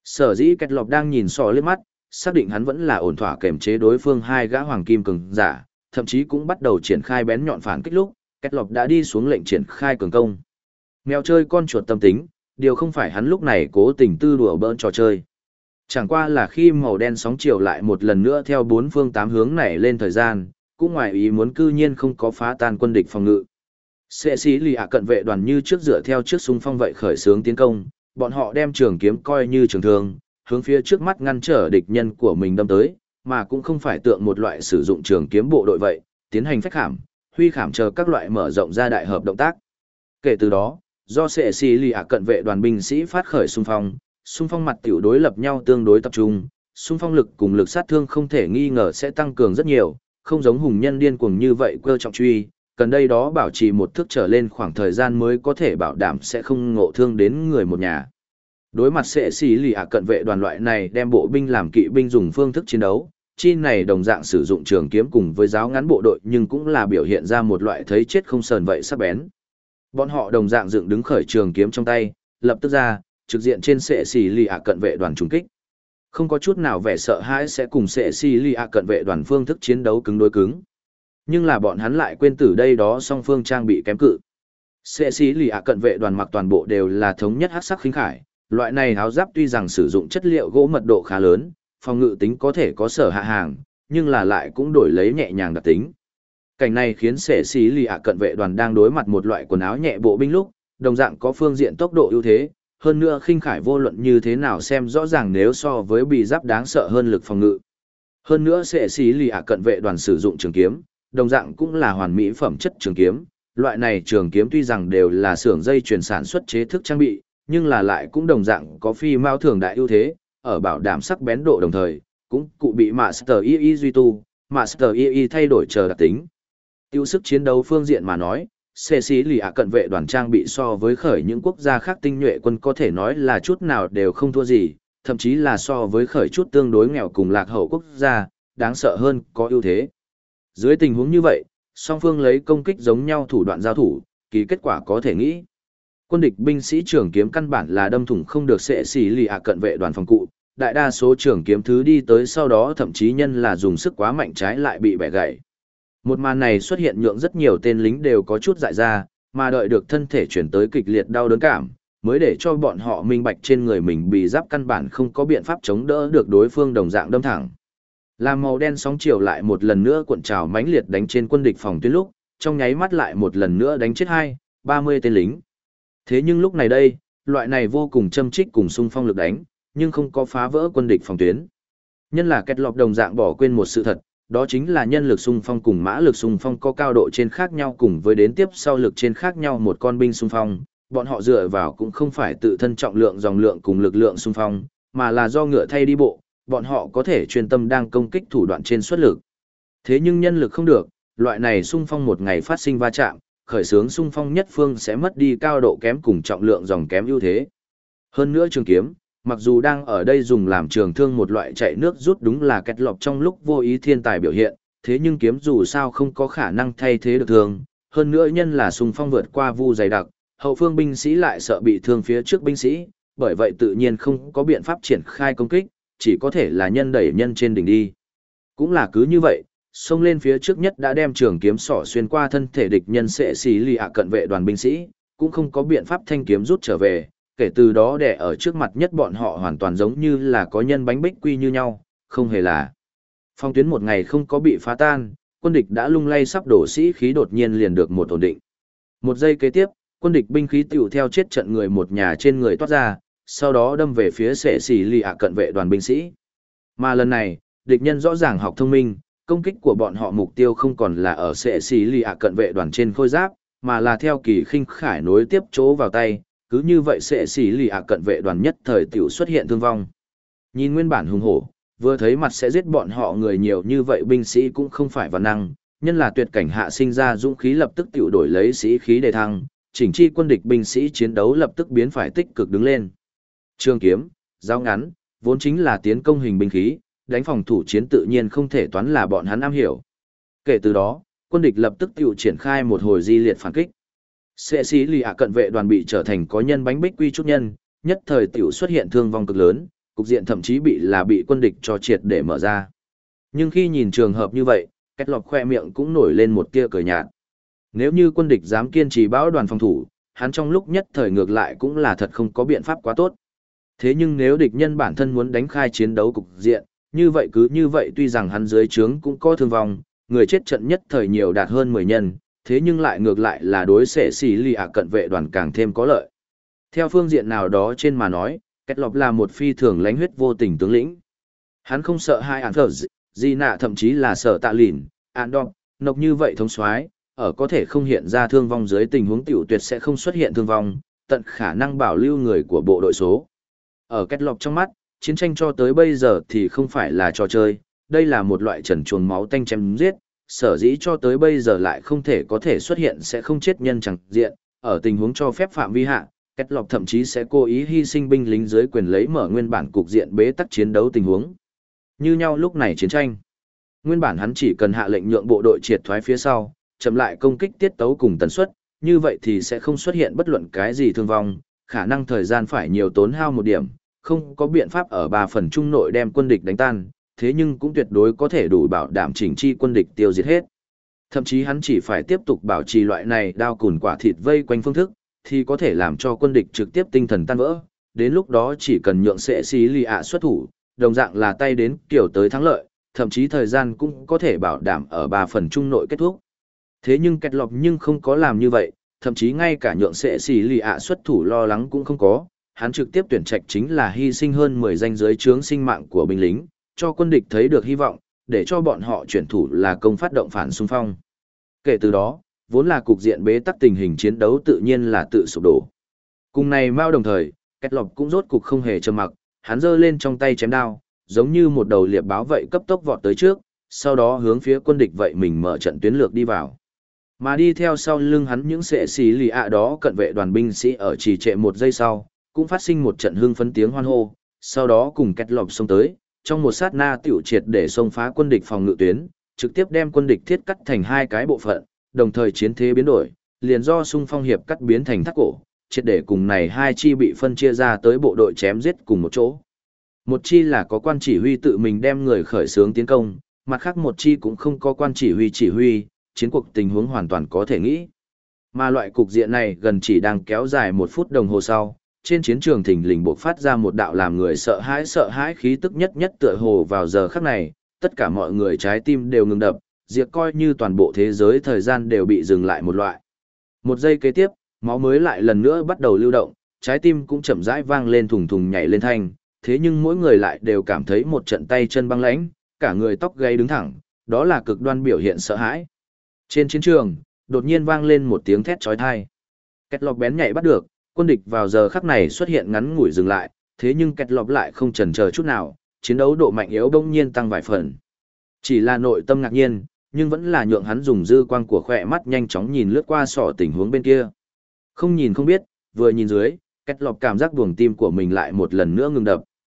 Sở dĩ Kẹt Lọp đang nhìn sò liếc mắt, xác định hắn vẫn là ổn thỏa kềm chế đối phương hai gã hoàng kim cường giả, thậm chí cũng bắt đầu triển khai bén nhọn phản kích lúc, Kẹt Lọp đã đi xuống lệnh triển khai cường công. Mèo chơi con chuột tâm tính, điều không phải hắn lúc này cố tình tư đùa bỡn trò chơi. Chẳng qua là khi màu đen sóng chiều lại một lần nữa theo bốn phương tám hướng này lên thời gian, cũng ngoài ý muốn cư nhiên không có phá tan quân địch phòng ngự. Sệ sĩ lì ạ cận vệ đoàn như trước dựa theo trước xung phong vậy khởi xướng tiến công, bọn họ đem trường kiếm coi như trường thương, hướng phía trước mắt ngăn trở địch nhân của mình đâm tới, mà cũng không phải tượng một loại sử dụng trường kiếm bộ đội vậy, tiến hành phách khảm, huy khảm chờ các loại mở rộng ra đại hợp động tác. Kể từ đó, do sệ sĩ lì ạ cận vệ đoàn binh sĩ phát khởi xung phong mặt tiểu đối lập nhau tương đối tập trung, xung phong lực cùng lực sát thương không thể nghi ngờ sẽ tăng cường rất nhiều, không giống hùng nhân điên cuồng như vậy cơ trọng truy, cần đây đó bảo trì một thước trở lên khoảng thời gian mới có thể bảo đảm sẽ không ngộ thương đến người một nhà. Đối mặt sệ sĩ lì ạ cận vệ đoàn loại này đem bộ binh làm kỵ binh dùng phương thức chiến đấu, chi này đồng dạng sử dụng trường kiếm cùng với giáo ngắn bộ đội nhưng cũng là biểu hiện ra một loại thấy chết không sờn vậy sắc bén. Bọn họ đồng dạng dựng đứng khởi trường kiếm trong tay, lập tức ra, trực diện trên sệ sĩ lì ạ cận vệ đoàn trùng kích. Không có chút nào vẻ sợ hãi sẽ cùng sệ sĩ lì ạ cận vệ đoàn phương thức chiến đấu cứng đối cứng. Nhưng là bọn hắn lại quên từ đây đó song phương trang bị kém cự. Sệ sĩ lì ạ cận vệ đoàn mặc toàn bộ đều là thống nhất hắc sắc khinh khải, loại này áo giáp tuy rằng sử dụng chất liệu gỗ mật độ khá lớn, phòng ngự tính có thể có sở hạ hàng, nhưng là lại cũng đổi lấy nhẹ nhàng đặc tính. Cảnh này khiến sệ sĩ lì ạ cận vệ đoàn đang đối mặt một loại quần áo nhẹ bộ binh lúc, đồng dạng có phương diện tốc độ ưu thế, hơn nữa khinh khải vô luận như thế nào xem rõ ràng nếu so với bị giáp đáng sợ hơn lực phòng ngự. Hơn nữa sệ sĩ lì ạ cận vệ đoàn sử dụng trường kiếm, đồng dạng cũng là hoàn mỹ phẩm chất trường kiếm, loại này trường kiếm tuy rằng đều là xưởng dây chuyển sản xuất chế thức trang bị, nhưng là lại cũng đồng dạng có phi mao thường đại ưu thế, ở bảo đảm sắc bén độ đồng thời, cũng cụ bị Master EE duy tu, Master EE thay đổi chờ đặc tính. Tiêu sức chiến đấu phương diện mà nói, sệ sĩ lì ạ cận vệ đoàn trang bị so với khởi những quốc gia khác tinh nhuệ quân có thể nói là chút nào đều không thua gì, thậm chí là so với khởi chút tương đối nghèo cùng lạc hậu quốc gia, đáng sợ hơn, có ưu thế. Dưới tình huống như vậy, song phương lấy công kích giống nhau thủ đoạn giao thủ, kỳ kết quả có thể nghĩ. Quân địch binh sĩ trường kiếm căn bản là đâm thủng không được sệ sĩ lì ạ cận vệ đoàn phòng cụ, đại đa số trường kiếm thứ đi tới sau đó thậm chí nhân là dùng sức quá mạnh trái lại bị bẻ gãy. Một màn này xuất hiện nhượng rất nhiều tên lính đều có chút dại ra, mà đợi được thân thể chuyển tới kịch liệt đau đớn cảm, mới để cho bọn họ minh bạch trên người mình bị giáp căn bản không có biện pháp chống đỡ được đối phương đồng dạng đâm thẳng. Làm màu đen sóng chiều lại một lần nữa cuộn trào mãnh liệt đánh trên quân địch phòng tuyến lúc, trong nháy mắt lại một lần nữa đánh chết 30 tên lính. Thế nhưng lúc này đây, loại này vô cùng châm trích cùng xung phong lực đánh, nhưng không có phá vỡ quân địch phòng tuyến. Nhân là Kẹt Lọp đồng dạng bỏ quên một sự thật, đó chính là nhân lực xung phong cùng mã lực xung phong có cao độ trên khác nhau cùng với đến tiếp sau lực trên khác nhau một con binh xung phong, bọn họ dựa vào cũng không phải tự thân trọng lượng dòng lượng cùng lực lượng xung phong, mà là do ngựa thay đi bộ, bọn họ có thể chuyên tâm đang công kích thủ đoạn trên xuất lực. Thế nhưng nhân lực không được, loại này xung phong một ngày phát sinh va chạm, khởi xướng xung phong nhất phương sẽ mất đi cao độ kém cùng trọng lượng dòng kém ưu thế. Hơn nữa trường kiếm, mặc dù đang ở đây dùng làm trường thương một loại chạy nước rút đúng là Kẹt Lọp trong lúc vô ý thiên tài biểu hiện, thế nhưng kiếm dù sao không có khả năng thay thế được thương, hơn nữa nhân là xung phong vượt qua vu dày đặc, hậu phương binh sĩ lại sợ bị thương phía trước binh sĩ, bởi vậy tự nhiên không có biện pháp triển khai công kích, chỉ có thể là nhân đẩy nhân trên đỉnh đi. Cũng là cứ như vậy, xông lên phía trước nhất đã đem trường kiếm sỏ xuyên qua thân thể địch nhân sệ xì lì ạ cận vệ đoàn binh sĩ, cũng không có biện pháp thanh kiếm rút trở về, kể từ đó đè ở trước mặt nhất bọn họ hoàn toàn giống như là có nhân bánh bích quy như nhau, không hề là. Phong tuyến một ngày không có bị phá tan, quân địch đã lung lay sắp đổ sĩ khí đột nhiên liền được một ổn định. Một giây kế tiếp, quân địch binh khí tiểu theo chết trận người một nhà trên người toát ra, sau đó đâm về phía sệ xì lì ạ cận vệ đoàn binh sĩ. Mà lần này, địch nhân rõ ràng học thông minh, công kích của bọn họ mục tiêu không còn là ở sệ xì lì ạ cận vệ đoàn trên khôi giáp, mà là theo kỳ khinh khải nối tiếp chỗ vào tay, cứ như vậy sệ xì lì ạ cận vệ đoàn nhất thời tiểu xuất hiện thương vong. Nhìn nguyên bản hùng hổ, vừa thấy mặt sẽ giết bọn họ người nhiều như vậy binh sĩ cũng không phải văn năng, nhân là tuyệt cảnh hạ sinh ra dũng khí lập tức tiểu đổi lấy sĩ khí đề thăng, chỉnh chi quân địch binh sĩ chiến đấu lập tức biến phải tích cực đứng lên. Trường kiếm, giáo ngắn, vốn chính là tiến công hình binh khí, đánh phòng thủ chiến tự nhiên không thể toán là bọn hắn am hiểu. Kể từ đó, quân địch lập tức tiểu triển khai một hồi di liệt phản kích. Sệ sĩ lì ạ cận vệ đoàn bị trở thành có nhân bánh bích quy chút nhân, nhất thời tiểu xuất hiện thương vong cực lớn, cục diện thậm chí bị quân địch cho triệt để mở ra. Nhưng khi nhìn trường hợp như vậy, Kết Lộc khoe miệng cũng nổi lên một tia cười nhạt. Nếu như quân địch dám kiên trì bão đoàn phòng thủ, hắn trong lúc nhất thời ngược lại cũng là thật không có biện pháp quá tốt. Thế nhưng nếu địch nhân bản thân muốn đánh khai chiến đấu cục diện, như vậy tuy rằng hắn dưới trướng cũng có thương vong, người chết trận nhất thời nhiều đạt hơn 10 nhân, thế nhưng lại ngược lại là đối xệ xì lì ạ cận vệ đoàn càng thêm có lợi. Theo phương diện nào đó trên mà nói, Kết Lộc là một phi thường lãnh huyết vô tình tướng lĩnh. Hắn không sợ hai án thờ gì nạ, thậm chí là sợ tạ lìn, án đọc, nộc như vậy thống soái ở có thể không hiện ra thương vong dưới tình huống tiểu tuyệt sẽ không xuất hiện thương vong, tận khả năng bảo lưu người của bộ đội số. Ở Kết Lộc trong mắt, chiến tranh cho tới bây giờ thì không phải là trò chơi, đây là một loại trần truồng máu tanh chém giết, sở dĩ cho tới bây giờ lại không thể có thể xuất hiện sẽ không chết nhân chẳng diện, ở tình huống cho phép phạm vi hạ, Kết Lộc thậm chí sẽ cố ý hy sinh binh lính dưới quyền lấy mở nguyên bản cục diện bế tắc chiến đấu tình huống. Như nhau lúc này chiến tranh, nguyên bản hắn chỉ cần hạ lệnh nhượng bộ đội triệt thoái phía sau, chậm lại công kích tiết tấu cùng tần suất, như vậy thì sẽ không xuất hiện bất luận cái gì thương vong, khả năng thời gian phải nhiều tốn hao một điểm, không có biện pháp ở 3 phần trung nội đem quân địch đánh tan, thế nhưng cũng tuyệt đối có thể đủ bảo đảm chỉnh chi quân địch tiêu diệt hết. Thậm chí hắn chỉ phải tiếp tục bảo trì loại này đao cùn quả thịt vây quanh phương thức, thì có thể làm cho quân địch trực tiếp tinh thần tan vỡ, đến lúc đó chỉ cần nhượng sẽ xí lì ạ xuất thủ, đồng dạng là tay đến kiểu tới thắng lợi, thậm chí thời gian cũng có thể bảo đảm ở 3 phần trung nội kết thúc. Thế nhưng Kết Lộc nhưng không có làm như vậy, thậm chí ngay cả nhượng sẽ xì lì ạ xuất thủ lo lắng cũng không có, hắn trực tiếp tuyển trạch chính là hy sinh hơn 10 danh giới chướng sinh mạng của binh lính, cho quân địch thấy được hy vọng, để cho bọn họ chuyển thủ là công phát động phản xung phong. Kể từ đó, vốn là cục diện bế tắc tình hình chiến đấu tự nhiên là tự sụp đổ. Cùng này mao đồng thời, Kết Lộc cũng rốt cục không hề trầm mặc, hắn giơ lên trong tay chém đao, giống như một đầu liệp báo vậy cấp tốc vọt tới trước, sau đó hướng phía quân địch vậy mình mở trận tuyến lược đi vào. Mà đi theo sau lưng hắn những sệ xì lì ạ đó cận vệ đoàn binh sĩ ở trì trệ một giây sau, cũng phát sinh một trận hưng phấn tiếng hoan hô, sau đó cùng Kết Lộc xông tới, trong một sát na tiểu triệt để xông phá quân địch phòng ngự tuyến, trực tiếp đem quân địch thiết cắt thành 2 cái bộ phận, đồng thời chiến thế biến đổi, liền do xung phong hiệp cắt biến thành thắt cổ, triệt để cùng này 2 chi bị phân chia ra tới bộ đội chém giết cùng một chỗ. Một chi là có quan chỉ huy tự mình đem người khởi xướng tiến công, mặt khác một chi cũng không có quan chỉ huy, chiến cuộc tình huống hoàn toàn có thể nghĩ. Mà loại cục diện này gần chỉ đang kéo dài 1 phút đồng hồ sau, trên chiến trường thình lình bộc phát ra một đạo làm người sợ hãi khí tức nhất tựa hồ vào giờ khắc này, tất cả mọi người trái tim đều ngừng đập, diệt coi như toàn bộ thế giới thời gian đều bị dừng lại một loại. Một giây kế tiếp, máu mới lại lần nữa bắt đầu lưu động, trái tim cũng chậm rãi vang lên thùng thùng nhảy lên thanh, thế nhưng mỗi người lại đều cảm thấy một trận tay chân băng lãnh, cả người tóc gáy đứng thẳng, đó là cực đoan biểu hiện sợ hãi. Trên chiến trường, đột nhiên vang lên một tiếng thét chói tai. Kết Lộc bén nhạy bắt được, quân địch vào giờ khắc này xuất hiện ngắn ngủi dừng lại, thế nhưng Kết Lộc lại không chần chờ chút nào, chiến đấu độ mạnh yếu bỗng nhiên tăng vài phần. Chỉ là nội tâm ngạc nhiên, nhưng vẫn là nhượng hắn dùng dư quang của khỏe mắt nhanh chóng nhìn lướt qua sọ tình huống bên kia. Không nhìn không biết, vừa nhìn dưới, Kết Lộc cảm giác buồng tim của mình lại một lần nữa ngừng đập.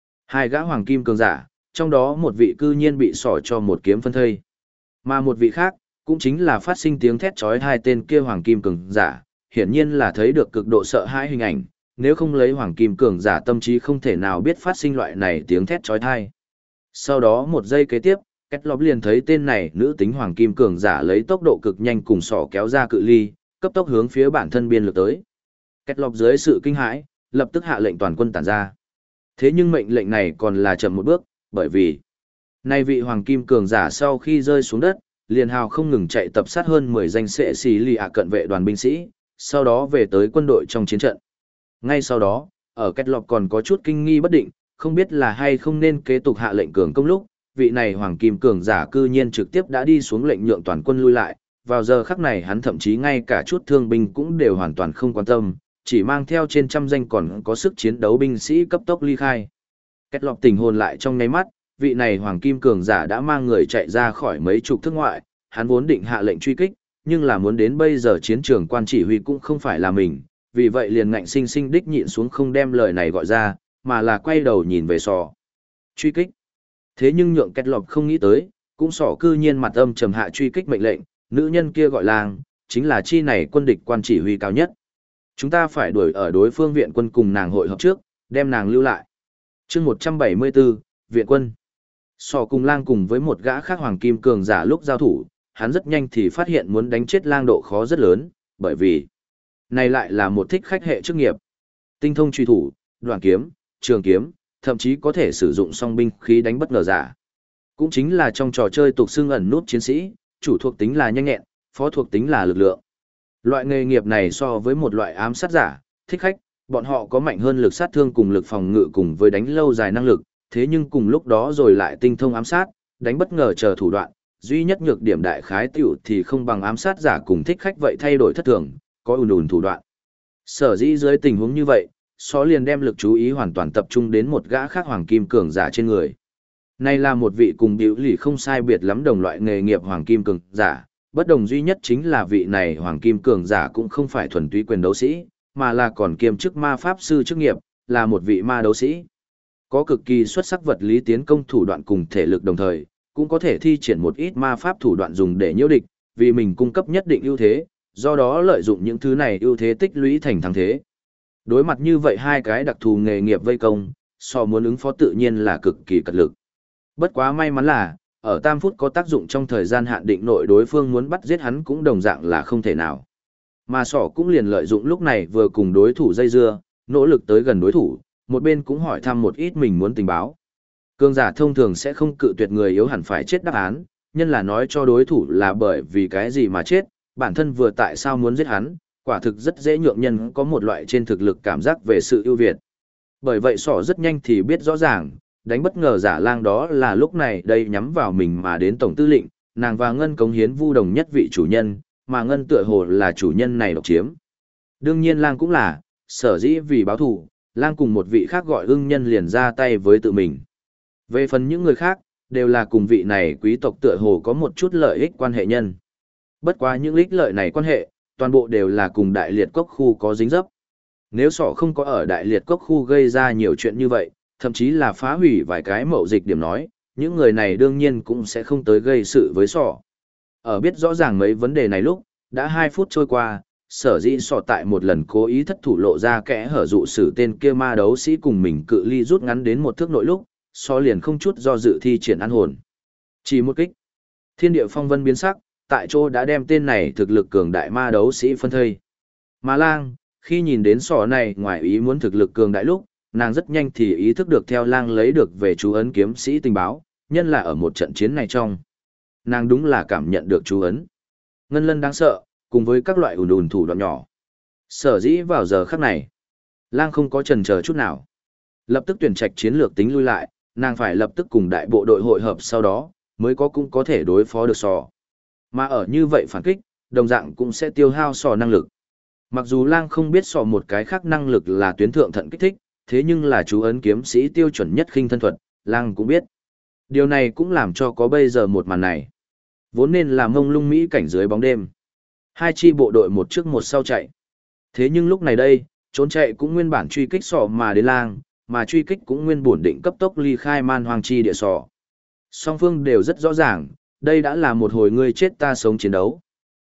2 gã hoàng kim cường giả, trong đó một vị cư nhiên bị sọ cho một kiếm phân thây. Mà một vị khác, cũng chính là phát sinh tiếng thét chói 2 tên kia hoàng kim cường giả, hiển nhiên là thấy được cực độ sợ hãi hình ảnh, nếu không lấy hoàng kim cường giả tâm trí không thể nào biết phát sinh loại này tiếng thét chói tai. Sau đó một giây kế tiếp, Kết Lộc liền thấy tên này nữ tính hoàng kim cường giả lấy tốc độ cực nhanh cùng sọ kéo ra cự ly, cấp tốc hướng phía bản thân biên lược tới. Kết Lộc dưới sự kinh hãi, lập tức hạ lệnh toàn quân tản ra. Thế nhưng mệnh lệnh này còn là chậm một bước, bởi vì nay vị hoàng kim cường giả sau khi rơi xuống đất, liền hào không ngừng chạy tập sát hơn 10 danh sệ xì lì ạ cận vệ đoàn binh sĩ, sau đó về tới quân đội trong chiến trận. Ngay sau đó, ở Kết Lộc còn có chút kinh nghi bất định, không biết là hay không nên kế tục hạ lệnh cường công lúc, vị này hoàng kim cường giả cư nhiên trực tiếp đã đi xuống lệnh nhượng toàn quân lui lại, vào giờ khắc này hắn thậm chí ngay cả chút thương binh cũng đều hoàn toàn không quan tâm, chỉ mang theo trên trăm danh còn có sức chiến đấu binh sĩ cấp tốc ly khai. Kết Lộc tình hồn lại trong nháy mắt, vị này hoàng kim cường giả đã mang người chạy ra khỏi mấy chục thước ngoại, hắn vốn định hạ lệnh truy kích, nhưng là muốn đến bây giờ chiến trường quan chỉ huy cũng không phải là mình, vì vậy liền ngạnh sinh sinh đích nhịn xuống không đem lời này gọi ra, mà là quay đầu nhìn về sọ. Truy kích. Thế nhưng nhượng Kết Lộc không nghĩ tới, cũng sọ cư nhiên mặt âm trầm hạ truy kích mệnh lệnh, nữ nhân kia gọi làng, chính là chi này quân địch quan chỉ huy cao nhất. Chúng ta phải đuổi ở đối phương viện quân cùng nàng hội hợp trước, đem nàng lưu lại. chương 174, Viện quân. Sò cùng lang cùng với một gã khác hoàng kim cường giả lúc giao thủ, hắn rất nhanh thì phát hiện muốn đánh chết lang độ khó rất lớn, bởi vì này lại là một thích khách hệ chức nghiệp. Tinh thông truy thủ, đoạn kiếm, trường kiếm, thậm chí có thể sử dụng song binh khí đánh bất ngờ giả. Cũng chính là trong trò chơi tục xương ẩn nút chiến sĩ, chủ thuộc tính là nhanh nhẹn, phó thuộc tính là lực lượng. Loại nghề nghiệp này so với một loại ám sát giả, thích khách, bọn họ có mạnh hơn lực sát thương cùng lực phòng ngự cùng với đánh lâu dài năng lực, thế nhưng cùng lúc đó rồi lại tinh thông ám sát, đánh bất ngờ chờ thủ đoạn, duy nhất nhược điểm đại khái tiểu thì không bằng ám sát giả cùng thích khách vậy thay đổi thất thường, có ùn thủ đoạn. Sở dĩ dưới tình huống như vậy, Só liền đem lực chú ý hoàn toàn tập trung đến một gã khác hoàng kim cường giả trên người. Này là một vị cùng biểu lì không sai biệt lắm đồng loại nghề nghiệp hoàng kim cường giả, bất đồng duy nhất chính là vị này hoàng kim cường giả cũng không phải thuần túy quyền đấu sĩ, mà là còn kiêm chức ma pháp sư chức nghiệp, là một vị ma đấu sĩ. Có cực kỳ xuất sắc vật lý tiến công thủ đoạn cùng thể lực đồng thời, cũng có thể thi triển một ít ma pháp thủ đoạn dùng để nhiễu địch, vì mình cung cấp nhất định ưu thế, do đó lợi dụng những thứ này ưu thế tích lũy thành thắng thế. Đối mặt như vậy hai cái đặc thù nghề nghiệp vây công, so muốn ứng phó tự nhiên là cực kỳ cật lực. Bất quá may mắn là, ở tam phút có tác dụng trong thời gian hạn định nội đối phương muốn bắt giết hắn cũng đồng dạng là không thể nào. Mà sỏ cũng liền lợi dụng lúc này vừa cùng đối thủ dây dưa, nỗ lực tới gần đối thủ, một bên cũng hỏi thăm một ít mình muốn tình báo. Cường giả thông thường sẽ không cự tuyệt người yếu hẳn phải chết đáp án, nhân là nói cho đối thủ là bởi vì cái gì mà chết, bản thân vừa tại sao muốn giết hắn, quả thực rất dễ nhượng nhân có một loại trên thực lực cảm giác về sự ưu việt. Bởi vậy sỏ rất nhanh thì biết rõ ràng, đánh bất ngờ giả lang đó là lúc này đây nhắm vào mình mà đến tổng tư lệnh, nàng và Ngân cống hiến vu đồng nhất vị chủ nhân, mà Ngân tựa hồ là chủ nhân này độc chiếm. Đương nhiên lang cũng là, sở dĩ vì báo thù, lang cùng một vị khác gọi ưng nhân liền ra tay với tự mình. Về phần những người khác, đều là cùng vị này quý tộc tựa hồ có một chút lợi ích quan hệ nhân. Bất quá những ích lợi này quan hệ, toàn bộ đều là cùng đại liệt cốc khu có dính dấp. Nếu sỏ không có ở đại liệt cốc khu gây ra nhiều chuyện như vậy, thậm chí là phá hủy vài cái mậu dịch điểm nói, những người này đương nhiên cũng sẽ không tới gây sự với sỏ. Ở biết rõ ràng mấy vấn đề này lúc, đã 2 phút trôi qua, sở dĩ sỏ tại một lần cố ý thất thủ lộ ra kẽ hở dụ sử tên kia ma đấu sĩ cùng mình cự ly rút ngắn đến một thước nội lúc, sỏ liền không chút do dự thi triển ăn hồn. Chỉ một kích, thiên địa phong vân biến sắc, tại chỗ đã đem tên này thực lực cường đại ma đấu sĩ phân thây. Mà lang, khi nhìn đến sỏ này ngoài ý muốn thực lực cường đại lúc, nàng rất nhanh thì ý thức được theo lang lấy được về chú ấn kiếm sĩ tình báo, nhân là ở một trận chiến này trong. Nàng đúng là cảm nhận được chú ấn. Ngân lân đáng sợ, cùng với các loại ùn thủ đoạn nhỏ. Sở dĩ vào giờ khắc này, lang không có chần chờ chút nào. Lập tức tuyển trạch chiến lược tính lui lại, nàng phải lập tức cùng đại bộ đội hội hợp sau đó, mới cũng có thể đối phó được sò. Mà ở như vậy phản kích, đồng dạng cũng sẽ tiêu hao sò năng lực. Mặc dù lang không biết sò một cái khác năng lực là tuyến thượng thận kích thích, thế nhưng là chú ấn kiếm sĩ tiêu chuẩn nhất khinh thân thuật, lang cũng biết. Điều này cũng làm cho có bây giờ một màn này. Vốn nên là mông lung mỹ cảnh dưới bóng đêm. Hai chi bộ đội một trước một sau chạy. Thế nhưng lúc này đây, trốn chạy cũng nguyên bản truy kích sọ mà đến lang, mà truy kích cũng nguyên bổn định cấp tốc ly khai man hoang chi địa sọ. Song phương đều rất rõ ràng, đây đã là một hồi ngươi chết ta sống chiến đấu.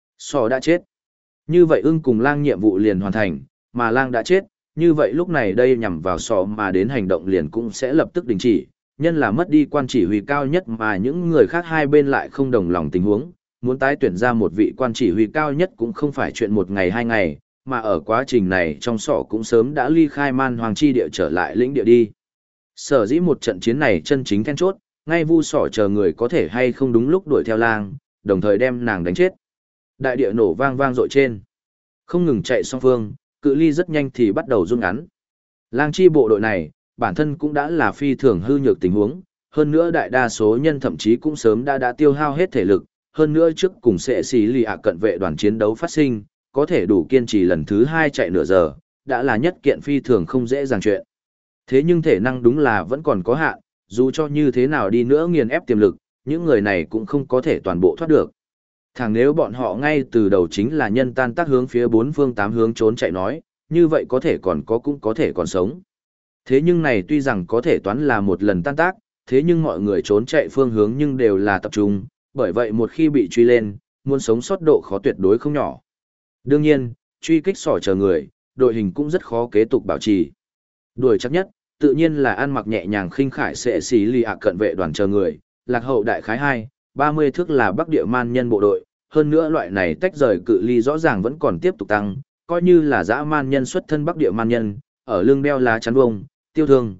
Sọ đã chết. Như vậy ưng cùng lang nhiệm vụ liền hoàn thành, mà lang đã chết, như vậy lúc này đây nhằm vào sọ mà đến hành động liền cũng sẽ lập tức đình chỉ, nhân là mất đi quan chỉ huy cao nhất mà những người khác hai bên lại không đồng lòng tình huống, muốn tái tuyển ra một vị quan chỉ huy cao nhất cũng không phải chuyện một ngày hai ngày, mà ở quá trình này trong sọ cũng sớm đã ly khai man hoàng chi địa trở lại lĩnh địa đi. Sở dĩ một trận chiến này chân chính then chốt, ngay vu sọ chờ người có thể hay không đúng lúc đuổi theo lang, đồng thời đem nàng đánh chết. Đại địa nổ vang vang dội trên. Không ngừng chạy song phương, cự ly rất nhanh thì bắt đầu rút ngắn. Lang chi bộ đội này, bản thân cũng đã là phi thường hư nhược tình huống, hơn nữa đại đa số nhân thậm chí cũng sớm đã tiêu hao hết thể lực, hơn nữa trước cùng sẽ xí lì ạ cận vệ đoàn chiến đấu phát sinh, có thể đủ kiên trì lần thứ 2 chạy nửa giờ, đã là nhất kiện phi thường không dễ dàng chuyện. Thế nhưng thể năng đúng là vẫn còn có hạn, dù cho như thế nào đi nữa nghiền ép tiềm lực, những người này cũng không có thể toàn bộ thoát được. Thẳng nếu bọn họ ngay từ đầu chính là nhân tan tác hướng phía 4 phương 8 hướng trốn chạy nói, như vậy có thể còn có cũng có thể còn sống. Thế nhưng này tuy rằng có thể toán là một lần tan tác, thế nhưng mọi người trốn chạy phương hướng nhưng đều là tập trung, bởi vậy một khi bị truy lên, muốn sống sót độ khó tuyệt đối không nhỏ. Đương nhiên, truy kích sỏ chờ người, đội hình cũng rất khó kế tục bảo trì. Đuổi chắc nhất, tự nhiên là ăn mặc nhẹ nhàng khinh khải sẽ xì lì ạ cận vệ đoàn chờ người, lạc hậu đại khái 30 thước là Bắc Địa Man nhân bộ đội, hơn nữa loại này tách rời cự ly rõ ràng vẫn còn tiếp tục tăng, coi như là dã man nhân xuất thân Bắc Địa Man nhân, ở lưng đeo lá chắn vông, tiêu thương,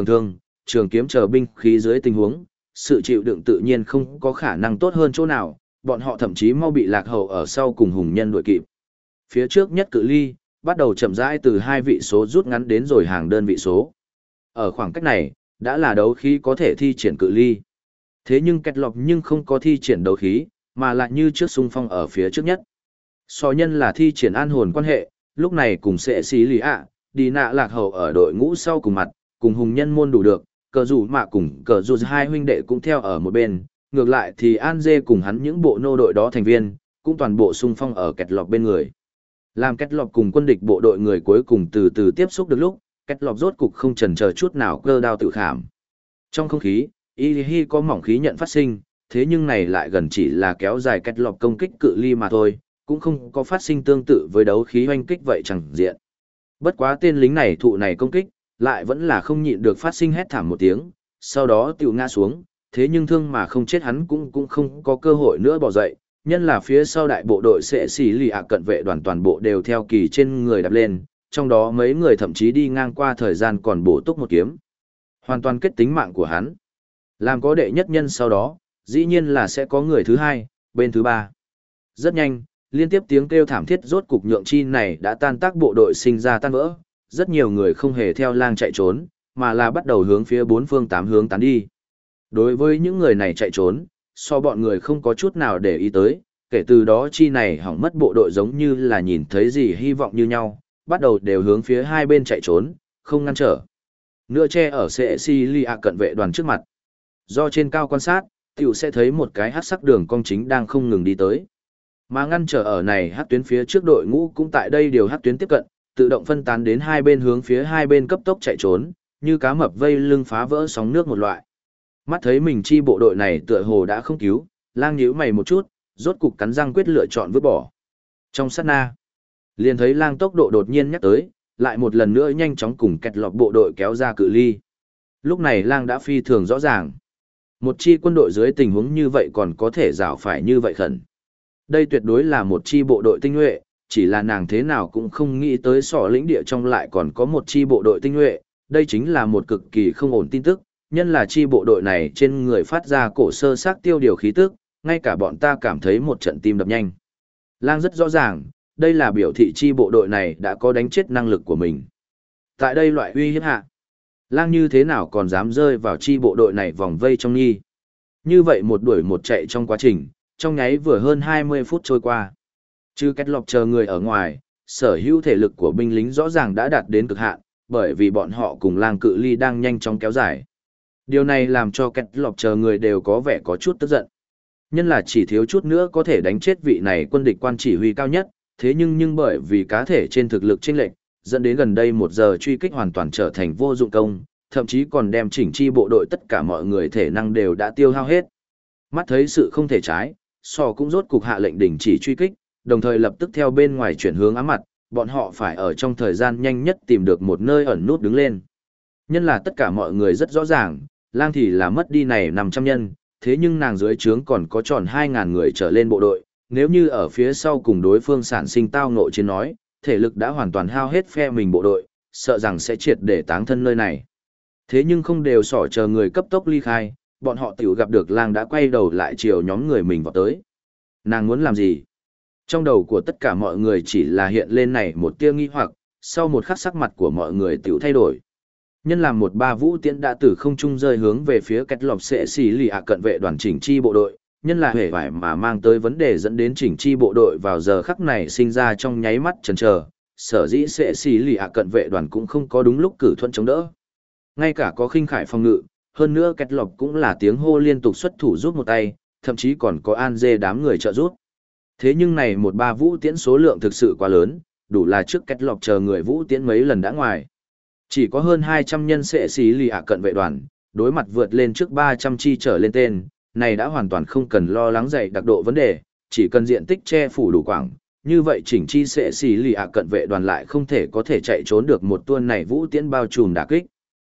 trường kiếm chờ binh khí dưới tình huống, sự chịu đựng tự nhiên không có khả năng tốt hơn chỗ nào, bọn họ thậm chí mau bị lạc hậu ở sau cùng hùng nhân đuổi kịp. Phía trước nhất cự ly, bắt đầu chậm rãi từ 2 vị số rút ngắn đến rồi hàng đơn vị số. Ở khoảng cách này, đã là đấu khí có thể thi triển cự ly. Thế nhưng kẹt lọc nhưng không có thi triển đấu khí, mà lại như trước xung phong ở phía trước nhất. So nhân là thi triển an hồn quan hệ, lúc này cùng sẽ xí lý ạ, đi nạ lạc hậu ở đội ngũ sau cùng mặt, cùng hùng nhân môn đủ được, cờ rủ mạ cùng cờ rủ hai huynh đệ cũng theo ở một bên, ngược lại thì An Dê cùng hắn những bộ nô đội đó thành viên, cũng toàn bộ xung phong ở kẹt lọc bên người. Làm kẹt lọc cùng quân địch bộ đội người cuối cùng từ từ tiếp xúc được lúc, kẹt lọc rốt cục không chần chờ chút nào cơ đao tự khảm. Trong không khí, y có mỏng khí nhận phát sinh, thế nhưng này lại gần chỉ là kéo dài kẹt lọc công kích cự ly mà thôi, cũng không có phát sinh tương tự với đấu khí hoanh kích vậy chẳng diện. Bất quá tên lính này thụ này công kích, lại vẫn là không nhịn được phát sinh hét thảm một tiếng, sau đó tiểu ngã xuống, thế nhưng thương mà không chết hắn cũng không có cơ hội nữa bỏ dậy, nhân là phía sau đại bộ đội sẽ xỉ lì ạ cận vệ đoàn toàn bộ đều theo kỳ trên người đạp lên, trong đó mấy người thậm chí đi ngang qua thời gian còn bổ túc một kiếm. Hoàn toàn kết tính mạng của hắn. Làm có đệ nhất nhân sau đó, dĩ nhiên là sẽ có người thứ hai, bên thứ ba. Rất nhanh, liên tiếp tiếng kêu thảm thiết rốt cục nhượng chi này đã tan tác bộ đội sinh ra tan vỡ, rất nhiều người không hề theo lang chạy trốn, mà là bắt đầu hướng phía 4 phương 8 hướng tán đi. Đối với những người này chạy trốn, so bọn người không có chút nào để ý tới, kể từ đó chi này hỏng mất bộ đội giống như là nhìn thấy gì hy vọng như nhau, bắt đầu đều hướng phía hai bên chạy trốn, không ngăn trở. Nửa che ở Cecilia cận vệ đoàn trước mặt. Do trên cao quan sát, tiểu sẽ thấy một cái hắc sắc đường cong chính đang không ngừng đi tới. Mà ngăn trở ở này hắc tuyến phía trước đội ngũ cũng tại đây điều hắc tuyến tiếp cận, tự động phân tán đến hai bên hướng phía hai bên cấp tốc chạy trốn, như cá mập vây lưng phá vỡ sóng nước một loại. Mắt thấy mình chi bộ đội này tựa hồ đã không cứu, lang nhíu mày một chút, rốt cục cắn răng quyết lựa chọn vứt bỏ. Trong sát na, liền thấy lang tốc độ đột nhiên nhắc tới, lại một lần nữa nhanh chóng cùng kẹt lọt bộ đội kéo ra cự ly. Lúc này lang đã phi thường rõ ràng. Một chi quân đội dưới tình huống như vậy còn có thể rảo phải như vậy khẩn. Đây tuyệt đối là một chi bộ đội tinh nhuệ, chỉ là nàng thế nào cũng không nghĩ tới sỏ lĩnh địa trong lại còn có một chi bộ đội tinh nhuệ, đây chính là một cực kỳ không ổn tin tức, nhân là chi bộ đội này trên người phát ra cổ sơ xác tiêu điều khí tức, ngay cả bọn ta cảm thấy một trận tim đập nhanh. Lang rất rõ ràng, đây là biểu thị chi bộ đội này đã có đánh chết năng lực của mình. Tại đây loại uy hiếp hạ, Lang như thế nào còn dám rơi vào chi bộ đội này vòng vây trong nghi. Như vậy một đuổi một chạy trong quá trình, trong nháy vừa hơn 20 phút trôi qua. Chứ kết lọc chờ người ở ngoài, sở hữu thể lực của binh lính rõ ràng đã đạt đến cực hạn, bởi vì bọn họ cùng Lang cự ly đang nhanh chóng kéo dài. Điều này làm cho kết lọc chờ người đều có vẻ có chút tức giận. Nhân là chỉ thiếu chút nữa có thể đánh chết vị này quân địch quan chỉ huy cao nhất, thế nhưng bởi vì cá thể trên thực lực chênh lệch, dẫn đến gần đây 1 giờ truy kích hoàn toàn trở thành vô dụng công, thậm chí còn đem chỉnh chi bộ đội tất cả mọi người thể năng đều đã tiêu hao hết. Mắt thấy sự không thể trái, Sò cũng rốt cục hạ lệnh đình chỉ truy kích, đồng thời lập tức theo bên ngoài chuyển hướng ám mặt, bọn họ phải ở trong thời gian nhanh nhất tìm được một nơi ẩn nút đứng lên. Nhân là tất cả mọi người rất rõ ràng, Lang thì là mất đi này 500 nhân, thế nhưng nàng dưới trướng còn có tròn 2.000 người trở lên bộ đội, nếu như ở phía sau cùng đối phương sản sinh tao ngộ chiến nói, thể lực đã hoàn toàn hao hết phe mình bộ đội, sợ rằng sẽ triệt để táng thân nơi này. Thế nhưng không đều sỏ chờ người cấp tốc ly khai, bọn họ tiểu gặp được Lang đã quay đầu lại chiều nhóm người mình vào tới. Nàng muốn làm gì? Trong đầu của tất cả mọi người chỉ là hiện lên này một tia nghi hoặc, sau một khắc sắc mặt của mọi người tiểu thay đổi. Nhân làm một ba vũ tiễn đã từ không trung rơi hướng về phía cách lọc sẽ xì lì ạ cận vệ đoàn chỉnh chi bộ đội, nhân là hề vải mà mang tới vấn đề dẫn đến chỉnh chi bộ đội vào giờ khắc này sinh ra trong nháy mắt chần chờ, sở dĩ sẽ xì lì ạ cận vệ đoàn cũng không có đúng lúc cử thuận chống đỡ. Ngay cả có khinh khải phòng ngự, hơn nữa cách lọc cũng là tiếng hô liên tục xuất thủ giúp một tay, thậm chí còn có an dê đám người trợ giúp. Thế nhưng này một ba vũ tiễn số lượng thực sự quá lớn, đủ là trước cách lọc chờ người vũ tiễn mấy lần đã ngoài. Chỉ có hơn 200 nhân sẽ xí lì ạ cận vệ đoàn, đối mặt vượt lên trước 300 chi trở lên tên, này đã hoàn toàn không cần lo lắng dày đặc độ vấn đề, chỉ cần diện tích che phủ đủ quảng, như vậy chỉnh chi sẽ xí lì ạ cận vệ đoàn lại không thể có thể chạy trốn được một tuôn này vũ tiễn bao trùm đả kích.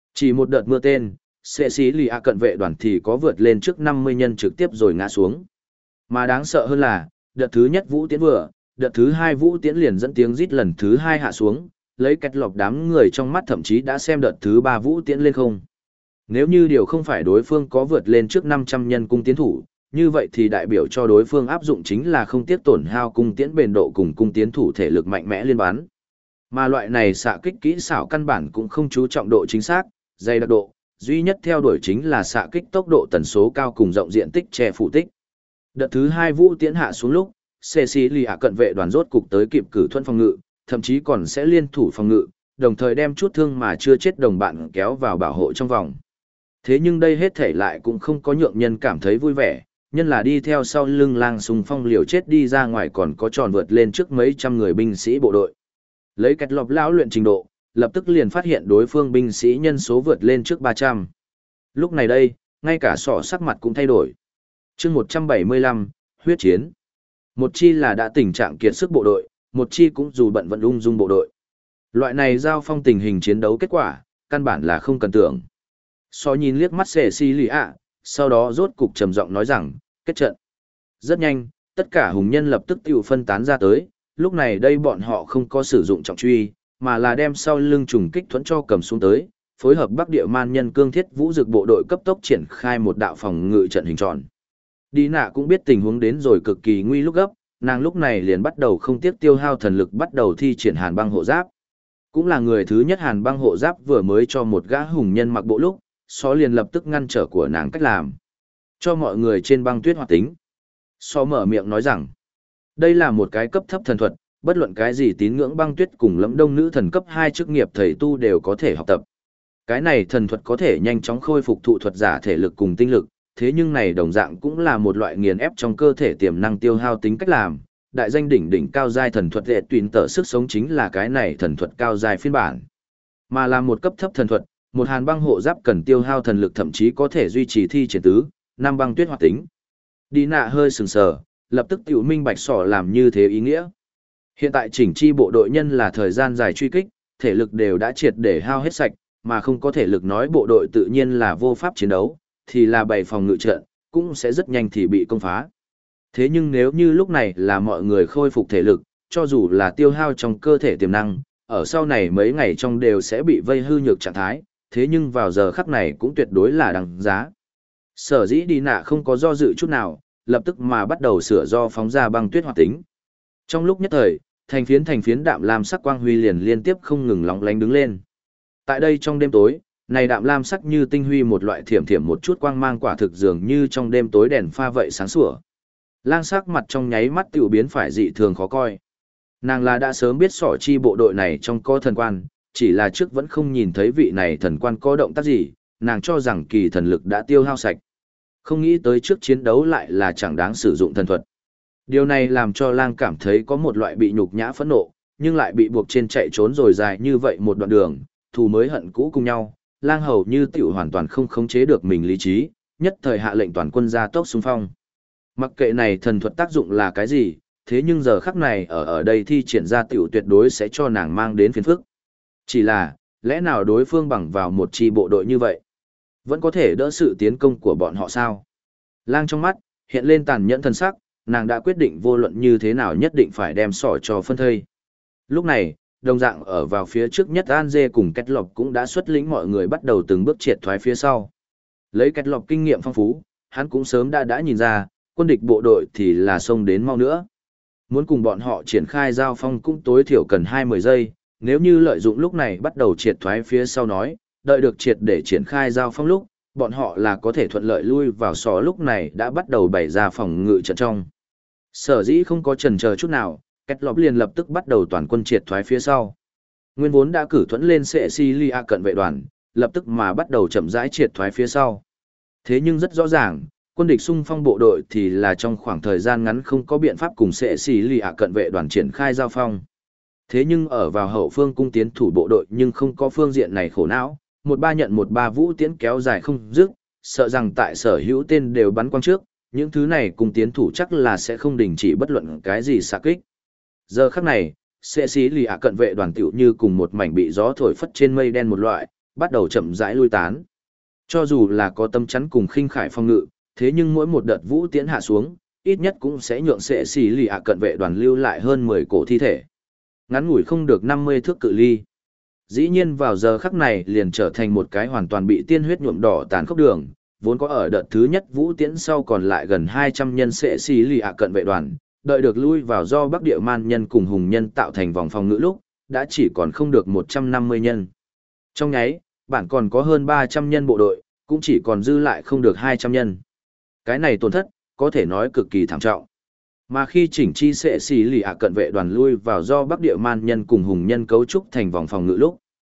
Chỉ một đợt mưa tên, sẽ xí lì ạ cận vệ đoàn thì có vượt lên trước 50 nhân trực tiếp rồi ngã xuống. Mà đáng sợ hơn là, đợt thứ nhất vũ tiễn vừa, đợt thứ hai vũ tiễn liền dẫn tiếng rít lần thứ hai hạ xuống, lấy cách lọc đám người trong mắt thậm chí đã xem đợt thứ ba vũ tiễn lên không. Nếu như điều không phải đối phương có vượt lên trước 500 nhân cung tiến thủ, như vậy thì đại biểu cho đối phương áp dụng chính là không tiếc tổn hao cung tiễn bền độ cùng cung tiến thủ thể lực mạnh mẽ liên bắn. Mà loại này xạ kích kỹ xảo căn bản cũng không chú trọng độ chính xác, dày đặc độ, duy nhất theo đuổi chính là xạ kích tốc độ tần số cao cùng rộng diện tích che phủ tích. Đợt thứ hai vũ tiễn hạ xuống lúc, Cecilia cận vệ đoàn rốt cục tới kịp cử thuận phòng ngự, thậm chí còn sẽ liên thủ phòng ngự, đồng thời đem chút thương mà chưa chết đồng bạn kéo vào bảo hộ trong vòng. Thế nhưng đây hết thể lại cũng không có nhượng nhân cảm thấy vui vẻ, nhân là đi theo sau lưng lang xung phong liều chết đi ra ngoài còn có tròn vượt lên trước mấy trăm người binh sĩ bộ đội. Lấy cách lọc lão luyện trình độ, lập tức liền phát hiện đối phương binh sĩ nhân số vượt lên trước 300. Lúc này đây, ngay cả sọ sắc mặt cũng thay đổi. chương 175, huyết chiến. Một chi là đã tình trạng kiệt sức bộ đội, một chi cũng dù bận vận ung dung bộ đội. Loại này giao phong tình hình chiến đấu kết quả, căn bản là không cần tưởng. So nhìn liếc mắt Cecilia, sau đó rốt cục trầm giọng nói rằng, kết trận. Rất nhanh, tất cả hùng nhân lập tức tiêu phân tán ra tới, lúc này đây bọn họ không có sử dụng trọng truy, mà là đem sau lưng trùng kích thuẫn cho cầm xuống tới, phối hợp Bắc Địa Man nhân cương thiết vũ dực bộ đội cấp tốc triển khai một đạo phòng ngự trận hình tròn. Đi nạ cũng biết tình huống đến rồi cực kỳ nguy lúc gấp, nàng lúc này liền bắt đầu không tiếc tiêu hao thần lực bắt đầu thi triển hàn băng hộ giáp. Cũng là người thứ nhất hàn băng hộ giáp vừa mới cho một gã hùng nhân mặc bộ lúc, So liền lập tức ngăn trở của nàng cách làm. Cho mọi người trên băng tuyết hoạt tính. So mở miệng nói rằng, đây là một cái cấp thấp thần thuật, bất luận cái gì tín ngưỡng băng tuyết cùng lẫm đông nữ thần cấp 2 chức nghiệp thầy tu đều có thể học tập. Cái này thần thuật có thể nhanh chóng khôi phục thụ thuật giả thể lực cùng tinh lực, thế nhưng này đồng dạng cũng là một loại nghiền ép trong cơ thể tiềm năng tiêu hao tính cách làm. Đại danh đỉnh đỉnh cao giai thần thuật hệ tùy tở sức sống chính là cái này thần thuật cao giai phiên bản. Mà là một cấp thấp thần thuật, một hàn băng hộ giáp cần tiêu hao thần lực thậm chí có thể duy trì thi triển tứ, năm băng tuyết hoạt tính. Đi nạ hơi sừng sờ, lập tức tiểu minh bạch sỏ làm như thế ý nghĩa. Hiện tại chỉnh chi bộ đội nhân là thời gian dài truy kích, thể lực đều đã triệt để hao hết sạch, mà không có thể lực nói bộ đội tự nhiên là vô pháp chiến đấu, thì là bày phòng ngự trận, cũng sẽ rất nhanh thì bị công phá. Thế nhưng nếu như lúc này là mọi người khôi phục thể lực, cho dù là tiêu hao trong cơ thể tiềm năng, ở sau này mấy ngày trong đều sẽ bị vây hư nhược trạng thái, thế nhưng vào giờ khắc này cũng tuyệt đối là đằng giá. Sở dĩ đi nạ không có do dự chút nào, lập tức mà bắt đầu sửa do phóng ra băng tuyết hoạt tính. Trong lúc nhất thời, thành phiến đạm lam sắc quang huy liền liên tiếp không ngừng lóng lánh đứng lên. Tại đây trong đêm tối, này đạm lam sắc như tinh huy một loại thiểm thiểm một chút quang mang quả thực dường như trong đêm tối đèn pha vậy sáng sủa. Lang sắc mặt trong nháy mắt tiểu biến phải dị thường khó coi. Nàng là đã sớm biết sỏ chi bộ đội này trong có thần quan, chỉ là trước vẫn không nhìn thấy vị này thần quan có động tác gì, nàng cho rằng kỳ thần lực đã tiêu hao sạch. Không nghĩ tới trước chiến đấu lại là chẳng đáng sử dụng thần thuật. Điều này làm cho lang cảm thấy có một loại bị nhục nhã phẫn nộ, nhưng lại bị buộc trên chạy trốn rồi dài như vậy một đoạn đường, thù mới hận cũ cùng nhau, lang hầu như tiểu hoàn toàn không khống chế được mình lý trí, nhất thời hạ lệnh toàn quân ra tốc xung phong. Mặc kệ này thần thuật tác dụng là cái gì, thế nhưng giờ khắc này ở đây thi triển ra tiểu tuyệt đối sẽ cho nàng mang đến phiền phức. Chỉ là, lẽ nào đối phương bằng vào một chi bộ đội như vậy, vẫn có thể đỡ sự tiến công của bọn họ sao? Lang trong mắt, hiện lên tàn nhẫn thần sắc, nàng đã quyết định vô luận như thế nào nhất định phải đem sỏ cho phân thây. Lúc này, đồng dạng ở vào phía trước nhất An Dê cùng Kết Lộc cũng đã xuất lĩnh mọi người bắt đầu từng bước triệt thoái phía sau. Lấy Kết Lộc kinh nghiệm phong phú, hắn cũng sớm đã nhìn ra, quân địch bộ đội thì là xông đến mau nữa. Muốn cùng bọn họ triển khai giao phong cũng tối thiểu cần 20 giây, nếu như lợi dụng lúc này bắt đầu triệt thoái phía sau nói, đợi được triệt để triển khai giao phong lúc, bọn họ là có thể thuận lợi lui vào sò lúc này đã bắt đầu bày ra phòng ngự trận trong. Sở dĩ không có chần chờ chút nào, Kết Lộc liền lập tức bắt đầu toàn quân triệt thoái phía sau. Nguyên vốn đã cử thuẫn lên Cecilia cận vệ đoàn, lập tức mà bắt đầu chậm rãi triệt thoái phía sau. Thế nhưng rất rõ ràng, quân địch xung phong bộ đội thì là trong khoảng thời gian ngắn không có biện pháp cùng Cecilia cận vệ đoàn triển khai giao phong. Thế nhưng ở vào hậu phương cung tiến thủ bộ đội nhưng không có phương diện này khổ não, một ba nhận một ba vũ tiễn kéo dài không dứt, sợ rằng tại sở hữu tên đều bắn quang trước, những thứ này cung tiến thủ chắc là sẽ không đình chỉ bất luận cái gì xạ kích. Giờ khắc này, Cecilia cận vệ đoàn tiểu như cùng một mảnh bị gió thổi phất trên mây đen một loại, bắt đầu chậm rãi lui tán. Cho dù là có tâm chắn cùng khinh khải phong ngự, thế nhưng mỗi một đợt vũ tiễn hạ xuống, ít nhất cũng sẽ nhượng sệ xì lì ạ cận vệ đoàn lưu lại hơn 10 cổ thi thể. Ngắn ngủi không được 50 thước cự ly. Dĩ nhiên vào giờ khắc này liền trở thành một cái hoàn toàn bị tiên huyết nhuộm đỏ tàn khốc đường, vốn có ở đợt thứ nhất vũ tiễn sau còn lại gần 200 nhân sệ xì lì ạ cận vệ đoàn, đợi được lui vào do Bắc Địa Man nhân cùng hùng nhân tạo thành vòng phòng ngự lúc, đã chỉ còn không được 150 nhân. Trong nháy, bản còn có hơn 300 nhân bộ đội, cũng chỉ còn dư lại không được 200 nhân. Cái này tổn thất, có thể nói cực kỳ thảm trọng. Mà khi chỉnh chi sệ xì lì ạ cận vệ đoàn lui vào do Bắc Địa Man nhân cùng hùng nhân cấu trúc thành vòng phòng ngự lúc,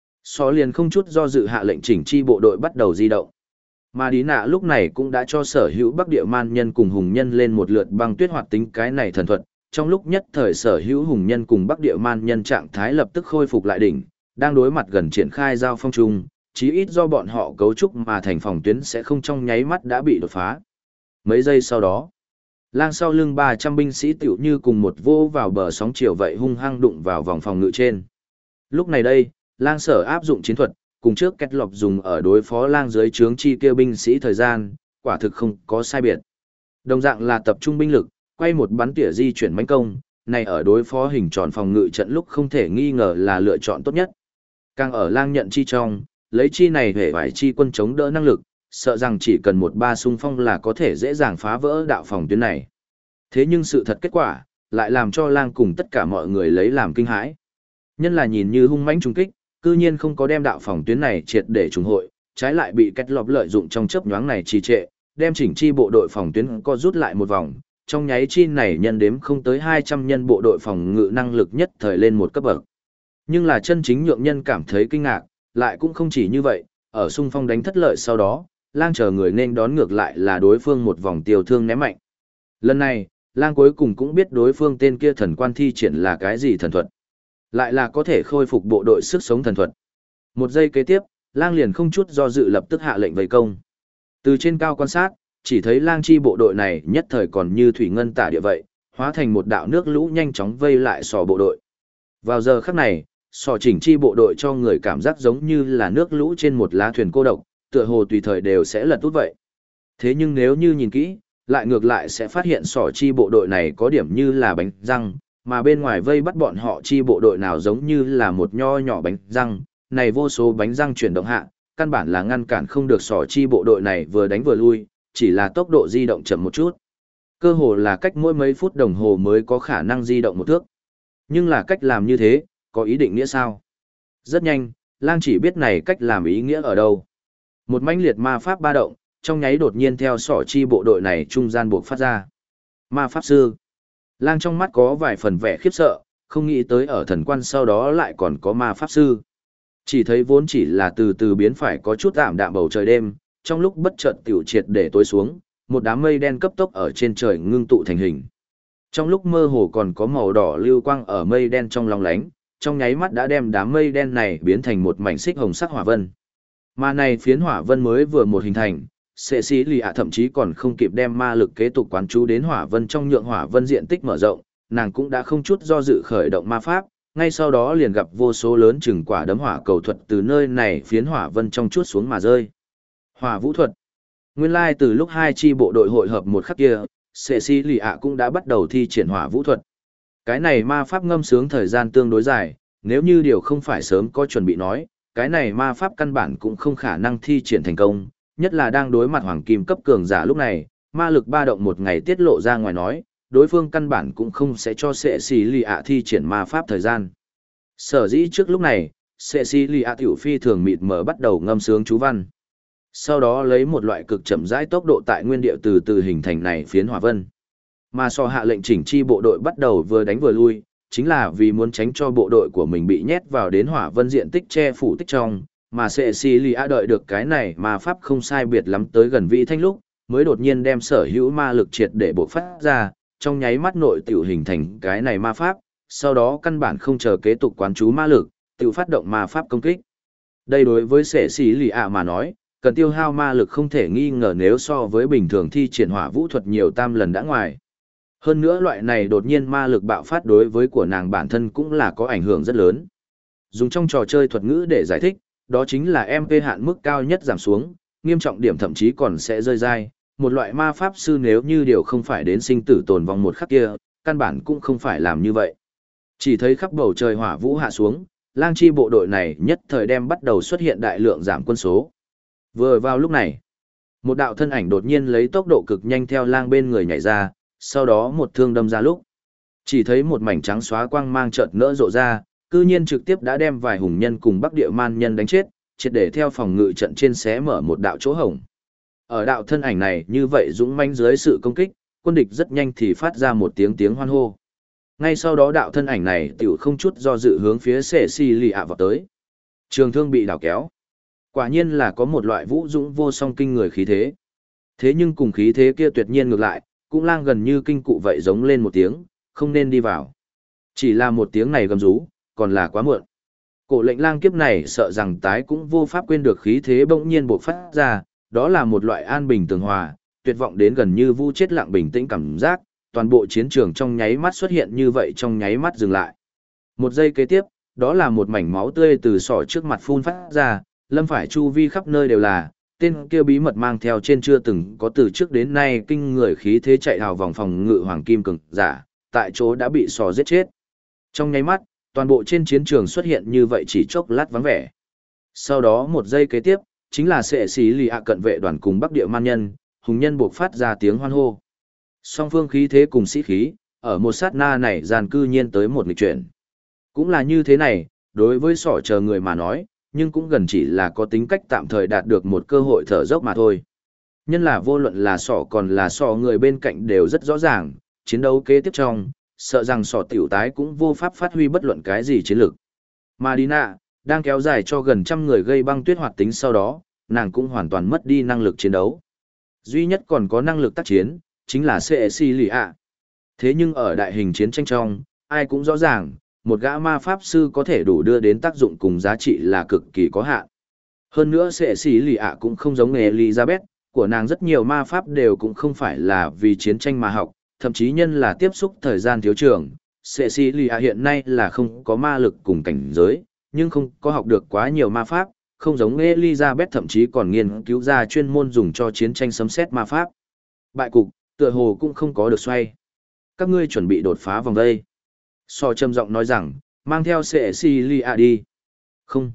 Só liền không chút do dự hạ lệnh chỉnh chi bộ đội bắt đầu di động. Mà Đi Nạ lúc này cũng đã cho sở hữu Bắc Địa Man nhân cùng hùng nhân lên một lượt băng tuyết hoạt tính cái này thần thuật. Trong lúc nhất thời sở hữu hùng nhân cùng Bắc Địa Man nhân trạng thái lập tức khôi phục lại đỉnh, đang đối mặt gần triển khai giao phong chung, chí ít do bọn họ cấu trúc mà thành phòng tuyến sẽ không trong nháy mắt đã bị đột phá. Mấy giây sau đó, lang sau lưng 300 binh sĩ tiểu như cùng một vô vào bờ sóng chiều vậy hung hăng đụng vào vòng phòng ngự trên. Lúc này đây, lang sở áp dụng chiến thuật, cùng trước kết lọc dùng ở đối phó lang dưới trướng chi kia binh sĩ thời gian, quả thực không có sai biệt. Đồng dạng là tập trung binh lực, quay một bắn tỉa di chuyển mãnh công, này ở đối phó hình tròn phòng ngự trận lúc không thể nghi ngờ là lựa chọn tốt nhất. Càng ở lang nhận chi trong, lấy chi này hệ vải chi quân chống đỡ năng lực, sợ rằng chỉ cần một ba xung phong là có thể dễ dàng phá vỡ đạo phòng tuyến này. Thế nhưng sự thật kết quả, lại làm cho lang cùng tất cả mọi người lấy làm kinh hãi. Nhân là nhìn như hung mãnh trùng kích, cư nhiên không có đem đạo phòng tuyến này triệt để trùng hội, trái lại bị kết lọp lợi dụng trong chớp nhoáng này trì trệ, đem chỉnh chi bộ đội phòng tuyến co rút lại một vòng, trong nháy chi này nhân đếm không tới 200 nhân bộ đội phòng ngự năng lực nhất thời lên một cấp bậc. Nhưng là chân chính nhượng nhân cảm thấy kinh ngạc, lại cũng không chỉ như vậy, ở xung phong đánh thất lợi sau đó, lang chờ người nên đón ngược lại là đối phương một vòng tiêu thương ném mạnh. Lần này, lang cuối cùng cũng biết đối phương tên kia thần quan thi triển là cái gì thần thuật. Lại là có thể khôi phục bộ đội sức sống thần thuật. Một giây kế tiếp, lang liền không chút do dự lập tức hạ lệnh vây công. Từ trên cao quan sát, chỉ thấy lang chi bộ đội này nhất thời còn như thủy ngân tả địa vậy, hóa thành một đạo nước lũ nhanh chóng vây lại sò bộ đội. Vào giờ khắc này, sò chỉnh chi bộ đội cho người cảm giác giống như là nước lũ trên một lá thuyền cô độc, tựa hồ tùy thời đều sẽ lật út vậy. Thế nhưng nếu như nhìn kỹ, lại ngược lại sẽ phát hiện sò chi bộ đội này có điểm như là bánh răng, mà bên ngoài vây bắt bọn họ chi bộ đội nào giống như là một nho nhỏ bánh răng, này vô số bánh răng chuyển động hạ, căn bản là ngăn cản không được sò chi bộ đội này vừa đánh vừa lui, chỉ là tốc độ di động chậm một chút. Cơ hồ là cách mỗi mấy phút đồng hồ mới có khả năng di động một thước. Nhưng là cách làm như thế, có ý định nghĩa sao? Rất nhanh, lang chỉ biết này cách làm ý nghĩa ở đâu. Một mãnh liệt ma pháp ba động, trong nháy đột nhiên theo sỏ chi bộ đội này trung gian buộc phát ra. Ma pháp sư. Lang trong mắt có vài phần vẻ khiếp sợ, không nghĩ tới ở thần quan sau đó lại còn có ma pháp sư. Chỉ thấy vốn chỉ là từ từ biến phải có chút ảm đạm bầu trời đêm, trong lúc bất chợt tiểu triệt để tối xuống, một đám mây đen cấp tốc ở trên trời ngưng tụ thành hình. Trong lúc mơ hồ còn có màu đỏ lưu quang ở mây đen trong lòng lánh, trong nháy mắt đã đem đám mây đen này biến thành một mảnh xích hồng sắc hỏa vân. Mà này phiến hỏa vân mới vừa một hình thành, Sệ Sĩ Lì ạ thậm chí còn không kịp đem ma lực kế tục quán chú đến hỏa vân trong nhượng hỏa vân diện tích mở rộng, nàng cũng đã không chút do dự khởi động ma pháp, ngay sau đó liền gặp vô số lớn chừng quả đấm hỏa cầu thuật từ nơi này phiến hỏa vân trong chuốt xuống mà rơi. Hỏa vũ thuật. Nguyên lai từ lúc hai chi bộ đội hội hợp một khắc kia, Sệ Sĩ Lì ạ cũng đã bắt đầu thi triển hỏa vũ thuật. Cái này ma pháp ngâm sướng thời gian tương đối dài, nếu như điều không phải sớm có chuẩn bị nói, cái này ma pháp căn bản cũng không khả năng thi triển thành công, nhất là đang đối mặt hoàng kim cấp cường giả lúc này, ma lực ba động một ngày tiết lộ ra ngoài nói, đối phương căn bản cũng không sẽ cho Sệ Sĩ Lì ạ thi triển ma pháp thời gian. Sở dĩ trước lúc này, Sệ Sĩ Lì ạ tiểu phi thường mịt mờ bắt đầu ngâm sướng chú văn. Sau đó lấy một loại cực chậm rãi tốc độ tại nguyên địa từ từ hình thành này phiến hỏa vân. Mà so hạ lệnh chỉnh chi bộ đội bắt đầu vừa đánh vừa lui, chính là vì muốn tránh cho bộ đội của mình bị nhét vào đến hỏa vân diện tích che phủ tích trong, mà Sệ Sĩ Lì ạ đợi được cái này mà pháp không sai biệt lắm tới gần vị thanh lúc, mới đột nhiên đem sở hữu ma lực triệt để bộc phát ra, trong nháy mắt nội tiểu hình thành cái này ma pháp, sau đó căn bản không chờ kế tục quán chú ma lực, tiểu phát động ma pháp công kích. Đây đối với Sệ Sĩ Lì ạ mà nói, cần tiêu hao ma lực không thể nghi ngờ nếu so với bình thường thi triển hỏa vũ thuật nhiều tam lần đã ngoài. Hơn nữa loại này đột nhiên ma lực bạo phát đối với của nàng bản thân cũng là có ảnh hưởng rất lớn. Dùng trong trò chơi thuật ngữ để giải thích, Đó chính là MP hạn mức cao nhất giảm xuống, nghiêm trọng điểm thậm chí còn sẽ rơi dai. Một loại ma pháp sư nếu như điều không phải đến sinh tử tồn vong một khắc kia, căn bản cũng không phải làm như vậy. Chỉ thấy khắp bầu trời hỏa vũ hạ xuống, lang chi bộ đội này nhất thời đem bắt đầu xuất hiện đại lượng giảm quân số. Vừa vào lúc này, một đạo thân ảnh đột nhiên lấy tốc độ cực nhanh theo lang bên người nhảy ra, sau đó một thương đâm ra lúc. Chỉ thấy một mảnh trắng xóa quang mang chợt nỡ rộ ra, cư nhiên trực tiếp đã đem vài hùng nhân cùng Bắc Địa Man nhân đánh chết, triệt để theo phòng ngự trận trên xé mở một đạo chỗ hổng. Ở đạo thân ảnh này như vậy dũng mãnh dưới sự công kích, quân địch rất nhanh thì phát ra một tiếng hoan hô. Ngay sau đó đạo thân ảnh này tiểu không chút do dự hướng phía Cecilia vào tới. Trường thương bị đảo kéo. Quả nhiên là có một loại vũ dũng vô song kinh người khí thế. Thế nhưng cùng khí thế kia tuyệt nhiên ngược lại, cũng lang gần như kinh cụ vậy giống lên một tiếng, không nên đi vào. Chỉ là một tiếng này gầm rú, còn là quá muộn. Cổ lệnh lang kiếp này sợ rằng tái cũng vô pháp quên được khí thế bỗng nhiên bộc phát ra, đó là một loại an bình tường hòa, tuyệt vọng đến gần như vu chết lặng bình tĩnh cảm giác, toàn bộ chiến trường trong nháy mắt xuất hiện như vậy trong nháy mắt dừng lại. Một giây kế tiếp, đó là một mảnh máu tươi từ sọ trước mặt phun phát ra, lâm phải chu vi khắp nơi đều là, tên kia bí mật mang theo trên chưa từng có từ trước đến nay kinh người khí thế chạy hào vòng phòng ngự hoàng kim cường giả, tại chỗ đã bị sọ giết chết. Trong nháy mắt, toàn bộ trên chiến trường xuất hiện như vậy chỉ chốc lát vắng vẻ. Sau đó một giây kế tiếp, chính là sệ xí lì ạ cận vệ đoàn cùng Bắc Địa Man nhân, hùng nhân buộc phát ra tiếng hoan hô. Song phương khí thế cùng sĩ khí, ở một sát na này gian cư nhiên tới một nghịch chuyển. Cũng là như thế này, đối với sỏ chờ người mà nói, nhưng cũng gần chỉ là có tính cách tạm thời đạt được một cơ hội thở dốc mà thôi. Nhân là vô luận là sỏ còn là sỏ người bên cạnh đều rất rõ ràng, chiến đấu kế tiếp trong, sợ rằng sỏ tiểu tái cũng vô pháp phát huy bất luận cái gì chiến lược. Madina, đang kéo dài cho gần trăm người gây băng tuyết hoạt tính sau đó, nàng cũng hoàn toàn mất đi năng lực chiến đấu. Duy nhất còn có năng lực tác chiến, chính là Cecilia. Thế nhưng ở đại hình chiến tranh trong, ai cũng rõ ràng, một gã ma pháp sư có thể đủ đưa đến tác dụng cùng giá trị là cực kỳ có hạn. Hơn nữa Cecilia cũng không giống Elizabeth, của nàng rất nhiều ma pháp đều cũng không phải là vì chiến tranh mà học, thậm chí nhân là tiếp xúc thời gian thiếu trường. Cecilia hiện nay là không có ma lực cùng cảnh giới, nhưng không có học được quá nhiều ma pháp, không giống Elizabeth thậm chí còn nghiên cứu ra chuyên môn dùng cho chiến tranh sấm sét ma pháp. Bại cục, tựa hồ cũng không có được xoay. Các ngươi chuẩn bị đột phá vòng đây. So trầm giọng nói rằng, mang theo Cecilia đi. Không.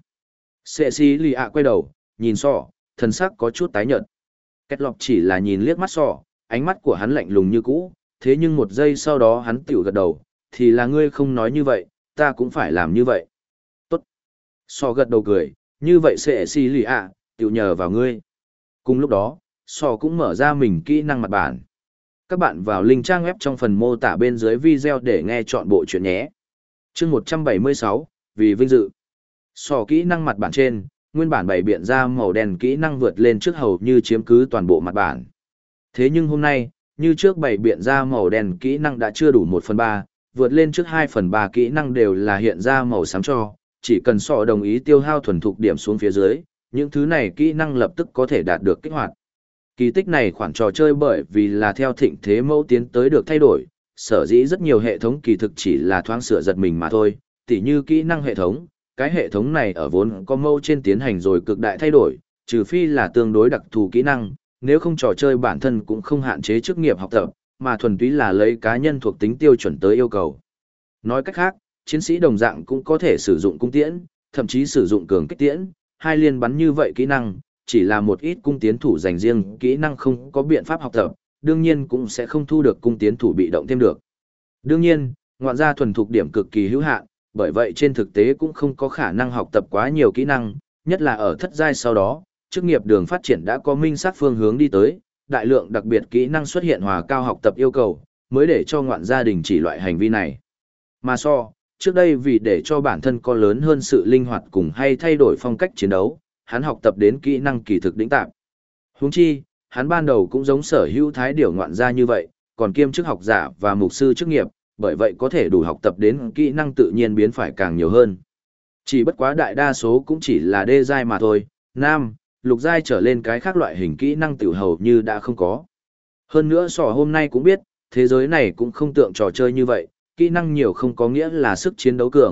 Cecilia quay đầu, nhìn So, thần sắc có chút tái nhợt. Kết lọc chỉ là nhìn liếc mắt So, ánh mắt của hắn lạnh lùng như cũ, thế nhưng một giây sau đó hắn tiểu gật đầu, thì là ngươi không nói như vậy, ta cũng phải làm như vậy. Tốt. So gật đầu cười, như vậy Cecilia, tiểu nhờ vào ngươi. Cùng lúc đó, So cũng mở ra mình kỹ năng mặt bản. Các bạn vào link trang web trong phần mô tả bên dưới video để nghe chọn bộ chuyện nhé. Chương 176, vì vinh dự. So kỹ năng mặt bản trên, nguyên bản bày biện ra màu đen kỹ năng vượt lên trước hầu như chiếm cứ toàn bộ mặt bản. Thế nhưng hôm nay, như trước bày biện ra màu đen kỹ năng đã chưa đủ 1/3, vượt lên trước 2/3 kỹ năng đều là hiện ra màu xám cho, chỉ cần So đồng ý tiêu hao thuần thục điểm xuống phía dưới, những thứ này kỹ năng lập tức có thể đạt được kích hoạt. Kỳ tích này khoản trò chơi bởi vì là theo thịnh thế mẫu tiến tới được thay đổi, sở dĩ rất nhiều hệ thống kỳ thực chỉ là thoáng sửa giật mình mà thôi, tỉ như kỹ năng hệ thống, cái hệ thống này ở vốn có mẫu trên tiến hành rồi cực đại thay đổi, trừ phi là tương đối đặc thù kỹ năng, nếu không trò chơi bản thân cũng không hạn chế chức nghiệp học tập, mà thuần túy là lấy cá nhân thuộc tính tiêu chuẩn tới yêu cầu. Nói cách khác, chiến sĩ đồng dạng cũng có thể sử dụng cung tiễn, thậm chí sử dụng cường kích tiễn, hai liên bắn như vậy kỹ năng, chỉ là một ít cung tiến thủ dành riêng kỹ năng không có biện pháp học tập, đương nhiên cũng sẽ không thu được cung tiến thủ bị động thêm được. Đương nhiên, ngoạn gia thuần thục điểm cực kỳ hữu hạn, bởi vậy trên thực tế cũng không có khả năng học tập quá nhiều kỹ năng, nhất là ở thất giai sau đó, chức nghiệp đường phát triển đã có minh xác phương hướng đi tới, đại lượng đặc biệt kỹ năng xuất hiện hòa cao học tập yêu cầu, mới để cho ngoạn gia đình chỉ loại hành vi này. Mà So, trước đây vì để cho bản thân có lớn hơn sự linh hoạt cùng hay thay đổi phong cách chiến đấu, hắn học tập đến kỹ năng kỳ thực đỉnh tạp. Huống chi, hắn ban đầu cũng giống sở hữu thái điểu ngoạn gia như vậy, còn kiêm chức học giả và mục sư chức nghiệp, bởi vậy có thể đủ học tập đến kỹ năng tự nhiên biến phải càng nhiều hơn. Chỉ bất quá đại đa số cũng chỉ là đê giai mà thôi, nam, lục giai trở lên cái khác loại hình kỹ năng tiểu hầu như đã không có. Hơn nữa sỏ hôm nay cũng biết, thế giới này cũng không tượng trò chơi như vậy, kỹ năng nhiều không có nghĩa là sức chiến đấu cường,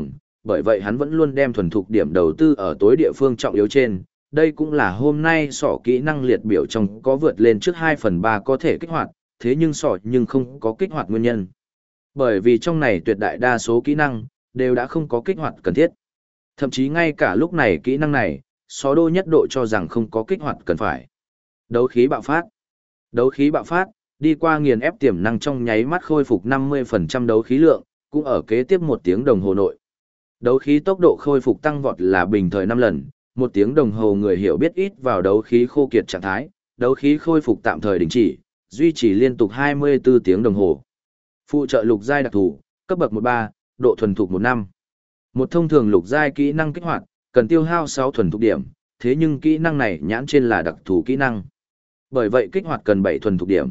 bởi vậy hắn vẫn luôn đem thuần thục điểm đầu tư ở tối địa phương trọng yếu trên. Đây cũng là hôm nay sỏ kỹ năng liệt biểu trong có vượt lên trước 2/3 có thể kích hoạt, thế nhưng sỏ nhưng không có kích hoạt nguyên nhân. Bởi vì trong này tuyệt đại đa số kỹ năng đều đã không có kích hoạt cần thiết. Thậm chí ngay cả lúc này kỹ năng này, só đô nhất độ cho rằng không có kích hoạt cần phải. Đấu khí bạo phát. Đấu khí bạo phát, đi qua nghiền ép tiềm năng trong nháy mắt khôi phục 50% đấu khí lượng, cũng ở kế tiếp 1 tiếng đồng hồ nội. Đấu khí tốc độ khôi phục tăng vọt là bình thời 5 lần, 1 tiếng đồng hồ người hiểu biết ít vào đấu khí khô kiệt trạng thái, đấu khí khôi phục tạm thời đình chỉ, duy trì liên tục 24 tiếng đồng hồ. Phụ trợ lục giai đặc thù, cấp bậc 13, độ thuần thục 15. Một thông thường lục giai kỹ năng kích hoạt, cần tiêu hao 6 thuần thục điểm, thế nhưng kỹ năng này nhãn trên là đặc thù kỹ năng. Bởi vậy kích hoạt cần 7 thuần thục điểm.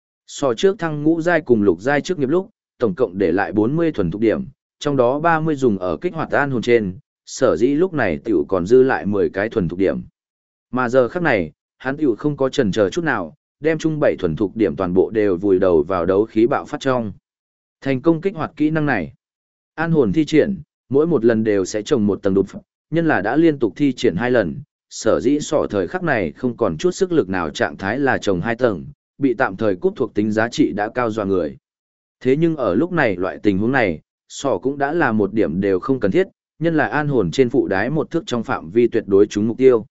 So trước thăng ngũ giai cùng lục giai trước nghiệp lúc, tổng cộng để lại 40 thuần thục điểm, trong đó 30 dùng ở kích hoạt an hồn trên, sở dĩ lúc này tiểu còn dư lại 10 cái thuần thục điểm. Mà giờ khắc này, hắn tiểu không có chần chờ chút nào, đem chung 7 thuần thục điểm toàn bộ đều vùi đầu vào đấu khí bạo phát trong. Thành công kích hoạt kỹ năng này. An hồn thi triển, mỗi một lần đều sẽ trồng một tầng đột phận, nhân là đã liên tục thi triển 2 lần, sở dĩ sỏ thời khắc này không còn chút sức lực nào, trạng thái là trồng 2 tầng, bị tạm thời cúp thuộc tính giá trị đã cao dọa người. Thế nhưng ở lúc này loại tình huống này, sỏ cũng đã là một điểm đều không cần thiết, nhân là an hồn trên phụ đái một thước trong phạm vi tuyệt đối trúng mục tiêu.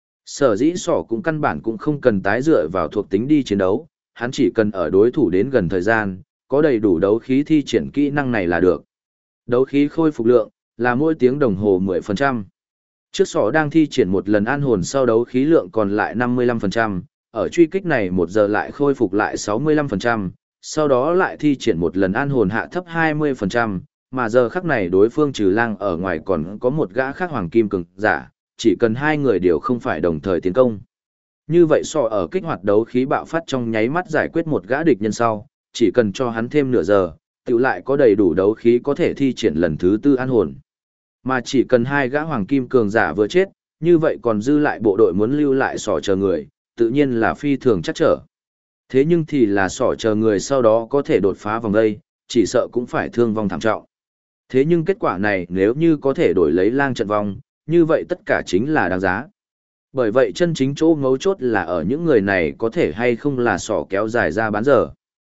Sở dĩ sỏ cũng căn bản cũng không cần tái dựa vào thuộc tính đi chiến đấu, hắn chỉ cần ở đối thủ đến gần thời gian, có đầy đủ đấu khí thi triển kỹ năng này là được. Đấu khí khôi phục lượng là mỗi tiếng đồng hồ 10%. Trước sỏ đang thi triển một lần an hồn sau đấu khí lượng còn lại 55%, ở truy kích này 1 giờ lại khôi phục lại 65%, sau đó lại thi triển một lần an hồn hạ thấp 20%, mà giờ khắc này đối phương trừ lang ở ngoài còn có một gã khác hoàng kim cường giả, chỉ cần 2 người đều không phải đồng thời tiến công. Như vậy sỏ ở kích hoạt đấu khí bạo phát trong nháy mắt giải quyết một gã địch nhân sau, chỉ cần cho hắn thêm nửa giờ, tiểu lại có đầy đủ đấu khí có thể thi triển lần thứ 4 an hồn. Mà chỉ cần 2 gã hoàng kim cường giả vừa chết, như vậy còn dư lại bộ đội muốn lưu lại sỏ chờ người, tự nhiên là phi thường chắc trở. Thế nhưng thì là sỏ chờ người sau đó có thể đột phá vòng đây, chỉ sợ cũng phải thương vong thảm trọng. Thế nhưng kết quả này nếu như có thể đổi lấy lang trận vong, như vậy tất cả chính là đáng giá. Bởi vậy chân chính chỗ ngấu chốt là ở những người này có thể hay không là sỏ kéo dài ra bán giờ.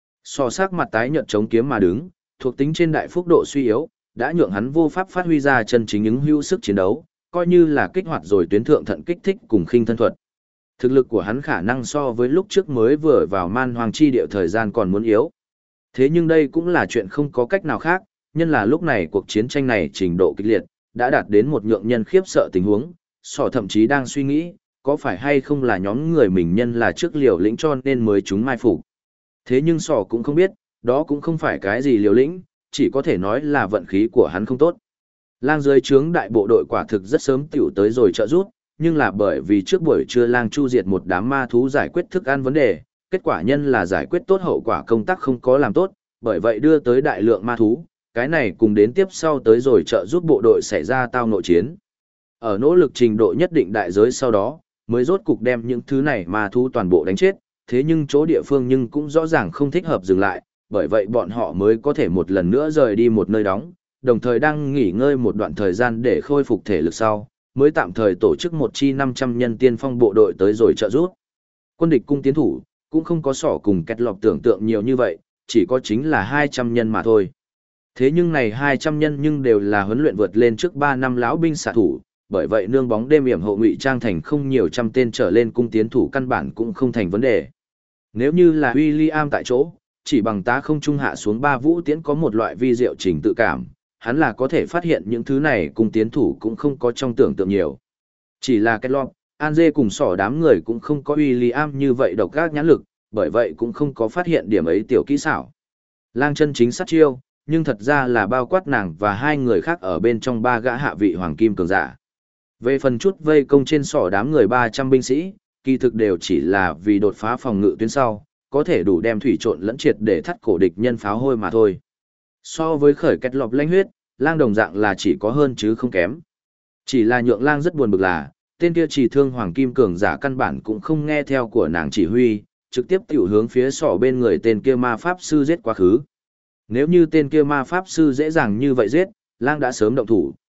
Sỏ sắc mặt tái nhợt chống kiếm mà đứng, thuộc tính trên đại phúc độ suy yếu, đã nhượng hắn vô pháp phát huy ra chân chính ứng hữu sức chiến đấu, coi như là kích hoạt rồi tuyến thượng thận kích thích cùng khinh thân thuật. Thực lực của hắn khả năng so với lúc trước mới vừa vào man hoàng chi địa thời gian còn muốn yếu. Thế nhưng đây cũng là chuyện không có cách nào khác, nhân là lúc này cuộc chiến tranh này trình độ kịch liệt, đã đạt đến một nhượng nhân khiếp sợ tình huống, sỏ thậm chí đang suy nghĩ, có phải hay không là nhóm người mình nhân là trước liều lĩnh cho nên mới chúng mai phục. Thế nhưng sỏ cũng không biết, đó cũng không phải cái gì liều lĩnh, chỉ có thể nói là vận khí của hắn không tốt. Lang dưới trướng đại bộ đội quả thực rất sớm tiểu tới rồi trợ giúp, nhưng là bởi vì trước buổi trưa lang chu diệt một đám ma thú giải quyết thức ăn vấn đề, kết quả nhân là giải quyết tốt hậu quả công tác không có làm tốt, bởi vậy đưa tới đại lượng ma thú, cái này cùng đến tiếp sau tới rồi trợ giúp bộ đội xảy ra tao nội chiến. Ở nỗ lực trình độ nhất định đại giới sau đó, mới rốt cục đem những thứ này ma thú toàn bộ đánh chết, thế nhưng chỗ địa phương nhưng cũng rõ ràng không thích hợp dừng lại, bởi vậy bọn họ mới có thể một lần nữa rời đi một nơi đóng, đồng thời đang nghỉ ngơi một đoạn thời gian để khôi phục thể lực sau, mới tạm thời tổ chức một chi 500 nhân tiên phong bộ đội tới rồi trợ giúp. Quân địch cung tiến thủ, cũng không có sỏ cùng kẹt lọc tưởng tượng nhiều như vậy, chỉ có chính là 200 nhân mà thôi. Thế nhưng này 200 nhân nhưng đều là huấn luyện vượt lên trước 3 năm lão binh xạ thủ, bởi vậy nương bóng đêm yểm hộ ngụy trang thành không nhiều trăm tên trở lên cung tiến thủ căn bản cũng không thành vấn đề. Nếu như là William tại chỗ, chỉ bằng tá không trung hạ xuống 3 vũ tiễn có một loại vi diệu trình tự cảm, hắn là có thể phát hiện những thứ này cung tiến thủ cũng không có trong tưởng tượng nhiều. Chỉ là Ketlog, Anze cùng sỏ đám người cũng không có William như vậy độc ác nhãn lực, bởi vậy cũng không có phát hiện điểm ấy tiểu kỹ xảo. Lang chân chính sát chiêu, nhưng thật ra là bao quát nàng và 2 người khác ở bên trong 3 gã hạ vị hoàng kim cường giả. Về phần chút vây công trên sỏ đám người 300 binh sĩ, kỳ thực đều chỉ là vì đột phá phòng ngự tuyến sau, có thể đủ đem thủy trộn lẫn triệt để thắt cổ địch nhân pháo hôi mà thôi. So với khởi kết lọc lãnh huyết, lang đồng dạng là chỉ có hơn chứ không kém. Chỉ là nhượng lang rất buồn bực là, tên kia chỉ thương hoàng kim cường giả căn bản cũng không nghe theo của nàng chỉ huy, trực tiếp tiểu hướng phía sỏ bên người tên kia ma pháp sư giết quá khứ. Nếu như tên kia ma pháp sư dễ dàng như vậy giết, lang đã sớm động thủ,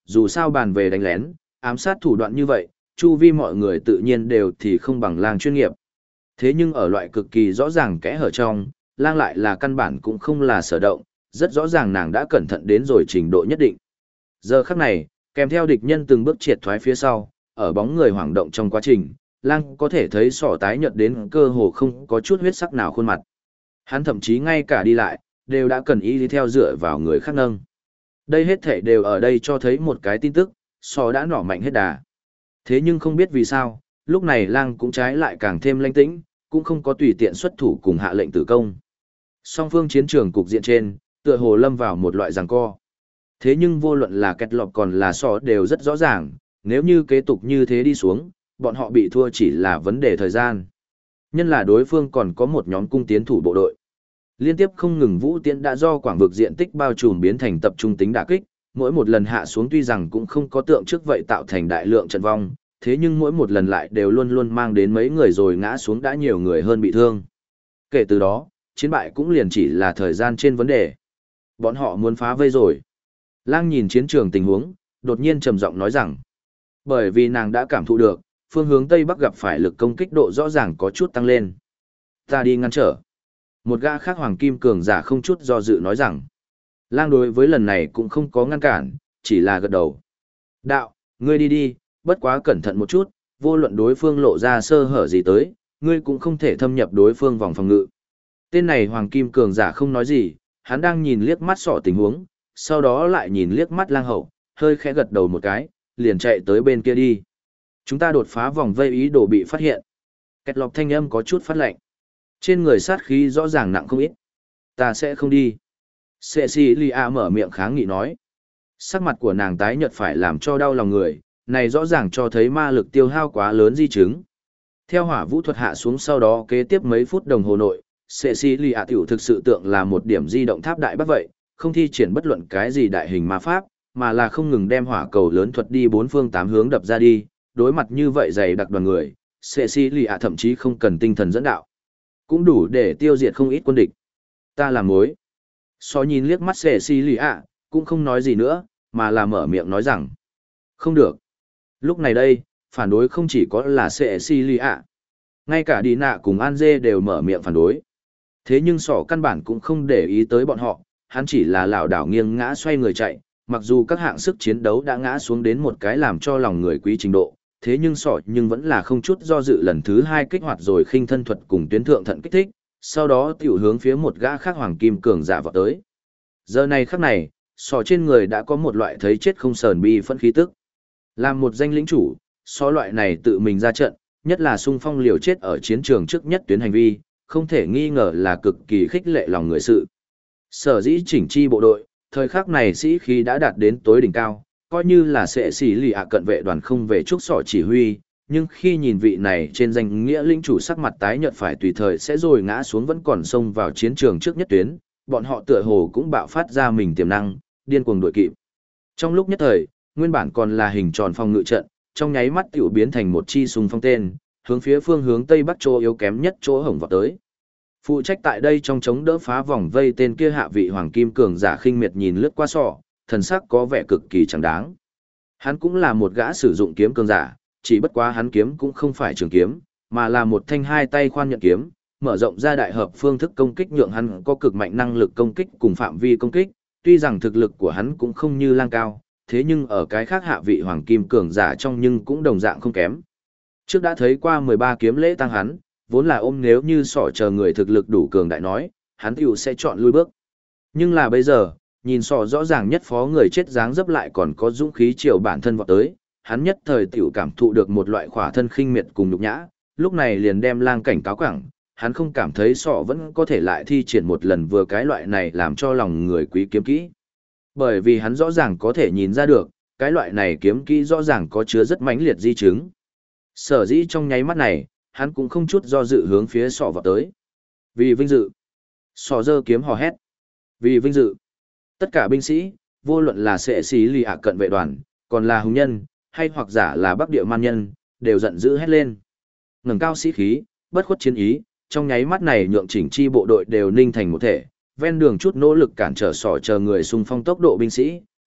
dù sao bàn về đánh lén, ám sát thủ đoạn như vậy, chu vi mọi người tự nhiên đều thì không bằng lang chuyên nghiệp. Thế nhưng ở loại cực kỳ rõ ràng kẽ hở trong, lang lại là căn bản cũng không là sở động, rất rõ ràng nàng đã cẩn thận đến rồi trình độ nhất định. Giờ khắc này, kèm theo địch nhân từng bước triệt thoái phía sau, ở bóng người hoảng động trong quá trình, lang có thể thấy sỏ tái nhợt đến cơ hồ không có chút huyết sắc nào khuôn mặt. Hắn thậm chí ngay cả đi lại, đều đã cần ý đi theo dựa vào người khác nâng. Đây hết thể đều ở đây cho thấy một cái tin tức, sỏ đã nỏ mạnh hết đà. Thế nhưng không biết vì sao, lúc này lang cũng trái lại càng thêm lanh tĩnh, cũng không có tùy tiện xuất thủ cùng hạ lệnh tử công. Song phương chiến trường cục diện trên, tựa hồ lâm vào một loại giằng co. Thế nhưng vô luận là kẹt lọt còn là sỏ đều rất rõ ràng, nếu như kế tục như thế đi xuống, bọn họ bị thua chỉ là vấn đề thời gian. Nhân là đối phương còn có một nhóm cung tiến thủ bộ đội. Liên tiếp không ngừng vũ tiễn đã do quảng vực diện tích bao trùm biến thành tập trung tính đả kích, mỗi một lần hạ xuống tuy rằng cũng không có tượng trước vậy tạo thành đại lượng trận vong, thế nhưng mỗi một lần lại đều luôn luôn mang đến mấy người rồi ngã xuống đã nhiều người hơn bị thương. Kể từ đó, chiến bại cũng liền chỉ là thời gian trên vấn đề. Bọn họ muốn phá vây rồi. Lang nhìn chiến trường tình huống, đột nhiên trầm giọng nói rằng, bởi vì nàng đã cảm thụ được, phương hướng Tây Bắc gặp phải lực công kích độ rõ ràng có chút tăng lên. Ta đi ngăn trở. Một gã khác hoàng kim cường giả không chút do dự nói rằng, Lang đối với lần này cũng không có ngăn cản, chỉ là gật đầu. Đạo, ngươi đi đi, bất quá cẩn thận một chút, vô luận đối phương lộ ra sơ hở gì tới, ngươi cũng không thể thâm nhập đối phương vòng phòng ngự. Tên này hoàng kim cường giả không nói gì, hắn đang nhìn liếc mắt sọ tình huống, sau đó lại nhìn liếc mắt Lang hậu, hơi khẽ gật đầu một cái, liền chạy tới bên kia đi. Chúng ta đột phá vòng vây ý đồ bị phát hiện. Kẹt lọc thanh âm có chút phát lạnh. Trên người sát khí rõ ràng nặng không ít. Ta sẽ không đi. Cecilia mở miệng kháng nghị nói. Sắc mặt của nàng tái nhợt phải làm cho đau lòng người, này rõ ràng cho thấy ma lực tiêu hao quá lớn di chứng. Theo hỏa vũ thuật hạ xuống sau đó kế tiếp mấy phút đồng hồ nội, Cecilia tiểu thực sự tượng là một điểm di động tháp đại bắc vậy, không thi triển bất luận cái gì đại hình ma pháp, mà là không ngừng đem hỏa cầu lớn thuật đi bốn phương tám hướng đập ra đi, đối mặt như vậy dày đặc đoàn người, Cecilia thậm chí không cần tinh thần dẫn đạo, cũng đủ để tiêu diệt không ít quân địch. Ta làm mối. So nhìn liếc mắt Cecilia, cũng không nói gì nữa, mà là mở miệng nói rằng, không được. Lúc này đây, phản đối không chỉ có là Cecilia, ngay cả Đi Nạ cùng An Dê đều mở miệng phản đối. Thế nhưng sỏ căn bản cũng không để ý tới bọn họ, hắn chỉ là lảo đảo nghiêng ngã xoay người chạy, mặc dù các hạng sức chiến đấu đã ngã xuống đến một cái làm cho lòng người quý trình độ, thế nhưng sỏ nhưng vẫn là không chút do dự lần thứ hai kích hoạt rồi khinh thân thuật cùng tuyến thượng thận kích thích, sau đó tiểu hướng phía một gã khác hoàng kim cường giả vọt tới. Giờ này khắc này, sỏ trên người đã có một loại thấy chết không sờn bi phẫn khí tức. Làm một danh lĩnh chủ, sỏ loại này tự mình ra trận, nhất là xung phong liều chết ở chiến trường trước nhất tuyến hành vi, không thể nghi ngờ là cực kỳ khích lệ lòng người sự. Sở dĩ chỉnh chi bộ đội, thời khắc này sĩ khí đã đạt đến tối đỉnh cao, coi như là sẽ xỉ lì ạ cận vệ đoàn không về trúc sỏ chỉ huy, nhưng khi nhìn vị này trên danh nghĩa lĩnh chủ sắc mặt tái nhợt phải tùy thời sẽ rồi ngã xuống vẫn còn xông vào chiến trường trước nhất tuyến, bọn họ tựa hồ cũng bạo phát ra mình tiềm năng, điên cuồng đuổi kịp. Trong lúc nhất thời, nguyên bản còn là hình tròn phòng ngự trận, trong nháy mắt tiểu biến thành một chi xung phong tên, hướng phía phương hướng tây bắc chỗ yếu kém nhất chỗ hổng vào tới. Phụ trách tại đây trong chống đỡ phá vòng vây tên kia hạ vị hoàng kim cường giả khinh miệt nhìn lướt qua sọ, thần sắc có vẻ cực kỳ chẳng đáng. Hắn cũng là một gã sử dụng kiếm cường giả, chỉ bất quá hắn kiếm cũng không phải trường kiếm, mà là một thanh hai tay khoan nhận kiếm, mở rộng ra đại hợp phương thức công kích nhượng hắn có cực mạnh năng lực công kích cùng phạm vi công kích, tuy rằng thực lực của hắn cũng không như Lang cao, thế nhưng ở cái khác hạ vị hoàng kim cường giả trong nhưng cũng đồng dạng không kém. Trước đã thấy qua 13 kiếm lễ tăng hắn, vốn là ôm nếu như sỏ chờ người thực lực đủ cường đại nói, hắn tiểu sẽ chọn lui bước. Nhưng là bây giờ, nhìn sỏ rõ ràng nhất phó người chết dáng dấp lại còn có dũng khí chiều bản thân vọt tới, hắn nhất thời tiểu cảm thụ được một loại khỏa thân khinh miệt cùng nhục nhã, lúc này liền đem Lang cảnh cáo cẳng, hắn không cảm thấy sỏ vẫn có thể lại thi triển một lần vừa cái loại này làm cho lòng người quý kiếm kỹ. Bởi vì hắn rõ ràng có thể nhìn ra được, cái loại này kiếm kỹ rõ ràng có chứa rất mãnh liệt di chứng. Sở dĩ trong nháy mắt này, hắn cũng không chút do dự hướng phía sọ vào tới. Vì vinh dự. Sọ giơ kiếm hò hét. Vì vinh dự. Tất cả binh sĩ, vô luận là sệ sĩ lì ạ cận vệ đoàn, còn là hùng nhân, hay hoặc giả là bắc địa man nhân, đều giận dữ hét lên. Ngẩng cao sĩ khí, bất khuất chiến ý, trong nháy mắt này nhượng chỉnh chi bộ đội đều ninh thành một thể, ven đường chút nỗ lực cản trở sỏ chờ người xung phong tốc độ binh sĩ,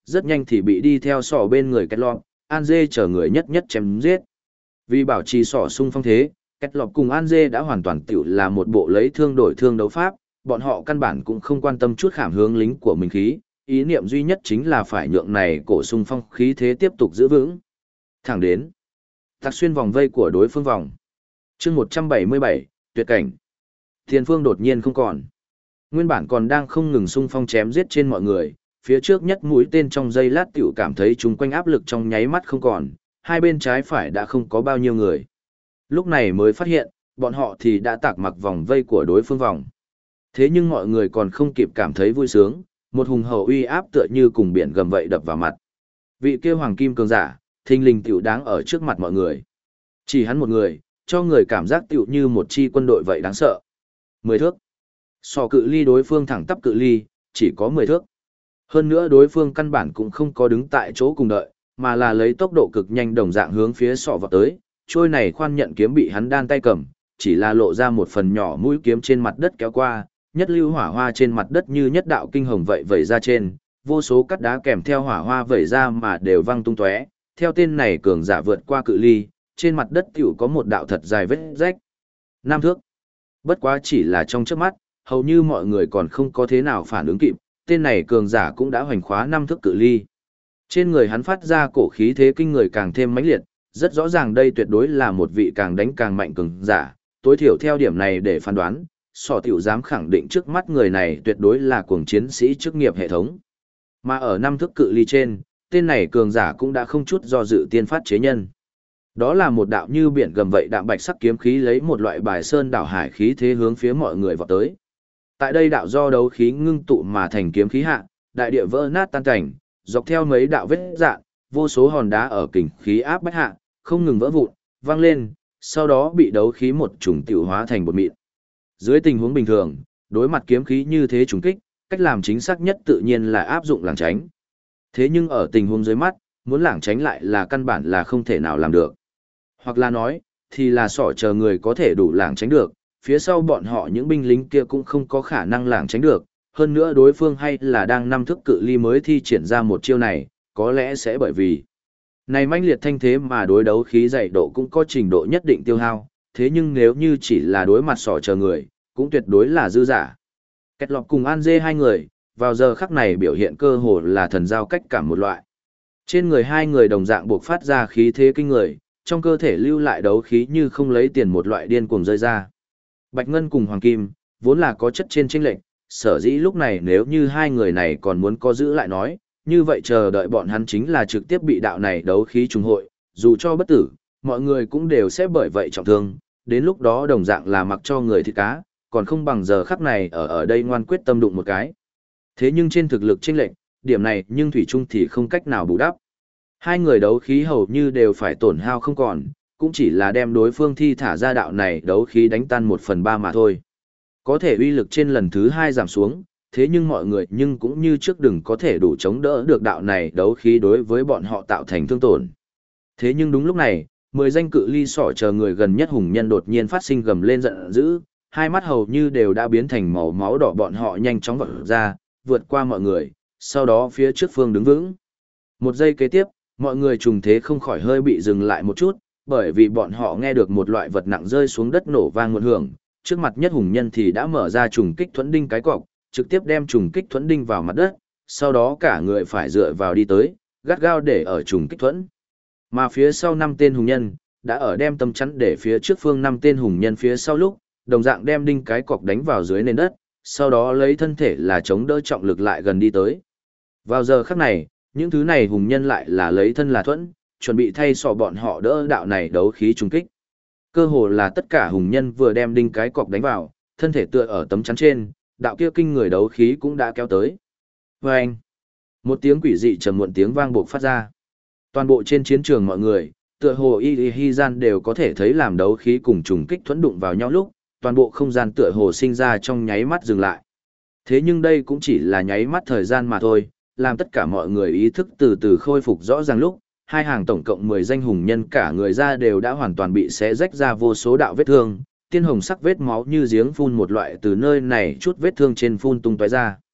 rất nhanh thì bị đi theo sỏ bên người Kết Lọt, An Dê chờ người nhất nhất chém giết. Vì bảo trì sỏ sung phong thế, Kết Lọt cùng An Dê đã hoàn toàn tiểu là một bộ lấy thương đổi thương đấu pháp, bọn họ căn bản cũng không quan tâm chút khảm hướng lính của mình khí, ý niệm duy nhất chính là phải nhượng này cổ sung phong khí thế tiếp tục giữ vững. Thẳng đến, tạc xuyên vòng vây của đối phương vòng. chương 177, tuyệt cảnh. Tiền phương đột nhiên không còn. Nguyên bản còn đang không ngừng xung phong chém giết trên mọi người, phía trước nhất mũi tên trong giây lát tiểu cảm thấy chúng quanh áp lực trong nháy mắt không còn, hai bên trái phải đã không có bao nhiêu người. Lúc này mới phát hiện, bọn họ thì đã tạc mặc vòng vây của đối phương vòng. Thế nhưng mọi người còn không kịp cảm thấy vui sướng, một hùng hậu uy áp tựa như cùng biển gầm vậy đập vào mặt. Vị kia hoàng kim cường giả, thình lình tiểu đáng ở trước mặt mọi người. Chỉ hắn một người, cho người cảm giác tiểu như một chi quân đội vậy đáng sợ. 10 thước. So cự ly đối phương thẳng tắp cự ly, chỉ có 10 thước. Hơn nữa đối phương căn bản cũng không có đứng tại chỗ cùng đợi, mà là lấy tốc độ cực nhanh đồng dạng hướng phía sọ vào tới. Trôi này khoan nhận kiếm bị hắn đan tay cầm, chỉ là lộ ra một phần nhỏ mũi kiếm trên mặt đất kéo qua, nhất lưu hỏa hoa trên mặt đất như nhất đạo kinh hồng vậy vẩy ra trên, vô số cắt đá kèm theo hỏa hoa vẩy ra mà đều văng tung tóe. Theo tên này cường giả vượt qua cự ly, trên mặt đất tiểu có một đạo thật dài vết rách. 5 thước. Bất quá chỉ là trong chớp mắt, hầu như mọi người còn không có thế nào phản ứng kịp, tên này cường giả cũng đã hoành khóa 5 thước cự ly. Trên người hắn phát ra cổ khí thế kinh người càng thêm mãnh liệt, rất rõ ràng đây tuyệt đối là một vị càng đánh càng mạnh cường giả, tối thiểu theo điểm này để phán đoán, sỏ tiểu dám khẳng định trước mắt người này tuyệt đối là cuồng chiến sĩ chức nghiệp hệ thống. Mà ở 5 thước cự ly trên, tên này cường giả cũng đã không chút do dự tiên phát chế nhân. Đó là một đạo như biển gầm vậy đạm bạch sắc kiếm khí lấy một loại bài sơn đảo hải khí thế hướng phía mọi người vọt tới. Tại đây đạo do đấu khí ngưng tụ mà thành kiếm khí hạ, đại địa vỡ nát tan cảnh, dọc theo mấy đạo vết dạn, vô số hòn đá ở kình khí áp bách hạ, không ngừng vỡ vụn, vang lên, sau đó bị đấu khí một trùng tiểu hóa thành bột mịn. Dưới tình huống bình thường, đối mặt kiếm khí như thế trùng kích, cách làm chính xác nhất tự nhiên là áp dụng lảng tránh. Thế nhưng ở tình huống dưới mắt, muốn lảng tránh lại là căn bản là không thể nào làm được. Hoặc là nói, thì là sỏ chờ người có thể đủ lảng tránh được, phía sau bọn họ những binh lính kia cũng không có khả năng lảng tránh được, hơn nữa đối phương hay là đang 5 thước cự ly mới thi triển ra một chiêu này, có lẽ sẽ bởi vì này mãnh liệt thanh thế mà đối đấu khí dày độ cũng có trình độ nhất định tiêu hao, thế nhưng nếu như chỉ là đối mặt sỏ chờ người, cũng tuyệt đối là dư giả. Kết Lọt cùng An Dê hai người, vào giờ khắc này biểu hiện cơ hồ là thần giao cách cảm một loại. Trên người hai người đồng dạng buộc phát ra khí thế kinh người, trong cơ thể lưu lại đấu khí như không lấy tiền một loại điên cuồng rơi ra. Bạch Ngân cùng Hoàng Kim, vốn là có chất trên chênh lệch, sở dĩ lúc này nếu như hai người này còn muốn có giữ lại nói, như vậy chờ đợi bọn hắn chính là trực tiếp bị đạo này đấu khí trùng hội, dù cho bất tử, mọi người cũng đều sẽ bởi vậy trọng thương, đến lúc đó đồng dạng là mặc cho người thịt cá, còn không bằng giờ khắc này ở đây ngoan quyết tâm đụng một cái. Thế nhưng trên thực lực chênh lệch, điểm này nhưng thủy chung thì không cách nào bù đắp. Hai người đấu khí hầu như đều phải tổn hao không còn, cũng chỉ là đem đối phương thi thả ra đạo này đấu khí đánh tan 1/3 mà thôi. Có thể uy lực trên lần thứ 2 giảm xuống, thế nhưng mọi người nhưng cũng như trước đừng có thể đủ chống đỡ được đạo này đấu khí đối với bọn họ tạo thành thương tổn. Thế nhưng đúng lúc này, 10 danh cự ly sỏ chờ người gần nhất hùng nhân đột nhiên phát sinh gầm lên giận dữ, hai mắt hầu như đều đã biến thành màu máu đỏ, bọn họ nhanh chóng vọt ra, vượt qua mọi người, sau đó phía trước phương đứng vững. Một giây kế tiếp, mọi người trùng thế không khỏi hơi bị dừng lại một chút, bởi vì bọn họ nghe được một loại vật nặng rơi xuống đất nổ vang một hưởng, trước mặt nhất hùng nhân thì đã mở ra trùng kích thuẫn đinh cái cọc, trực tiếp đem trùng kích thuẫn đinh vào mặt đất, sau đó cả người phải dựa vào đi tới, gắt gao để ở trùng kích thuẫn. Mà phía sau 5 tên hùng nhân, đã ở đem tâm chắn để phía trước phương 5 tên hùng nhân phía sau lúc, đồng dạng đem đinh cái cọc đánh vào dưới nền đất, sau đó lấy thân thể là chống đỡ trọng lực lại gần đi tới. Vào giờ khắc này, những thứ này hùng nhân lại là lấy thân là thuẫn, chuẩn bị thay sọ bọn họ đỡ đạo này đấu khí trùng kích. Cơ hồ là tất cả hùng nhân vừa đem đinh cái cọc đánh vào, thân thể tựa ở tấm chắn trên, đạo kia kinh người đấu khí cũng đã kéo tới. Vâng! Một tiếng quỷ dị trầm muộn tiếng vang bộc phát ra. Toàn bộ trên chiến trường mọi người, tựa hồ y gian đều có thể thấy làm đấu khí cùng trùng kích thuẫn đụng vào nhau lúc, toàn bộ không gian tựa hồ sinh ra trong nháy mắt dừng lại. Thế nhưng đây cũng chỉ là nháy mắt thời gian mà thôi, làm tất cả mọi người ý thức từ từ khôi phục rõ ràng lúc, hai hàng tổng cộng 10 danh hùng nhân cả người ra đều đã hoàn toàn bị xé rách ra vô số đạo vết thương, tiên hồng sắc vết máu như giếng phun một loại từ nơi này chút vết thương trên phun tung tóe ra.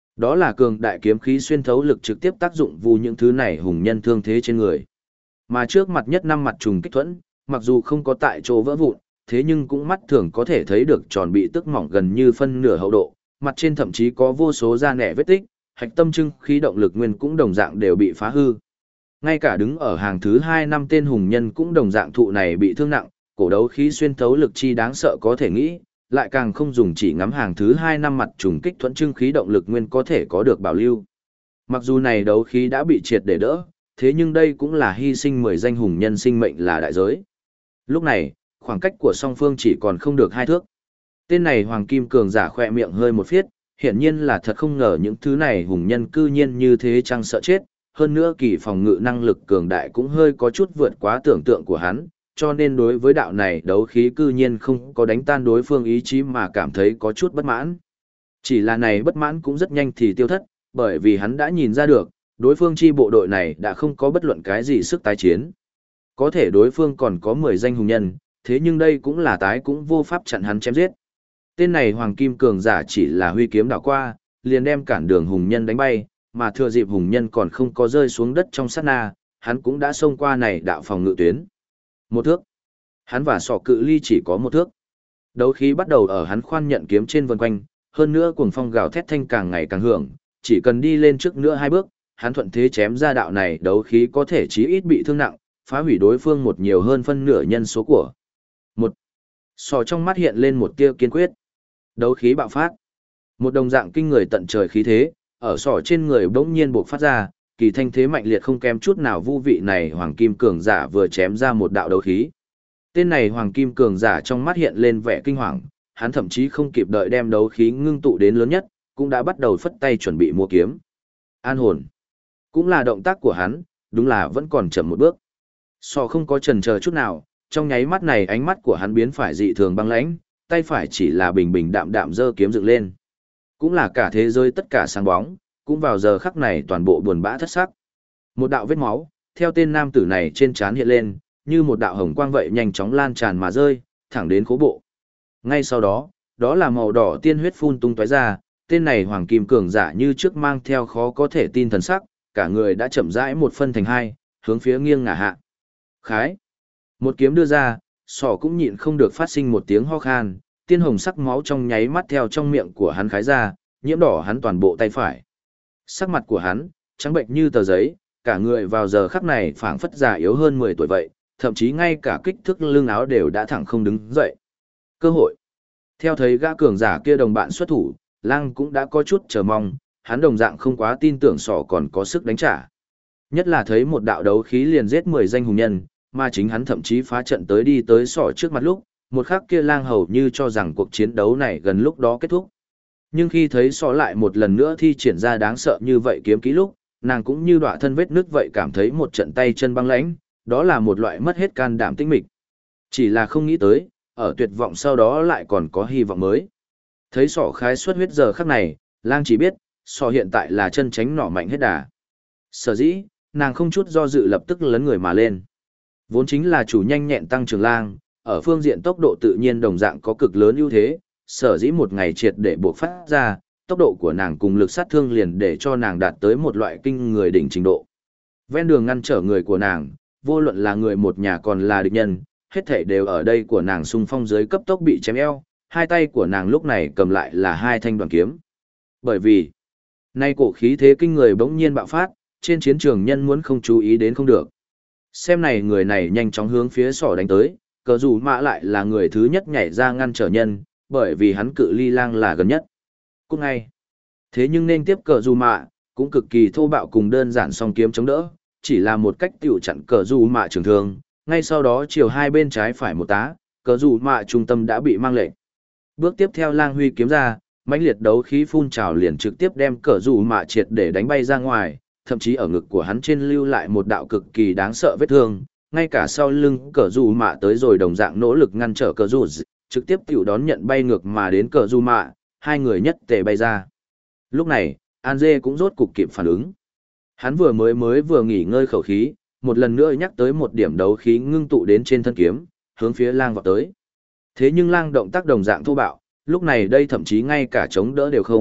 Đó là cường đại kiếm khí xuyên thấu lực trực tiếp tác dụng vu những thứ này hùng nhân thương thế trên người. Mà trước mặt nhất năm mặt trùng kích thuẫn, mặc dù không có tại chỗ vỡ vụn, thế nhưng cũng mắt thường có thể thấy được tròn bị tức mỏng gần như phân nửa hậu độ, mặt trên thậm chí có vô số da nẻ vết tích, hạch tâm trưng khí động lực nguyên cũng đồng dạng đều bị phá hư. Ngay cả đứng ở hàng thứ 2 năm tên hùng nhân cũng đồng dạng thụ này bị thương nặng, cổ đấu khí xuyên thấu lực chi đáng sợ có thể nghĩ, lại càng không dùng chỉ ngắm hàng thứ 2 năm mặt trùng kích thuẫn trưng khí động lực nguyên có thể có được bảo lưu. Mặc dù này đấu khí đã bị triệt để đỡ, thế nhưng đây cũng là hy sinh 10 danh hùng nhân sinh mệnh là đại giới. Lúc này, khoảng cách của song phương chỉ còn không được 2 thước. Tên này Hoàng Kim Cường giả khỏe miệng hơi một phiết, hiển nhiên là thật không ngờ những thứ này hùng nhân cư nhiên như thế chăng sợ chết, hơn nữa kỳ phòng ngự năng lực cường đại cũng hơi có chút vượt quá tưởng tượng của hắn, cho nên đối với đạo này đấu khí cư nhiên không có đánh tan đối phương ý chí mà cảm thấy có chút bất mãn. Chỉ là này bất mãn cũng rất nhanh thì tiêu thất, bởi vì hắn đã nhìn ra được, đối phương chi bộ đội này đã không có bất luận cái gì sức tái chiến. Có thể đối phương còn có 10 danh hùng nhân, thế nhưng đây cũng là tái cũng vô pháp chặn hắn chém giết. Tên này Hoàng Kim Cường giả chỉ là huy kiếm đảo qua, liền đem cản đường hùng nhân đánh bay, mà thừa dịp hùng nhân còn không có rơi xuống đất trong sát na, hắn cũng đã xông qua này đạo phòng ngự tuyến. Một thước. Hắn và sọ cự ly chỉ có một thước. Đấu khí bắt đầu ở hắn khoan nhận kiếm trên vần quanh, hơn nữa cuồng phong gào thét thanh càng ngày càng hưởng, chỉ cần đi lên trước nữa 2 bước, hắn thuận thế chém ra đạo này đấu khí có thể chí ít bị thương nặng, phá hủy đối phương một nhiều hơn phân nửa nhân số của. Một. Sọ trong mắt hiện lên một tia kiên quyết. Đấu khí bạo phát. Một đồng dạng kinh người tận trời khí thế, ở sọ trên người bỗng nhiên bộc phát ra, kỳ thanh thế mạnh liệt không kém chút nào vu vị này Hoàng Kim Cường giả vừa chém ra một đạo đấu khí. Tên này Hoàng Kim Cường giả trong mắt hiện lên vẻ kinh hoàng, hắn thậm chí không kịp đợi đem đấu khí ngưng tụ đến lớn nhất, cũng đã bắt đầu phất tay chuẩn bị mua kiếm. An hồn. Cũng là động tác của hắn, đúng là vẫn còn chậm một bước. Sọ không có chần chờ chút nào, trong nháy mắt này ánh mắt của hắn biến phải dị thường băng lãnh, tay phải chỉ là bình bình đạm đạm giơ kiếm dựng lên. Cũng là cả thế giới tất cả sáng bóng, cũng vào giờ khắc này toàn bộ buồn bã thất sắc. Một đạo vết máu, theo tên nam tử này trên trán hiện lên, như một đạo hồng quang vậy nhanh chóng lan tràn mà rơi, thẳng đến khố bộ. Ngay sau đó, đó là màu đỏ tiên huyết phun tung tóe ra, tên này Hoàng Kim Cường giả như trước mang theo khó có thể tin thần sắc, cả người đã chậm rãi một phân thành hai, hướng phía nghiêng ngả hạ. Khái. Một kiếm đưa ra, sọ cũng nhịn không được phát sinh một tiếng ho khan, tiên hồng sắc máu trong nháy mắt theo trong miệng của hắn khái ra, nhiễm đỏ hắn toàn bộ tay phải. Sắc mặt của hắn, trắng bệnh như tờ giấy, cả người vào giờ khắc này phảng phất già yếu hơn 10 tuổi vậy, thậm chí ngay cả kích thước lưng áo đều đã thẳng không đứng dậy. Cơ hội. Theo thấy gã cường giả kia đồng bạn xuất thủ, Lang cũng đã có chút chờ mong, hắn đồng dạng không quá tin tưởng sọ còn có sức đánh trả. Nhất là thấy một đạo đấu khí liền giết 10 danh hùng nhân, mà chính hắn thậm chí phá trận tới đi tới sọ trước mặt lúc, một khắc kia Lang hầu như cho rằng cuộc chiến đấu này gần lúc đó kết thúc. Nhưng khi thấy sọ lại một lần nữa thi triển ra đáng sợ như vậy kiếm kỹ lúc, nàng cũng như đọa thân vết nứt vậy cảm thấy một trận tay chân băng lãnh, đó là một loại mất hết can đảm tĩnh mịch. Chỉ là không nghĩ tới, ở tuyệt vọng sau đó lại còn có hy vọng mới. Thấy sọ khái xuất huyết giờ khắc này, Lang chỉ biết, sọ hiện tại là chân tránh nỏ mạnh hết đà. Sở dĩ, nàng không chút do dự lập tức lấn người mà lên. Vốn chính là chủ nhanh nhẹn tăng trưởng Lang, ở phương diện tốc độ tự nhiên đồng dạng có cực lớn ưu thế, sở dĩ một ngày triệt để buộc phát ra, tốc độ của nàng cùng lực sát thương liền để cho nàng đạt tới một loại kinh người đỉnh trình độ. Ven đường ngăn trở người của nàng, vô luận là người một nhà còn là địch nhân, hết thảy đều ở đây của nàng xung phong dưới cấp tốc bị chém eo, hai tay của nàng lúc này cầm lại là hai thanh đoàn kiếm. Bởi vì, nay cổ khí thế kinh người bỗng nhiên bạo phát, trên chiến trường nhân muốn không chú ý đến không được. Xem này người này nhanh chóng hướng phía sỏ đánh tới, cờ dù mạ lại là người thứ nhất nhảy ra ngăn trở nhân, bởi vì hắn cự ly Lang là gần nhất. Cũng ngay. Thế nhưng nên tiếp cờ dù mạ, cũng cực kỳ thô bạo cùng đơn giản song kiếm chống đỡ, chỉ là một cách tiểu chặn cờ dù mạ trường thương, ngay sau đó chiều hai bên trái phải một tá, cờ dù mạ trung tâm đã bị mang lệnh. Bước tiếp theo Lang huy kiếm ra, mãnh liệt đấu khí phun trào liền trực tiếp đem cờ dù mạ triệt để đánh bay ra ngoài, thậm chí ở ngực của hắn trên lưu lại một đạo cực kỳ đáng sợ vết thương, ngay cả sau lưng cờ dù mạ tới rồi đồng dạng nỗ lực ngăn trở cờ dù, trực tiếp tiểu đón nhận bay ngược mà đến cờ dù mạ, hai người nhất tề bay ra. Lúc này, An Dê cũng rốt cục kịp phản ứng. Hắn vừa nghỉ ngơi khẩu khí, một lần nữa nhắc tới một điểm đấu khí ngưng tụ đến trên thân kiếm, hướng phía Lang vọt tới. Thế nhưng Lang động tác đồng dạng thô bạo, lúc này đây thậm chí ngay cả chống đỡ đều không,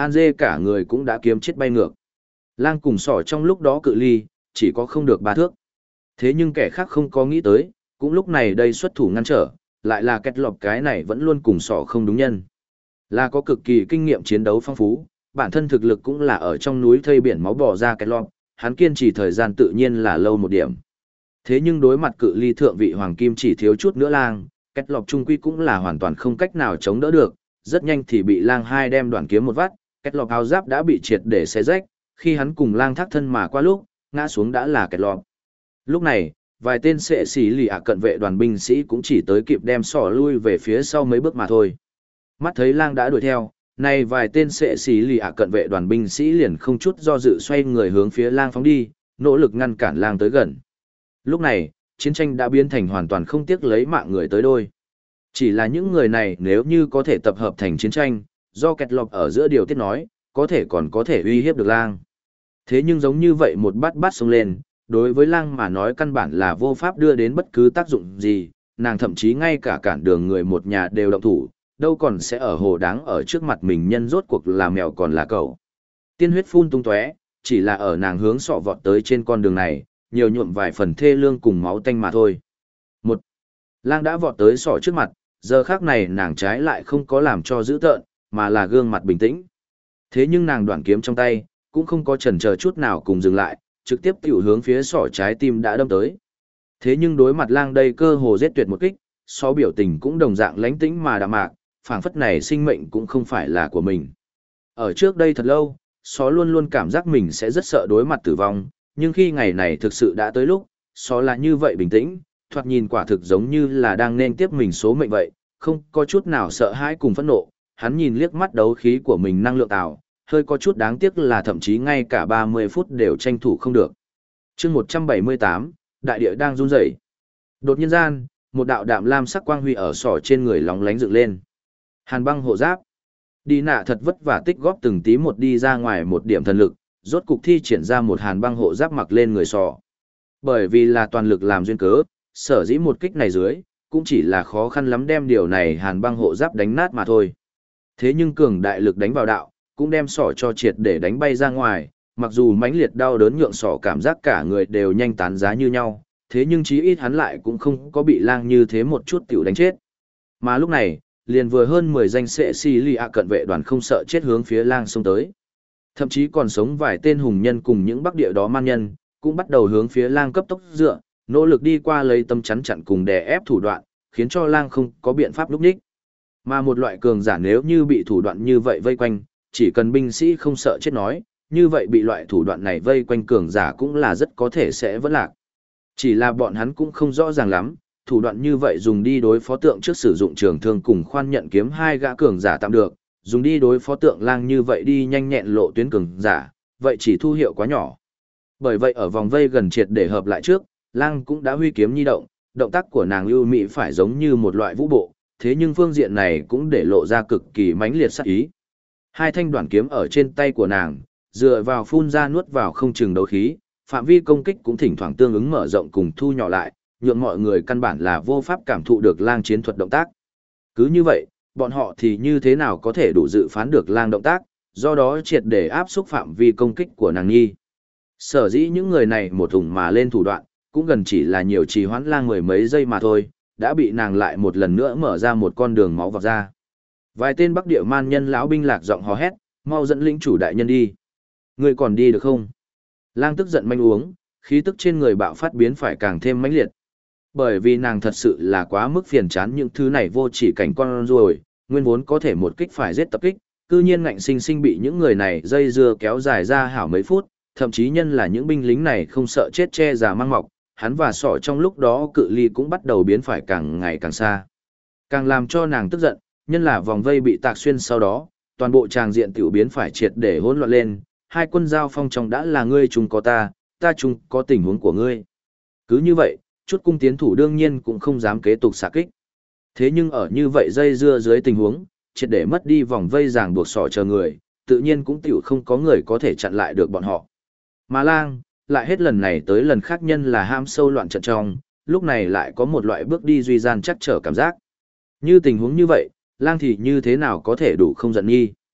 An dê cả người cũng đã kiếm chết bay ngược. Lang cùng sỏ trong lúc đó cự ly, chỉ có không được 3 thước. Thế nhưng kẻ khác không có nghĩ tới, cũng lúc này đây xuất thủ ngăn trở, lại là Kết Lộc cái này vẫn luôn cùng sỏ không đúng nhân. Là có cực kỳ kinh nghiệm chiến đấu phong phú, bản thân thực lực cũng là ở trong núi thây biển máu bò ra Kết Lộc, hắn kiên trì thời gian tự nhiên là lâu một điểm. Thế nhưng đối mặt cự ly thượng vị hoàng kim chỉ thiếu chút nữa Lang, Kết Lộc trung quy cũng là hoàn toàn không cách nào chống đỡ được, rất nhanh thì bị Lang hai đem đoạn kiếm một vắt, Kết Lộc áo giáp đã bị triệt để xé rách, khi hắn cùng Lang thác thân mà qua lúc, ngã xuống đã là Kết Lộc. Lúc này, vài tên sệ sĩ lì ạ cận vệ đoàn binh sĩ cũng chỉ tới kịp đem sỏ lui về phía sau mấy bước mà thôi. Mắt thấy Lang đã đuổi theo, này vài tên sệ sĩ lì ạ cận vệ đoàn binh sĩ liền không chút do dự xoay người hướng phía Lang phóng đi, nỗ lực ngăn cản Lang tới gần. Lúc này, chiến tranh đã biến thành hoàn toàn không tiếc lấy mạng người tới đôi. Chỉ là những người này nếu như có thể tập hợp thành chiến tranh, do Kết Lộc ở giữa điều tiết nói, có thể còn có thể uy hiếp được Lang. Thế nhưng giống như vậy một bát xông lên, đối với Lang mà nói căn bản là vô pháp đưa đến bất cứ tác dụng gì, nàng thậm chí ngay cả cản đường người một nhà đều động thủ, đâu còn sẽ ở hồ đáng ở trước mặt mình nhân rốt cuộc là mèo còn là cẩu. Tiên huyết phun tung tóe, chỉ là ở nàng hướng sọ vọt tới trên con đường này, nhiều nhuộm vài phần thê lương cùng máu tanh mà thôi. Lang đã vọt tới sọ trước mặt, giờ khác này nàng trái lại không có làm cho dữ tợn, mà là gương mặt bình tĩnh. Thế nhưng nàng đoạn kiếm trong tay, cũng không có chần chờ chút nào cùng dừng lại, trực tiếp tiểu hướng phía sọ trái tim đã đâm tới. Thế nhưng đối mặt Lang đây cơ hồ giết tuyệt một kích, sọ biểu tình cũng đồng dạng lánh tĩnh mà đạm mạc, phảng phất này sinh mệnh cũng không phải là của mình. Ở trước đây thật lâu, sọ luôn luôn cảm giác mình sẽ rất sợ đối mặt tử vong, nhưng khi ngày này thực sự đã tới lúc, sọ là như vậy bình tĩnh, thoạt nhìn quả thực giống như là đang nên tiếp mình số mệnh vậy, không có chút nào sợ hãi cùng phẫn nộ. Hắn nhìn liếc mắt đấu khí của mình năng lượng tạo, hơi có chút đáng tiếc là thậm chí ngay cả 30 phút đều tranh thủ không được. Chương 178, đại địa đang run rẩy. Đột nhiên gian, một đạo đạm lam sắc quang huy ở sỏ trên người lóng lánh dựng lên. Hàn băng hộ giáp. Đi nạ thật vất vả tích góp từng tí một đi ra ngoài một điểm thần lực, rốt cục thi triển ra một hàn băng hộ giáp mặc lên người sỏ. Bởi vì là toàn lực làm duyên cớ, sở dĩ một kích này dưới, cũng chỉ là khó khăn lắm đem điều này hàn băng hộ giáp đánh nát mà thôi. Thế nhưng cường đại lực đánh vào đạo, cũng đem sỏ cho triệt để đánh bay ra ngoài, mặc dù mãnh liệt đau đớn nhượng sỏ cảm giác cả người đều nhanh tán giá như nhau, thế nhưng chí ít hắn lại cũng không có bị Lang như thế một chút tiểu đánh chết. Mà lúc này, liền vừa hơn 10 danh sệ si lì ạ cận vệ đoàn không sợ chết hướng phía Lang xông tới. Thậm chí còn sống vài tên hùng nhân cùng những bắc địa đó man nhân, cũng bắt đầu hướng phía Lang cấp tốc dựa, nỗ lực đi qua lấy tâm chắn chặn cùng đè ép thủ đoạn, khiến cho Lang không có biện pháp lúc ních. Mà một loại cường giả nếu như bị thủ đoạn như vậy vây quanh, chỉ cần binh sĩ không sợ chết nói, như vậy bị loại thủ đoạn này vây quanh cường giả cũng là rất có thể sẽ vẫn lạc. Chỉ là bọn hắn cũng không rõ ràng lắm, thủ đoạn như vậy dùng đi đối phó tượng trước sử dụng trường thương cùng khoan nhận kiếm hai gã cường giả tạm được, dùng đi đối phó tượng Lang như vậy đi nhanh nhẹn lộ tuyến cường giả, vậy chỉ thu hiệu quá nhỏ. Bởi vậy ở vòng vây gần triệt để hợp lại trước, Lang cũng đã huy kiếm nhi động, động tác của nàng lưu mỹ phải giống như một loại vũ bộ, thế nhưng phương diện này cũng để lộ ra cực kỳ mãnh liệt sát ý. Hai thanh đoạn kiếm ở trên tay của nàng, dựa vào phun ra nuốt vào không chừng đấu khí, phạm vi công kích cũng thỉnh thoảng tương ứng mở rộng cùng thu nhỏ lại, nhượng mọi người căn bản là vô pháp cảm thụ được Lang chiến thuật động tác. Cứ như vậy, bọn họ thì như thế nào có thể đủ dự phán được Lang động tác, do đó triệt để áp xúc phạm vi công kích của nàng nhi. Sở dĩ những người này một thùng mà lên thủ đoạn, cũng gần chỉ là nhiều trì hoãn Lang mười mấy giây mà thôi, đã bị nàng lại một lần nữa mở ra một con đường máu vào ra. Vài tên bắc địa man nhân lão binh lạc giọng hò hét, mau dẫn lĩnh chủ đại nhân đi. Ngươi còn đi được không? Lang tức giận manh uống, khí tức trên người bạo phát biến phải càng thêm mãnh liệt. Bởi vì nàng thật sự là quá mức phiền chán những thứ này vô chỉ cảnh con rồi, nguyên vốn có thể một kích phải giết tập kích, cư nhiên ngạnh sinh sinh bị những người này dây dưa kéo dài ra hảo mấy phút, thậm chí nhân là những binh lính này không sợ chết che già mang mọc, hắn và sọ trong lúc đó cự ly cũng bắt đầu biến phải càng ngày càng xa. Càng làm cho nàng tức giận, nhân là vòng vây bị tạc xuyên sau đó, toàn bộ tràng diện tiểu biến phải triệt để hỗn loạn lên, hai quân giao phong trong đã là ngươi chung có ta chung có tình huống của ngươi. Cứ như vậy, chút cung tiến thủ đương nhiên cũng không dám kế tục xạ kích. Thế nhưng ở như vậy dây dưa dưới tình huống, triệt để mất đi vòng vây ràng buộc sỏ chờ người, tự nhiên cũng tiểu không có người có thể chặn lại được bọn họ. Mà Lang, lại hết lần này tới lần khác nhân là ham sâu loạn trận trong, lúc này lại có một loại bước đi duy gian chắc trở cảm giác. Như tình huống như vậy, Lang thì như thế nào có thể đủ không giận nghi.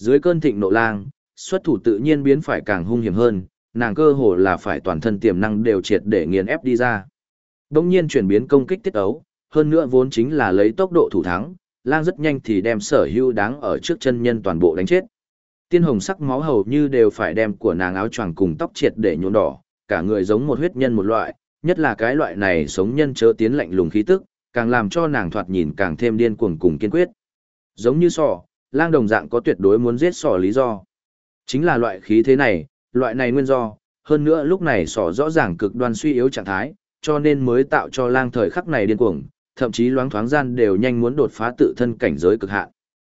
Dưới cơn thịnh nộ lang, xuất thủ tự nhiên biến phải càng hung hiểm hơn, nàng cơ hồ là phải toàn thân tiềm năng đều triệt để nghiền ép đi ra. Đông nhiên chuyển biến công kích tiết ấu, hơn nữa vốn chính là lấy tốc độ thủ thắng, lang rất nhanh thì đem sở hữu đáng ở trước chân nhân toàn bộ đánh chết. Tiên hồng sắc máu hầu như đều phải đem của nàng áo choàng cùng tóc triệt để nhuộm đỏ, cả người giống một huyết nhân một loại, nhất là cái loại này sống nhân chớ tiến lạnh lùng khí tức, càng làm cho nàng thoạt nhìn càng thêm điên cuồng cùng kiên quyết. Giống như sỏ, lang đồng dạng có tuyệt đối muốn giết sỏ lý do. Chính là loại khí thế này, loại này nguyên do, hơn nữa lúc này sỏ rõ ràng cực đoan suy yếu trạng thái, cho nên mới tạo cho lang thời khắc này điên cuồng, thậm chí loáng thoáng gian đều nhanh muốn đột phá tự thân cảnh giới cực hạn.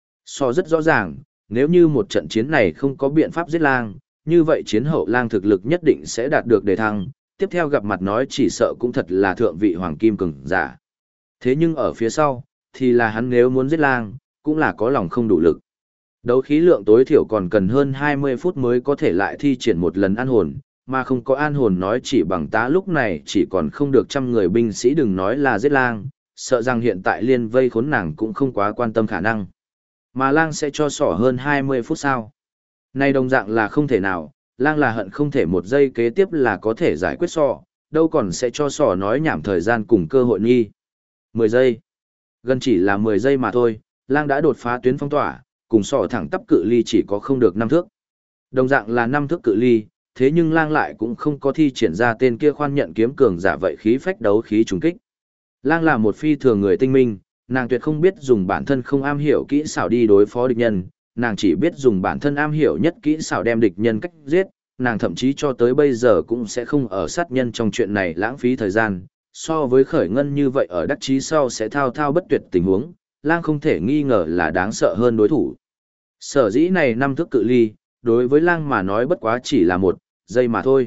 Sỏ rất rõ ràng, nếu như một trận chiến này không có biện pháp giết lang, như vậy chiến hậu lang thực lực nhất định sẽ đạt được đề thăng, tiếp theo gặp mặt nói chỉ sợ cũng thật là thượng vị hoàng kim cường giả. Thế nhưng ở phía sau, thì là hắn nếu muốn giết lang, cũng là có lòng không đủ lực. Đấu khí lượng tối thiểu còn cần hơn 20 phút mới có thể lại thi triển một lần an hồn, mà không có an hồn nói chỉ bằng tá lúc này chỉ còn không được trăm người binh sĩ đừng nói là giết lang, sợ rằng hiện tại liên vây khốn nàng cũng không quá quan tâm khả năng. Mà lang sẽ cho sỏ hơn 20 phút sau. Này đồng dạng là không thể nào, lang là hận không thể một giây kế tiếp là có thể giải quyết sỏ, đâu còn sẽ cho sỏ nói nhảm thời gian cùng cơ hội nghi. 10 giây. Gần chỉ là 10 giây mà thôi, lang đã đột phá tuyến phong tỏa, cùng sỏ thẳng tắp cự ly chỉ có không được 5 thước. Đồng dạng là 5 thước cự ly, thế nhưng lang lại cũng không có thi triển ra tên kia khoan nhận kiếm cường giả vậy khí phách đấu khí trùng kích. Lang là một phi thường người tinh minh, nàng tuyệt không biết dùng bản thân không am hiểu kỹ xảo đi đối phó địch nhân, nàng chỉ biết dùng bản thân am hiểu nhất kỹ xảo đem địch nhân cách giết, nàng thậm chí cho tới bây giờ cũng sẽ không ở sát nhân trong chuyện này lãng phí thời gian, so với khởi ngân như vậy ở đắc chí sau sẽ thao thao bất tuyệt tình huống, lang không thể nghi ngờ là đáng sợ hơn đối thủ. Sở dĩ này 5 thước cự ly, đối với lang mà nói bất quá chỉ là 1 giây mà thôi.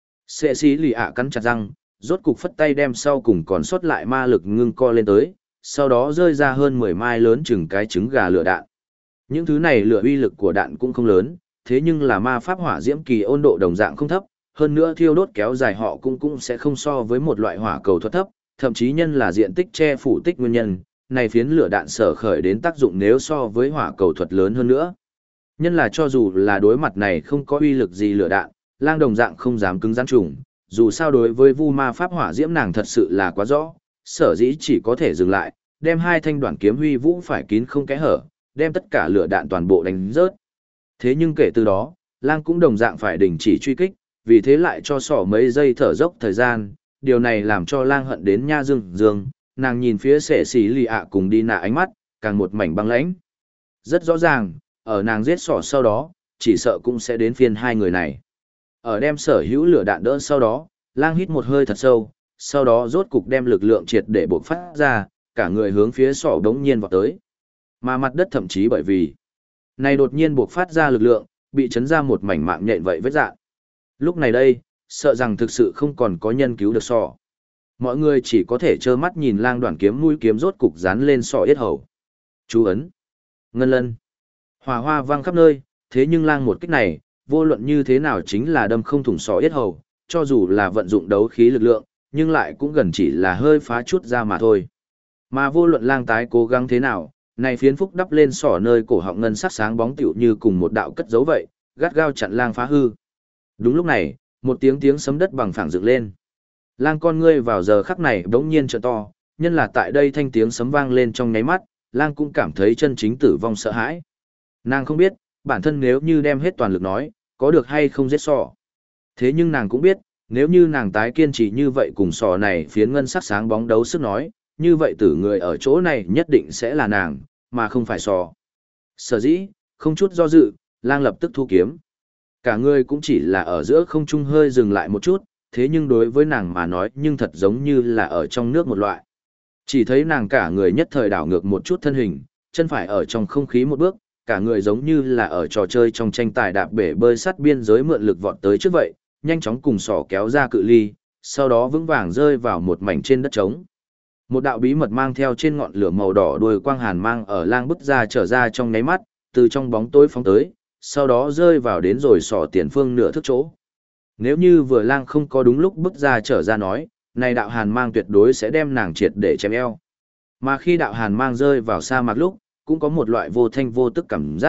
Sệ xí lì ạ cắn chặt răng, rốt cục phất tay đem sau cùng còn sót lại ma lực ngưng co lên tới, sau đó rơi ra hơn 10 mai lớn chừng cái trứng gà lửa đạn. Những thứ này lửa uy lực của đạn cũng không lớn, thế nhưng là ma pháp hỏa diễm kỳ ôn độ đồng dạng không thấp, hơn nữa thiêu đốt kéo dài họ cũng sẽ không so với một loại hỏa cầu thuật thấp, thậm chí nhân là diện tích che phủ tích nguyên nhân, này phiến lửa đạn sở khởi đến tác dụng nếu so với hỏa cầu thuật lớn hơn nữa. Nhân là cho dù là đối mặt này không có uy lực gì lửa đạn, lang đồng dạng không dám cứng rắn trùng, dù sao đối với vu ma pháp hỏa diễm nàng thật sự là quá rõ, sở dĩ chỉ có thể dừng lại, đem hai thanh đoạn kiếm huy vũ phải kín không kẽ hở, đem tất cả lửa đạn toàn bộ đánh rớt. Thế nhưng kể từ đó, lang cũng đồng dạng phải đình chỉ truy kích, vì thế lại cho sỏ mấy giây thở dốc thời gian, điều này làm cho lang hận đến nha dương, nàng nhìn phía sệ xỉ lì ạ cùng đi nạ ánh mắt, càng một mảnh băng lãnh. Rất rõ ràng, ở nàng giết sỏ sau đó, chỉ sợ cũng sẽ đến phiên hai người này. Ở đem sở hữu lửa đạn đỡ sau đó, lang hít một hơi thật sâu, sau đó rốt cục đem lực lượng triệt để bộc phát ra, cả người hướng phía sỏ đống nhiên vọt tới. Mà mặt đất thậm chí bởi vì này đột nhiên bộc phát ra lực lượng, bị chấn ra một mảnh mạng nhện vậy vết dạng. Lúc này đây, sợ rằng thực sự không còn có nhân cứu được sỏ. Mọi người chỉ có thể trơ mắt nhìn lang đoạn kiếm mũi kiếm rốt cục dán lên sọ yết hầu. Chú ấn. Ngân lân. Hỏa hoa vang khắp nơi, thế nhưng lang một kích này, vô luận như thế nào chính là đâm không thủng sọ yết hầu, cho dù là vận dụng đấu khí lực lượng, nhưng lại cũng gần chỉ là hơi phá chút ra mà thôi. Mà vô luận lang tái cố gắng thế nào, này phiến phúc đắp lên sọ nơi cổ họng ngân sắc sáng bóng tựu như cùng một đạo cất dấu vậy, gắt gao chặn lang phá hư. Đúng lúc này, một tiếng sấm đất bằng phẳng dựng lên. Lang con ngươi vào giờ khắc này bỗng nhiên trợ to, nhân là tại đây thanh tiếng sấm vang lên trong nháy mắt, lang cũng cảm thấy chân chính tử vong sợ hãi. Nàng không biết, bản thân nếu như đem hết toàn lực nói, có được hay không giết sọ. Thế nhưng nàng cũng biết, nếu như nàng tái kiên trì như vậy cùng sọ này phiến ngân sắc sáng bóng đấu sức nói, như vậy tử người ở chỗ này nhất định sẽ là nàng, mà không phải sọ. Sở dĩ, không chút do dự, lang lập tức thu kiếm. Cả người cũng chỉ là ở giữa không trung hơi dừng lại một chút, thế nhưng đối với nàng mà nói nhưng thật giống như là ở trong nước một loại. Chỉ thấy nàng cả người nhất thời đảo ngược một chút thân hình, chân phải ở trong không khí một bước, cả người giống như là ở trò chơi trong tranh tài đạp bể bơi sắt biên giới mượn lực vọt tới trước vậy, nhanh chóng cùng sỏ kéo ra cự ly, sau đó vững vàng rơi vào một mảnh trên đất trống. Một đạo bí mật mang theo trên ngọn lửa màu đỏ đuôi quang hàn mang ở lang bứt ra trở ra trong nháy mắt, từ trong bóng tối phóng tới, sau đó rơi vào đến rồi sỏ tiền phương nửa thước chỗ. Nếu như vừa lang không có đúng lúc bứt ra trở ra nói, này đạo hàn mang tuyệt đối sẽ đem nàng triệt để chém eo. Mà khi đạo hàn mang rơi vào sa mạc lúc, cũng có một loại vô thanh vô tức cảm giác,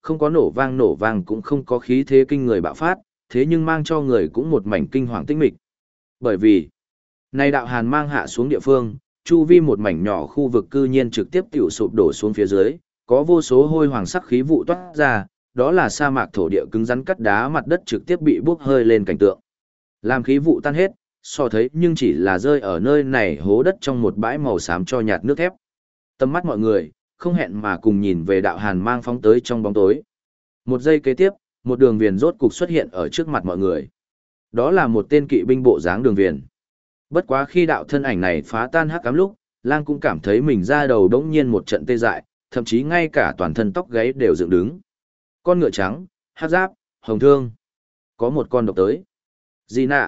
không có nổ vang cũng không có khí thế kinh người bạo phát, thế nhưng mang cho người cũng một mảnh kinh hoàng tĩnh mịch. Bởi vì, này đạo hàn mang hạ xuống địa phương, chu vi một mảnh nhỏ khu vực cư nhiên trực tiếp tiểu sụp đổ xuống phía dưới, có vô số hôi hoàng sắc khí vụ toát ra, đó là sa mạc thổ địa cứng rắn cắt đá mặt đất trực tiếp bị bốc hơi lên cảnh tượng. Làm khí vụ tan hết, so thấy nhưng chỉ là rơi ở nơi này hố đất trong một bãi màu xám cho nhạt nước thép. Tầm mắt mọi người, không hẹn mà cùng nhìn về đạo hàn mang phóng tới trong bóng tối. Một giây kế tiếp, một đường viền rốt cục xuất hiện ở trước mặt mọi người. Đó là một tên kỵ binh bộ dáng đường viền. Bất quá khi đạo thân ảnh này phá tan hắc ám lúc, Lang cũng cảm thấy mình ra đầu đống nhiên một trận tê dại, thậm chí ngay cả toàn thân tóc gáy đều dựng đứng. Con ngựa trắng, hắc giáp, hồng thương. Có một con độc tới. Di nạ.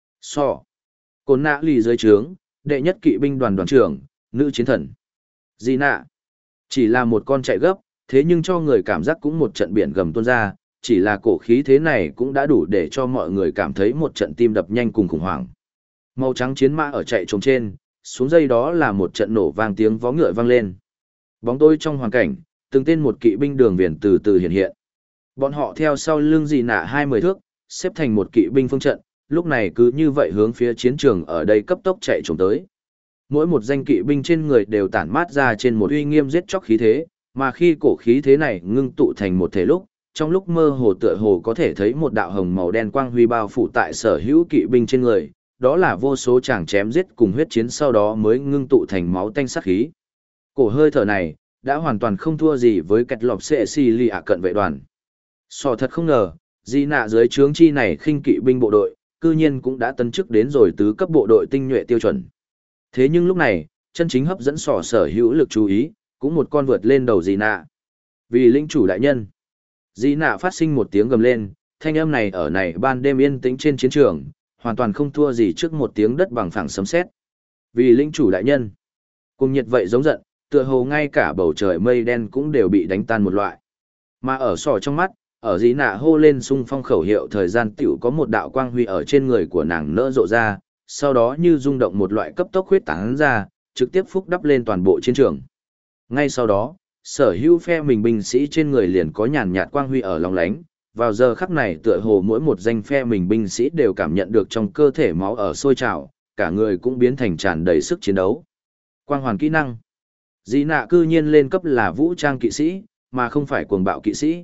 So. Côn nạ lì dưới trướng, đệ nhất kỵ binh đoàn đoàn trưởng, nữ chiến thần. Di nạ. Chỉ là một con chạy gấp, thế nhưng cho người cảm giác cũng một trận biển gầm tuôn ra, chỉ là cổ khí thế này cũng đã đủ để cho mọi người cảm thấy một trận tim đập nhanh cùng khủng hoảng. Màu trắng chiến mã ở chạy trống trên, xuống dây đó là một trận nổ vang tiếng vó ngựa vang lên. Bóng tối trong hoàn cảnh, từng tên một kỵ binh đường viền từ từ hiện hiện. Bọn họ theo sau lưng Dị Nạ 20 thước, xếp thành một kỵ binh phương trận, lúc này cứ như vậy hướng phía chiến trường ở đây cấp tốc chạy trống tới. Mỗi một danh kỵ binh trên người đều tản mát ra trên một uy nghiêm giết chóc khí thế, mà khi cổ khí thế này ngưng tụ thành một thể lúc, trong lúc mơ hồ tựa hồ có thể thấy một đạo hồng màu đen quang huy bao phủ tại sở hữu kỵ binh trên người, đó là vô số chàng chém giết cùng huyết chiến sau đó mới ngưng tụ thành máu tanh sát khí. Cổ hơi thở này đã hoàn toàn không thua gì với kẹt lọc xệ xì lì ạ cận vệ đoàn. So thật không ngờ, Dị Nạ dưới trướng chi này khinh kỵ binh bộ đội, cư nhiên cũng đã tấn chức đến rồi tứ cấp bộ đội tinh nhuệ tiêu chuẩn. Thế nhưng lúc này, chân chính hấp dẫn sở hữu lực chú ý, cũng một con vượt lên đầu Dị Nạ. Vì linh chủ đại nhân, Dị Nạ phát sinh một tiếng gầm lên, thanh âm này ở này ban đêm yên tĩnh trên chiến trường, hoàn toàn không thua gì trước một tiếng đất bằng phẳng sấm sét. Vì linh chủ đại nhân, cùng nhiệt vậy giống giận, tựa hồ ngay cả bầu trời mây đen cũng đều bị đánh tan một loại. Mà ở sò trong mắt, ở Dị Nạ hô lên xung phong khẩu hiệu thời gian tiểu có một đạo quang huy ở trên người của nàng nỡ rộ ra, sau đó như rung động một loại cấp tốc huyết tán ra, trực tiếp phúc đắp lên toàn bộ chiến trường. Ngay sau đó, sở hữu phe mình binh sĩ trên người liền có nhàn nhạt quang huy ở lòng lánh, vào giờ khắc này tựa hồ mỗi một danh phe mình binh sĩ đều cảm nhận được trong cơ thể máu ở sôi trào, cả người cũng biến thành tràn đầy sức chiến đấu. Quang hoàn kỹ năng. Dị Nạ cư nhiên lên cấp là vũ trang kỵ sĩ, mà không phải cuồng bạo kỵ sĩ.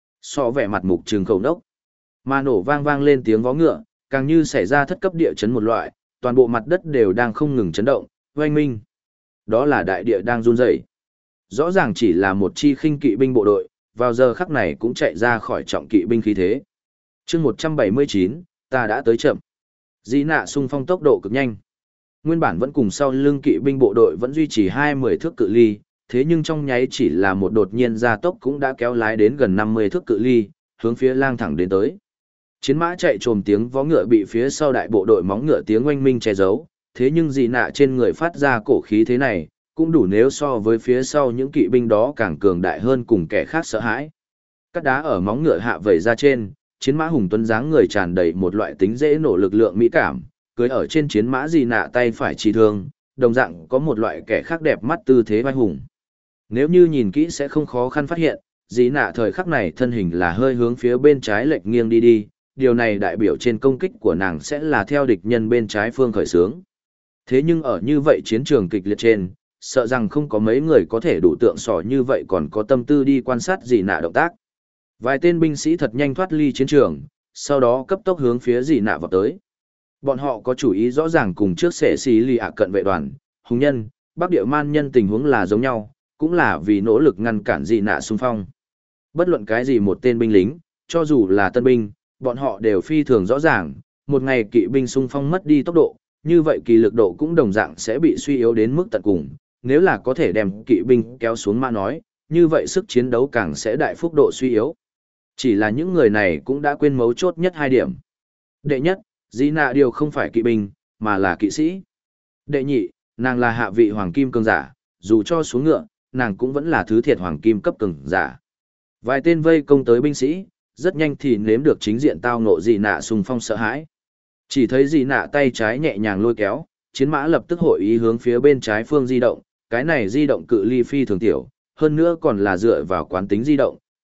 So vẻ mặt mục trừng khẩu đốc. Mà nổ vang vang lên tiếng vó ngựa, càng như xảy ra thất cấp địa chấn một loại, toàn bộ mặt đất đều đang không ngừng chấn động, oanh minh. Đó là đại địa đang run rẩy. Rõ ràng chỉ là một chi khinh kỵ binh bộ đội, vào giờ khắc này cũng chạy ra khỏi trọng kỵ binh khí thế. chương 179, ta đã tới chậm. Dị Nạ xung phong tốc độ cực nhanh. Nguyên bản vẫn cùng sau lưng kỵ binh bộ đội vẫn duy trì 20 thước cự ly, thế nhưng trong nháy chỉ là một đột nhiên gia tốc cũng đã kéo lái đến gần 50 thước cự ly, hướng phía Lang thẳng đến tới. Chiến mã chạy trồm tiếng vó ngựa bị phía sau đại bộ đội móng ngựa tiếng oanh minh che giấu, thế nhưng Dị Nạ trên người phát ra cổ khí thế này, cũng đủ nếu so với phía sau những kỵ binh đó càng cường đại hơn cùng kẻ khác sợ hãi. Cắt đá ở móng ngựa hạ vẩy ra trên, chiến mã hùng tuấn dáng người tràn đầy một loại tính dễ nổ lực lượng mỹ cảm, cưới ở trên chiến mã Dị Nạ tay phải chỉ thương, đồng dạng có một loại kẻ khác đẹp mắt tư thế vai hùng. Nếu như nhìn kỹ sẽ không khó khăn phát hiện, Dị Nạ thời khắc này thân hình là hơi hướng phía bên trái lệch nghiêng đi, điều này đại biểu trên công kích của nàng sẽ là theo địch nhân bên trái phương khởi xướng. Thế nhưng ở như vậy chiến trường kịch liệt trên, sợ rằng không có mấy người có thể đủ tượng sò như vậy còn có tâm tư đi quan sát Dị Nạ động tác. Vài tên binh sĩ thật nhanh thoát ly chiến trường, sau đó cấp tốc hướng phía Dị Nạ vào tới. Bọn họ có chủ ý rõ ràng cùng trước sẽ xí lì ạ cận vệ đoàn, hùng nhân, bắc địa man nhân tình huống là giống nhau, cũng là vì nỗ lực ngăn cản Dị Nạ xung phong. Bất luận cái gì một tên binh lính, cho dù là tân binh, bọn họ đều phi thường rõ ràng, một ngày kỵ binh xung phong mất đi tốc độ, như vậy kỳ lực độ cũng đồng dạng sẽ bị suy yếu đến mức tận cùng, nếu là có thể đem kỵ binh kéo xuống mà nói, như vậy sức chiến đấu càng sẽ đại phúc độ suy yếu. Chỉ là những người này cũng đã quên mấu chốt nhất hai điểm. Đệ nhất, Dị Nạ điều không phải kỵ binh, mà là kỵ sĩ. Đệ nhị, nàng là hạ vị hoàng kim cường giả, dù cho xuống ngựa, nàng cũng vẫn là thứ thiệt hoàng kim cấp cường giả. Vài tên vây công tới binh sĩ, rất nhanh thì nếm được chính diện tao ngộ Dị Nạ xung phong sợ hãi. Chỉ thấy Dị Nạ tay trái nhẹ nhàng lôi kéo, chiến mã lập tức hội ý hướng phía bên trái phương di động, cái này di động cự ly phi thường tiểu, hơn nữa còn là dựa vào quán tính di động,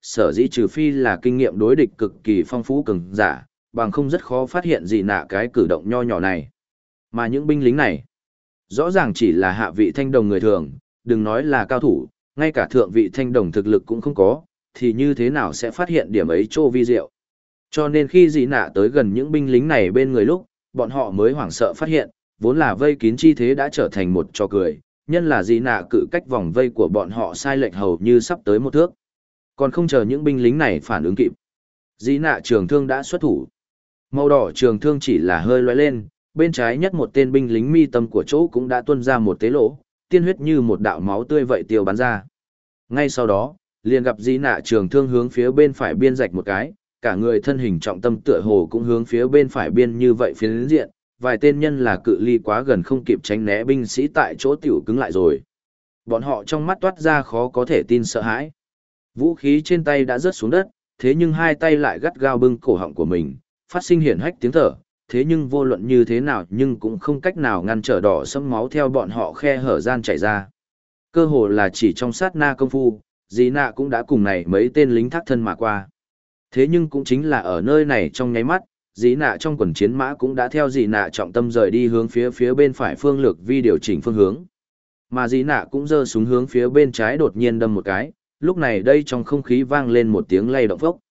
sở dĩ trừ phi là kinh nghiệm đối địch cực kỳ phong phú cường giả, bằng không rất khó phát hiện gì nạ cái cử động nho nhỏ này. Mà những binh lính này, rõ ràng chỉ là hạ vị thanh đồng người thường, đừng nói là cao thủ, ngay cả thượng vị thanh đồng thực lực cũng không có, thì như thế nào sẽ phát hiện điểm ấy trô vi diệu. Cho nên khi dị nạ tới gần những binh lính này bên người lúc, bọn họ mới hoảng sợ phát hiện, vốn là vây kín chi thế đã trở thành một trò cười, nhân là dị nạ cự cách vòng vây của bọn họ sai lệch hầu như sắp tới một thước. Còn không chờ những binh lính này phản ứng kịp, dị nạ trường thương đã xuất thủ. Màu đỏ trường thương chỉ là hơi lóe lên, bên trái nhất một tên binh lính mi tâm của chỗ cũng đã tuôn ra một tế lỗ, tiên huyết như một đạo máu tươi vậy tiêu bắn ra. Ngay sau đó, liền gặp dị nạ trường thương hướng phía bên phải biên rạch một cái, cả người thân hình trọng tâm tựa hồ cũng hướng phía bên phải biên như vậy phiến diện, vài tên nhân là cự ly quá gần không kịp tránh né binh sĩ tại chỗ tiểu cứng lại rồi. Bọn họ trong mắt toát ra khó có thể tin sợ hãi. Vũ khí trên tay đã rớt xuống đất, thế nhưng hai tay lại gắt gao bưng cổ họng của mình, phát sinh hiển hách tiếng thở, thế nhưng vô luận như thế nào nhưng cũng không cách nào ngăn trở đỏ sẫm máu theo bọn họ khe hở gian chảy ra. Cơ hồ là chỉ trong sát na công phu, Dĩ Nạ cũng đã cùng này mấy tên lính thác thân mà qua. Thế nhưng cũng chính là ở nơi này trong nháy mắt, Dĩ Nạ trong quần chiến mã cũng đã theo Dĩ Nạ trọng tâm rời đi hướng phía bên phải phương lược vi điều chỉnh phương hướng. Mà Dĩ Nạ cũng giơ súng hướng phía bên trái đột nhiên đâm một cái, lúc này đây trong không khí vang lên một tiếng lay động phốc.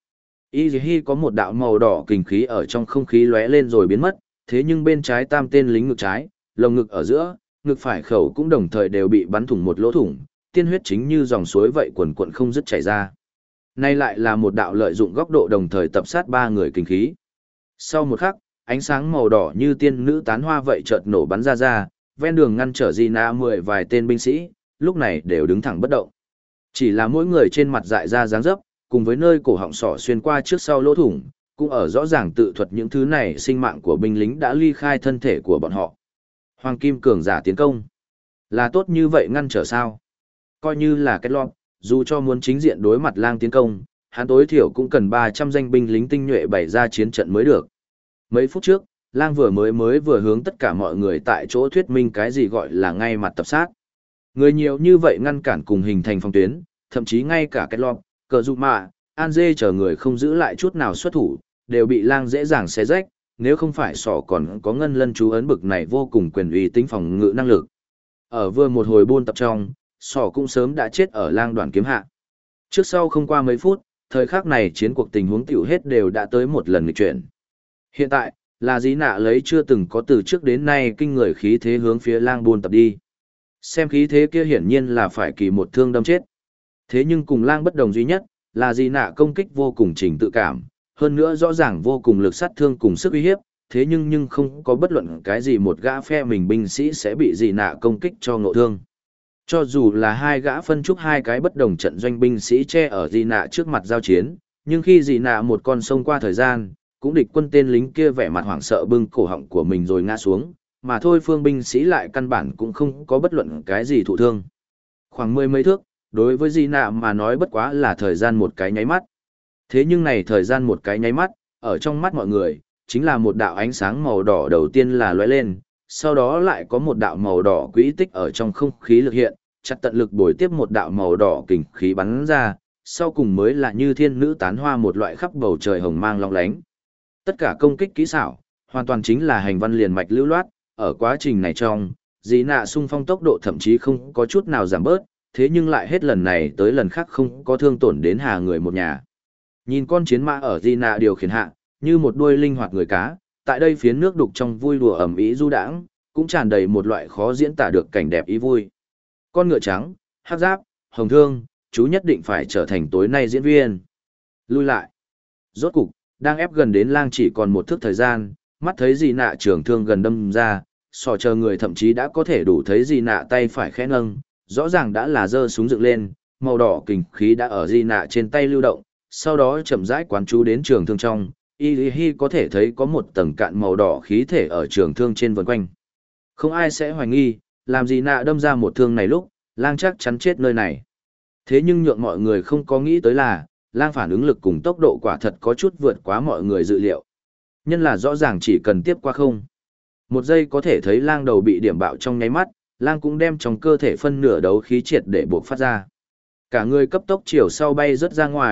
Y có một đạo màu đỏ kình khí ở trong không khí lóe lên rồi biến mất, thế nhưng bên trái tam tên lính ngực trái, lồng ngực ở giữa, ngực phải khẩu cũng đồng thời đều bị bắn thủng một lỗ thủng, tiên huyết chính như dòng suối vậy quần quần không dứt chảy ra. Nay lại là một đạo lợi dụng góc độ đồng thời tập sát ba người kình khí. Sau một khắc, ánh sáng màu đỏ như tiên nữ tán hoa vậy chợt nổ bắn ra, ven đường ngăn trở Di Na 10 vài tên binh sĩ, lúc này đều đứng thẳng bất động. Chỉ là mỗi người trên mặt dại ra dáng dấp, cùng với nơi cổ họng sọ xuyên qua trước sau lỗ thủng, cũng ở rõ ràng tự thuật những thứ này sinh mạng của binh lính đã ly khai thân thể của bọn họ. Hoàng Kim cường giả tiến công. Là tốt như vậy ngăn trở sao? Coi như là kết lọt, dù cho muốn chính diện đối mặt lang tiến công, hắn tối thiểu cũng cần 300 danh binh lính tinh nhuệ bày ra chiến trận mới được. Mấy phút trước, lang vừa hướng tất cả mọi người tại chỗ thuyết minh cái gì gọi là ngay mặt tập sát. Người nhiều như vậy ngăn cản cùng hình thành phòng tuyến, thậm chí ngay cả kết lọt, cờ dụ mạ, an dê chờ người không giữ lại chút nào xuất thủ, đều bị lang dễ dàng xé rách, nếu không phải sỏ còn có ngân lân chú ấn bực này vô cùng quyền uy tính phòng ngự năng lực. Ở vừa một hồi buôn tập trong, sỏ cũng sớm đã chết ở lang đoàn kiếm hạ. Trước sau không qua mấy phút, thời khắc này chiến cuộc tình huống tiểu hết đều đã tới một lần nghịch chuyển. Hiện tại, là Dĩ Nạ lấy chưa từng có từ trước đến nay kinh người khí thế hướng phía lang buôn tập đi. Xem khí thế kia hiển nhiên là phải kỳ một thương đâm chết. Thế nhưng cùng lang bất đồng duy nhất, là Dĩ Nạ công kích vô cùng trình tự cảm, hơn nữa rõ ràng vô cùng lực sát thương cùng sức uy hiếp, thế nhưng không có bất luận cái gì một gã phe mình binh sĩ sẽ bị Dĩ Nạ công kích cho ngộ thương. Cho dù là hai gã phân trúc hai cái bất đồng trận doanh binh sĩ che ở Dĩ Nạ trước mặt giao chiến, nhưng khi Dĩ Nạ một con sông qua thời gian, cũng địch quân tên lính kia vẻ mặt hoảng sợ bưng cổ họng của mình rồi ngã xuống, mà thôi phương binh sĩ lại căn bản cũng không có bất luận cái gì thụ thương. Khoảng 10 mấy thước, đối với Dĩ Nạ mà nói bất quá là thời gian một cái nháy mắt. Thế nhưng này thời gian một cái nháy mắt, ở trong mắt mọi người, chính là một đạo ánh sáng màu đỏ đầu tiên là lóe lên, sau đó lại có một đạo màu đỏ quỹ tích ở trong không khí lực hiện, chặt tận lực bồi tiếp một đạo màu đỏ kình khí bắn ra, sau cùng mới là như thiên nữ tán hoa một loại khắp bầu trời hồng mang long lánh. Tất cả công kích kỹ xảo, hoàn toàn chính là hành văn liền mạch lưu loát, ở quá trình này trong, Dĩ Nạ xung phong tốc độ thậm chí không có chút nào giảm bớt, thế nhưng lại hết lần này tới lần khác không có thương tổn đến hà người một nhà. Nhìn con chiến mã ở Dĩ Nạ điều khiển hạ, như một đuôi linh hoạt người cá, tại đây phiến nước đục trong vui đùa ẩm ý du đãng, cũng tràn đầy một loại khó diễn tả được cảnh đẹp ý vui. Con ngựa trắng, hắc giáp, hồng thương, chú nhất định phải trở thành tối nay diễn viên. Lui lại. Rốt cục, đang ép gần đến lang chỉ còn một thước thời gian, mắt thấy Dĩ Nạ trường thương gần đâm ra, sò chờ người thậm chí đã có thể đủ thấy Dĩ Nạ tay phải khẽ nâng, rõ ràng đã là giơ súng dựng lên, màu đỏ kình khí đã ở Dĩ Nạ trên tay lưu động, sau đó chậm rãi quán chú đến trường thương trong, Y có thể thấy có một tầng cạn màu đỏ khí thể ở trường thương trên vần quanh. Không ai sẽ hoài nghi, làm Dĩ Nạ đâm ra một thương này lúc, lang chắc chắn chết nơi này. Thế nhưng nhượng mọi người không có nghĩ tới là, lang phản ứng lực cùng tốc độ quả thật có chút vượt quá mọi người dự liệu. Nhân là rõ ràng chỉ cần tiếp qua không. Một giây có thể thấy lang đầu bị điểm bạo trong nháy mắt, lang cũng đem trong cơ thể phân nửa đấu khí triệt để buộc phát ra. Cả người cấp tốc chiều sau bay rất ra ngoài,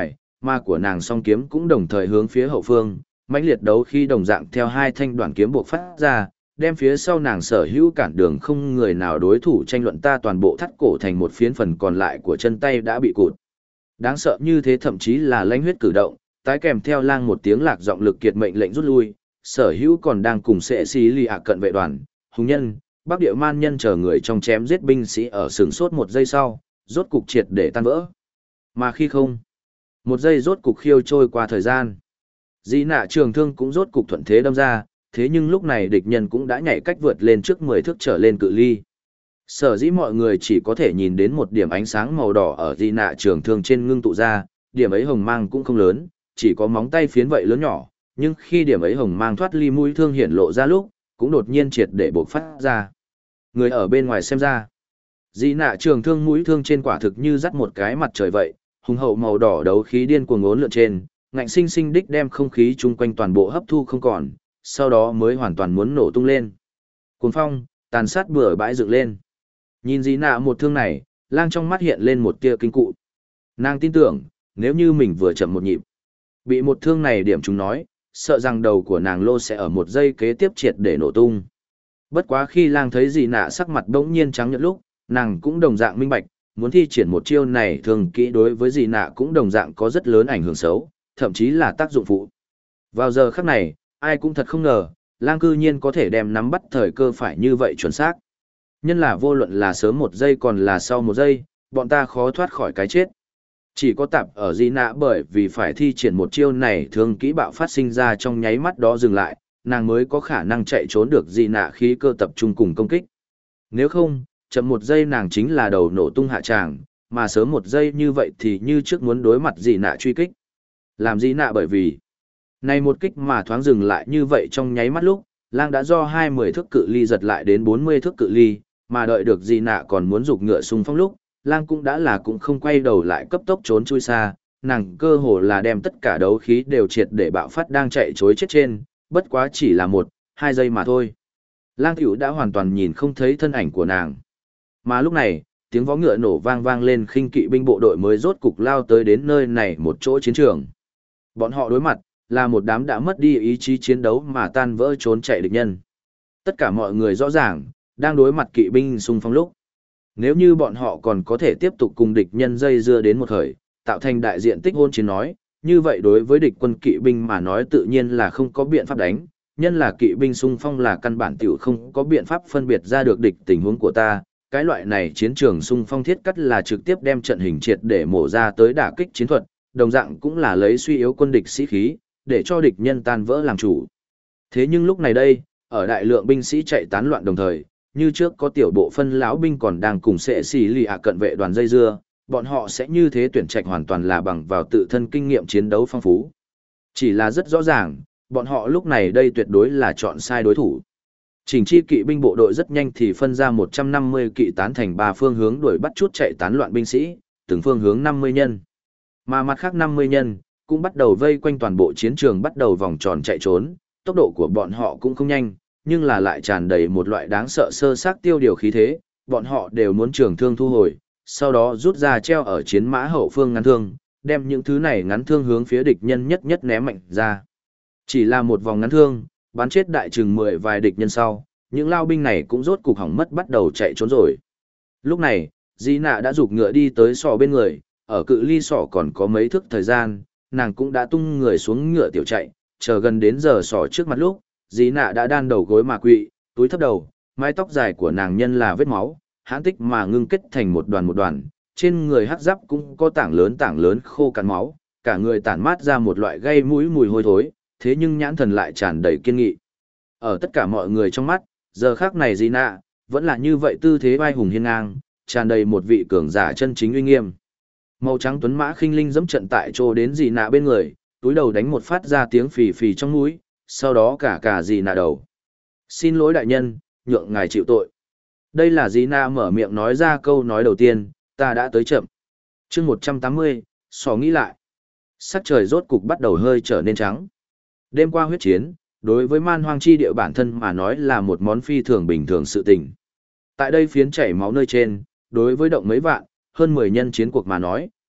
mà của nàng song kiếm cũng đồng thời hướng phía hậu phương, mãnh liệt đấu khi đồng dạng theo hai thanh đoạn kiếm buộc phát ra, đem phía sau nàng sở hữu cản đường không người nào đối thủ tranh luận ta toàn bộ thắt cổ thành một phiến, phần còn lại của chân tay đã bị cụt. Đáng sợ như thế, thậm chí là lãnh huyết cử động, tái kèm theo lang một tiếng lạc giọng lực kiệt mệnh lệnh rút lui, sở hữu còn đang cùng sẽ xí lì ạ cận vệ đoàn, hùng nhân, bắc địa man nhân chờ người trong chém giết binh sĩ ở sừng sốt một giây sau, rốt cục triệt để tan vỡ. Mà khi không, một giây rốt cục khiêu trôi qua thời gian, Dị nạ trường thương cũng rốt cục thuận thế đâm ra, thế nhưng lúc này địch nhân cũng đã nhảy cách vượt lên trước 10 thước trở lên cự ly. Sở dĩ mọi người chỉ có thể nhìn đến một điểm ánh sáng màu đỏ ở dị nạ trường thương trên ngưng tụ ra, điểm ấy hồng mang cũng không lớn, chỉ có móng tay phiến vậy lớn nhỏ, nhưng khi điểm ấy hồng mang thoát ly mũi thương hiển lộ ra lúc, cũng đột nhiên triệt để bộc phát ra. Người ở bên ngoài xem ra, dị nạ trường thương mũi thương trên quả thực như dắt một cái mặt trời vậy, hùng hậu màu đỏ đấu khí điên cuồng uốn lượn trên, ngạnh sinh sinh đích đem không khí chung quanh toàn bộ hấp thu không còn, sau đó mới hoàn toàn muốn nổ tung lên. Cuồng phong, tàn sát bừa bãi dựng lên. Nhìn dị nạ một thương này, lang trong mắt hiện lên một tia kinh cụ. Nàng tin tưởng, nếu như mình vừa chậm một nhịp, bị một thương này điểm trúng nói, sợ rằng đầu của nàng lô sẽ ở một giây kế tiếp triệt để nổ tung. Bất quá khi lang thấy dị nạ sắc mặt bỗng nhiên trắng nhợt lúc, nàng cũng đồng dạng minh bạch, muốn thi triển một chiêu này thường kỹ đối với dị nạ cũng đồng dạng có rất lớn ảnh hưởng xấu, thậm chí là tác dụng phụ. Vào giờ khắc này, ai cũng thật không ngờ, lang cư nhiên có thể đem nắm bắt thời cơ phải như vậy chuẩn xác. Nhân là vô luận là sớm một giây còn là sau một giây, bọn ta khó thoát khỏi cái chết. Chỉ có tạp ở dị nạ bởi vì phải thi triển một chiêu này thường kỹ bạo phát sinh ra trong nháy mắt đó dừng lại, nàng mới có khả năng chạy trốn được dị nạ khí cơ tập trung cùng công kích. Nếu không, chậm một giây nàng chính là đầu nổ tung hạ tràng, mà sớm một giây như vậy thì như trước muốn đối mặt dị nạ truy kích. Làm dị nạ bởi vì này một kích mà thoáng dừng lại như vậy trong nháy mắt lúc, lang đã do 20 thước cự ly giật lại đến 40 thước cự ly, mà đợi được dị nạ còn muốn giục ngựa xung phong lúc, lang cũng đã là cũng không quay đầu lại cấp tốc trốn chui xa, nàng cơ hồ là đem tất cả đấu khí đều triệt để bạo phát đang chạy chối chết trên, bất quá chỉ là 1-2 giây mà thôi. Lang tiểu đã hoàn toàn nhìn không thấy thân ảnh của nàng. Mà lúc này, tiếng vó ngựa nổ vang vang lên, khinh kỵ binh bộ đội mới rốt cục lao tới đến nơi này một chỗ chiến trường. Bọn họ đối mặt là một đám đã mất đi ý chí chiến đấu mà tan vỡ trốn chạy địch nhân. Tất cả mọi người rõ ràng, đang đối mặt kỵ binh xung phong lúc. Nếu như bọn họ còn có thể tiếp tục cùng địch nhân dây dưa đến một thời, tạo thành đại diện tích hôn chiến nói, như vậy đối với địch quân kỵ binh mà nói tự nhiên là không có biện pháp đánh, nhân là kỵ binh xung phong là căn bản tiểu không có biện pháp phân biệt ra được địch tình huống của ta. Cái loại này chiến trường xung phong thiết cắt là trực tiếp đem trận hình triệt để mổ ra tới đả kích chiến thuật, đồng dạng cũng là lấy suy yếu quân địch sĩ khí, để cho địch nhân tan vỡ làm chủ. Thế nhưng lúc này đây, ở đại lượng binh sĩ chạy tán loạn đồng thời, như trước có tiểu bộ phân lão binh còn đang cùng sẽ xì lì ạ cận vệ đoàn dây dưa, bọn họ sẽ như thế tuyển trạch hoàn toàn là bằng vào tự thân kinh nghiệm chiến đấu phong phú. Chỉ là rất rõ ràng, bọn họ lúc này đây tuyệt đối là chọn sai đối thủ. Chỉnh chi kỵ binh bộ đội rất nhanh thì phân ra 150 kỵ tán thành 3 phương hướng đuổi bắt chút chạy tán loạn binh sĩ, từng phương hướng 50 nhân. Mà mặt khác 50 nhân, cũng bắt đầu vây quanh toàn bộ chiến trường bắt đầu vòng tròn chạy trốn, tốc độ của bọn họ cũng không nhanh, nhưng là lại tràn đầy một loại đáng sợ sơ xác tiêu điều khí thế, bọn họ đều muốn trường thương thu hồi, sau đó rút ra treo ở chiến mã hậu phương ngắn thương, đem những thứ này ngắn thương hướng phía địch nhân nhất nhất ném mạnh ra. Chỉ là một vòng ngắn thương, bắn chết đại chừng 10 vài địch nhân sau, những lao binh này cũng rốt cục hỏng mất bắt đầu chạy trốn rồi. Lúc này, Di Nạ đã giục ngựa đi tới sọ bên người, ở cự ly sọ còn có mấy thước thời gian, nàng cũng đã tung người xuống ngựa tiểu chạy, chờ gần đến giờ sọ trước mặt lúc, Di Nạ đã đan đầu gối mà quỵ, túi thấp đầu, mái tóc dài của nàng nhân là vết máu, hãn tích mà ngưng kết thành một đoàn, trên người hắc giáp cũng có tảng lớn khô cạn máu, cả người tản mát ra một loại gây mũi mùi hôi thối, thế nhưng nhãn thần lại tràn đầy kiên nghị. Ở tất cả mọi người trong mắt, giờ khắc này Di Nạ vẫn là như vậy tư thế vai hùng hiên ngang, tràn đầy một vị cường giả chân chính uy nghiêm. Màu trắng tuấn mã khinh linh dẫm trận tại chỗ đến Di Nạ bên người, túi đầu đánh một phát ra tiếng phì phì trong mũi, sau đó cả Di Nạ đầu. Xin lỗi đại nhân, nhượng ngài chịu tội. Đây là Di Nạ mở miệng nói ra câu nói đầu tiên, ta đã tới chậm. Chương 180, sò nghĩ lại. Sắc trời rốt cục bắt đầu hơi trở nên trắng. Đêm qua huyết chiến, đối với man hoang chi địa bản thân mà nói là một món phi thường bình thường sự tình. Tại đây phiến chảy máu nơi trên, đối với động mấy vạn, hơn 10 nhân chiến cuộc mà nói,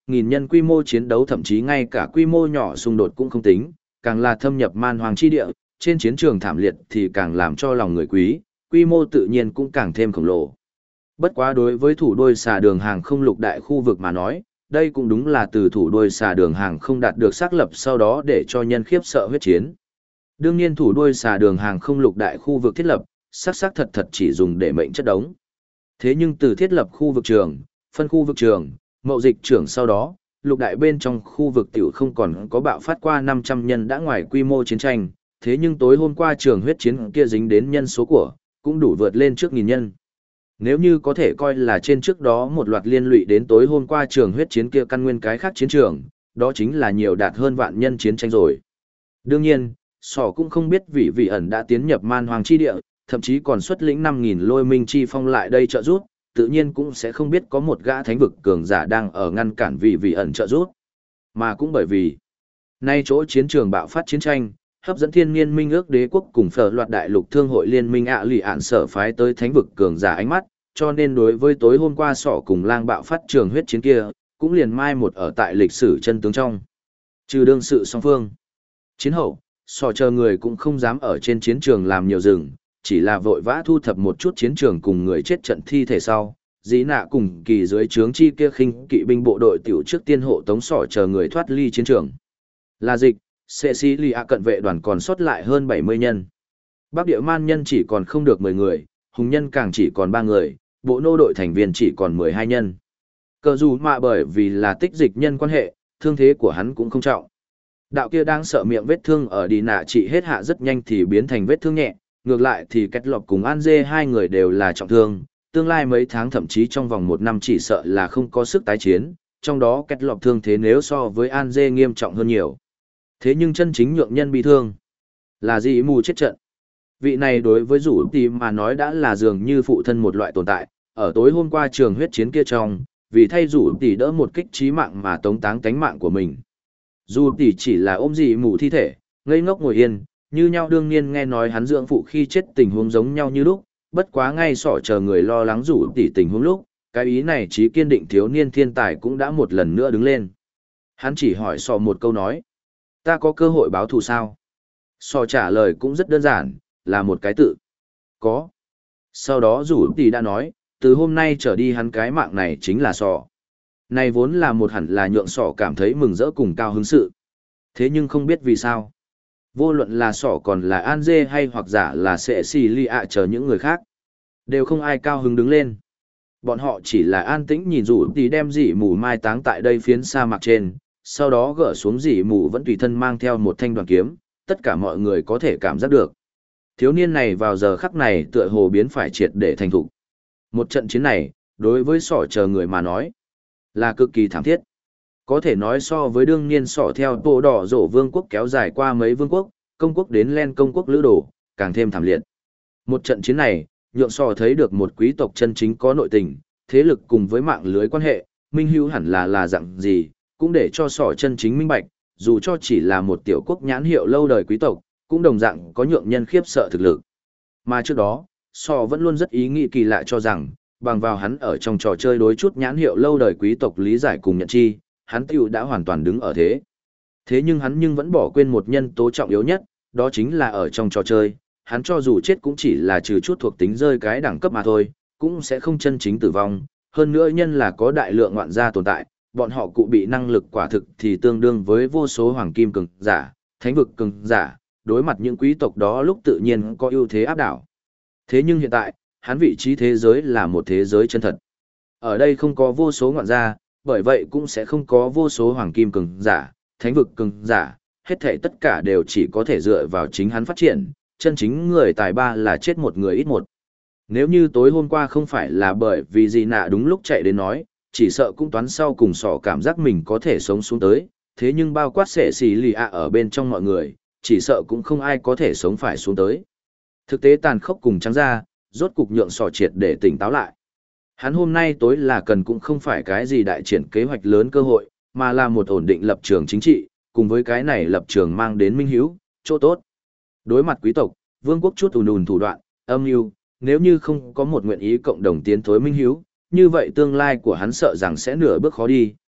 nghìn nhân quy mô chiến đấu thậm chí ngay cả quy mô nhỏ xung đột cũng không tính, càng là thâm nhập man hoàng chi địa, trên chiến trường thảm liệt thì càng làm cho lòng người quý, quy mô tự nhiên cũng càng thêm khổng lồ. Bất quá đối với thủ đôi xà đường hàng không lục đại khu vực mà nói, đây cũng đúng là từ thủ đôi xà đường hàng không đạt được xác lập sau đó để cho nhân khiếp sợ huyết chiến. Đương nhiên thủ đôi xà đường hàng không lục đại khu vực thiết lập, xác thật thật chỉ dùng để mệnh chất đống. Thế nhưng từ thiết lập khu vực trường, phân khu vực trường, mậu dịch trưởng sau đó, lục đại bên trong khu vực tiểu không còn có bạo phát qua 500 nhân đã ngoài quy mô chiến tranh, thế nhưng tối hôm qua trường huyết chiến kia dính đến nhân số của, cũng đủ vượt lên trước nghìn nhân. Nếu như có thể coi là trên trước đó một loạt liên lụy đến tối hôm qua trường huyết chiến kia căn nguyên cái khác chiến trường, đó chính là nhiều đạt hơn vạn nhân chiến tranh rồi. Đương nhiên, Sỏ cũng không biết vị ẩn đã tiến nhập man hoàng chi địa, thậm chí còn xuất lĩnh 5.000 lôi minh chi phong lại đây trợ giúp, tự nhiên cũng sẽ không biết có một gã thánh vực cường giả đang ở ngăn cản vị ẩn trợ giúp. Mà cũng bởi vì, nay chỗ chiến trường bạo phát chiến tranh, hấp dẫn thiên niên minh ước đế quốc cùng phở loạt đại lục thương hội liên minh lì ạn sở phái tới thánh vực cường giả ánh mắt, cho nên đối với tối hôm qua Sỏ cùng lang bạo phát trường huyết chiến kia, cũng liền mai một ở tại lịch sử chân tướng trong. Trừ đương sự song phương. Chiến hậu, Sỏ chờ người cũng không dám ở trên chiến trường làm nhiều rừng, chỉ là vội vã thu thập một chút chiến trường cùng người chết trận thi thể sau. Dĩ nạ cùng kỳ dưới trướng chi kia khinh kỵ binh bộ đội tiểu trước tiên hộ tống Sỏ chờ người thoát ly chiến trường. Là dịch, Cecilia cận vệ đoàn còn sót lại hơn 70 nhân. Bắc địa man nhân chỉ còn không được 10 người, hùng nhân càng chỉ còn 3 người, bộ nô đội thành viên chỉ còn 12 nhân. Cờ dù mà bởi vì là tích dịch nhân quan hệ, thương thế của hắn cũng không trọng. Đạo kia đang sợ miệng vết thương ở đi nạ trị hết hạ rất nhanh thì biến thành vết thương nhẹ, ngược lại thì Kết Lộc cùng An Dê hai người đều là trọng thương, tương lai mấy tháng thậm chí trong vòng 1 năm chỉ sợ là không có sức tái chiến, trong đó Kết Lộc thương thế nếu so với An Dê nghiêm trọng hơn nhiều. Thế nhưng chân chính nhượng nhân bị thương là dị mù chết trận. Vị này đối với rủ tỷ mà nói đã là dường như phụ thân một loại tồn tại, ở tối hôm qua trường huyết chiến kia trong, vì thay rủ tỷ đỡ một kích chí mạng mà tống táng tánh mạng của mình. Dù tỷ chỉ là ôm dị mù thi thể, ngây ngốc ngồi yên, như nhau đương nhiên nghe nói hắn dưỡng phụ khi chết tình huống giống nhau như lúc, bất quá ngay Sỏ chờ người lo lắng rủ tỷ tình huống lúc, cái ý này trí kiên định thiếu niên thiên tài cũng đã một lần nữa đứng lên. Hắn chỉ hỏi Sỏ một câu nói: ta có cơ hội báo thù sao? Sỏ trả lời cũng rất đơn giản, là một cái tự. Có. Sau đó rủ tỷ đã nói, từ hôm nay trở đi hắn cái mạng này chính là Sỏ. Này vốn là một hẳn là nhượng Sỏ cảm thấy mừng rỡ cùng cao hứng sự. Thế nhưng không biết vì sao. Vô luận là Sỏ còn là An Dê hay hoặc giả là Cecilia chờ những người khác, đều không ai cao hứng đứng lên. Bọn họ chỉ là an tĩnh nhìn rủ tỷ đem dị mù mai táng tại đây phiến sa mạc trên, sau đó gỡ xuống dị mù vẫn tùy thân mang theo một thanh đoàn kiếm, tất cả mọi người có thể cảm giác được. Thiếu niên này vào giờ khắc này tựa hồ biến phải triệt để thành thục. Một trận chiến này, đối với Sỏ chờ người mà nói, là cực kỳ thảm thiết. Có thể nói so với đương niên Sỏ theo Bộ Đỏ Rổ vương quốc kéo dài qua mấy vương quốc, công quốc đến Len công quốc lữ đồ, càng thêm thảm liệt. Một trận chiến này, nhượng Sỏ thấy được một quý tộc chân chính có nội tình, thế lực cùng với mạng lưới quan hệ, minh hữu hẳn là dạng gì, cũng để cho Sỏ chân chính minh bạch, dù cho chỉ là một tiểu quốc nhãn hiệu lâu đời quý tộc, cũng đồng dạng có nhượng nhân khiếp sợ thực lực. Mà trước đó, Sỏ vẫn luôn rất ý nghĩ kỳ lạ cho rằng, bằng vào hắn ở trong trò chơi đối chút nhãn hiệu lâu đời quý tộc lý giải cùng nhận chi, hắn tiểu đã hoàn toàn đứng ở thế. Thế nhưng hắn vẫn bỏ quên một nhân tố trọng yếu nhất, đó chính là ở trong trò chơi, hắn cho dù chết cũng chỉ là trừ chút thuộc tính rơi cái đẳng cấp mà thôi, cũng sẽ không chân chính tử vong. Hơn nữa nhân là có đại lượng ngoạn gia tồn tại, bọn họ cụ bị năng lực quả thực thì tương đương với vô số hoàng kim cường giả, thánh vực cường giả, đối mặt những quý tộc đó lúc tự nhiên có ưu thế áp đảo. Thế nhưng hiện tại, hắn vị trí thế giới là một thế giới chân thật. Ở đây không có vô số ngoạn gia, bởi vậy cũng sẽ không có vô số hoàng kim cường giả, thánh vực cường giả, hết thảy tất cả đều chỉ có thể dựa vào chính hắn phát triển, chân chính người tài ba là chết một người ít một. Nếu như tối hôm qua không phải là bởi vì gì nạ đúng lúc chạy đến nói, chỉ sợ cũng toán sau cùng Sỏ cảm giác mình có thể sống xuống tới, thế nhưng bao quát Cecilia ở bên trong mọi người, chỉ sợ cũng không ai có thể sống phải xuống tới. Thực tế tàn khốc cùng trắng ra, rốt cục nhượng Sỏ triệt để tỉnh táo lại. Hắn hôm nay tối là cần cũng không phải cái gì đại triển kế hoạch lớn cơ hội, mà là một ổn định lập trường chính trị, cùng với cái này lập trường mang đến minh hiếu, chỗ tốt. Đối mặt quý tộc, vương quốc chút ùn thủ đoạn, âm mưu, nếu như không có một nguyện ý cộng đồng tiến thối minh hiếu, như vậy tương lai của hắn sợ rằng sẽ nửa bước khó đi,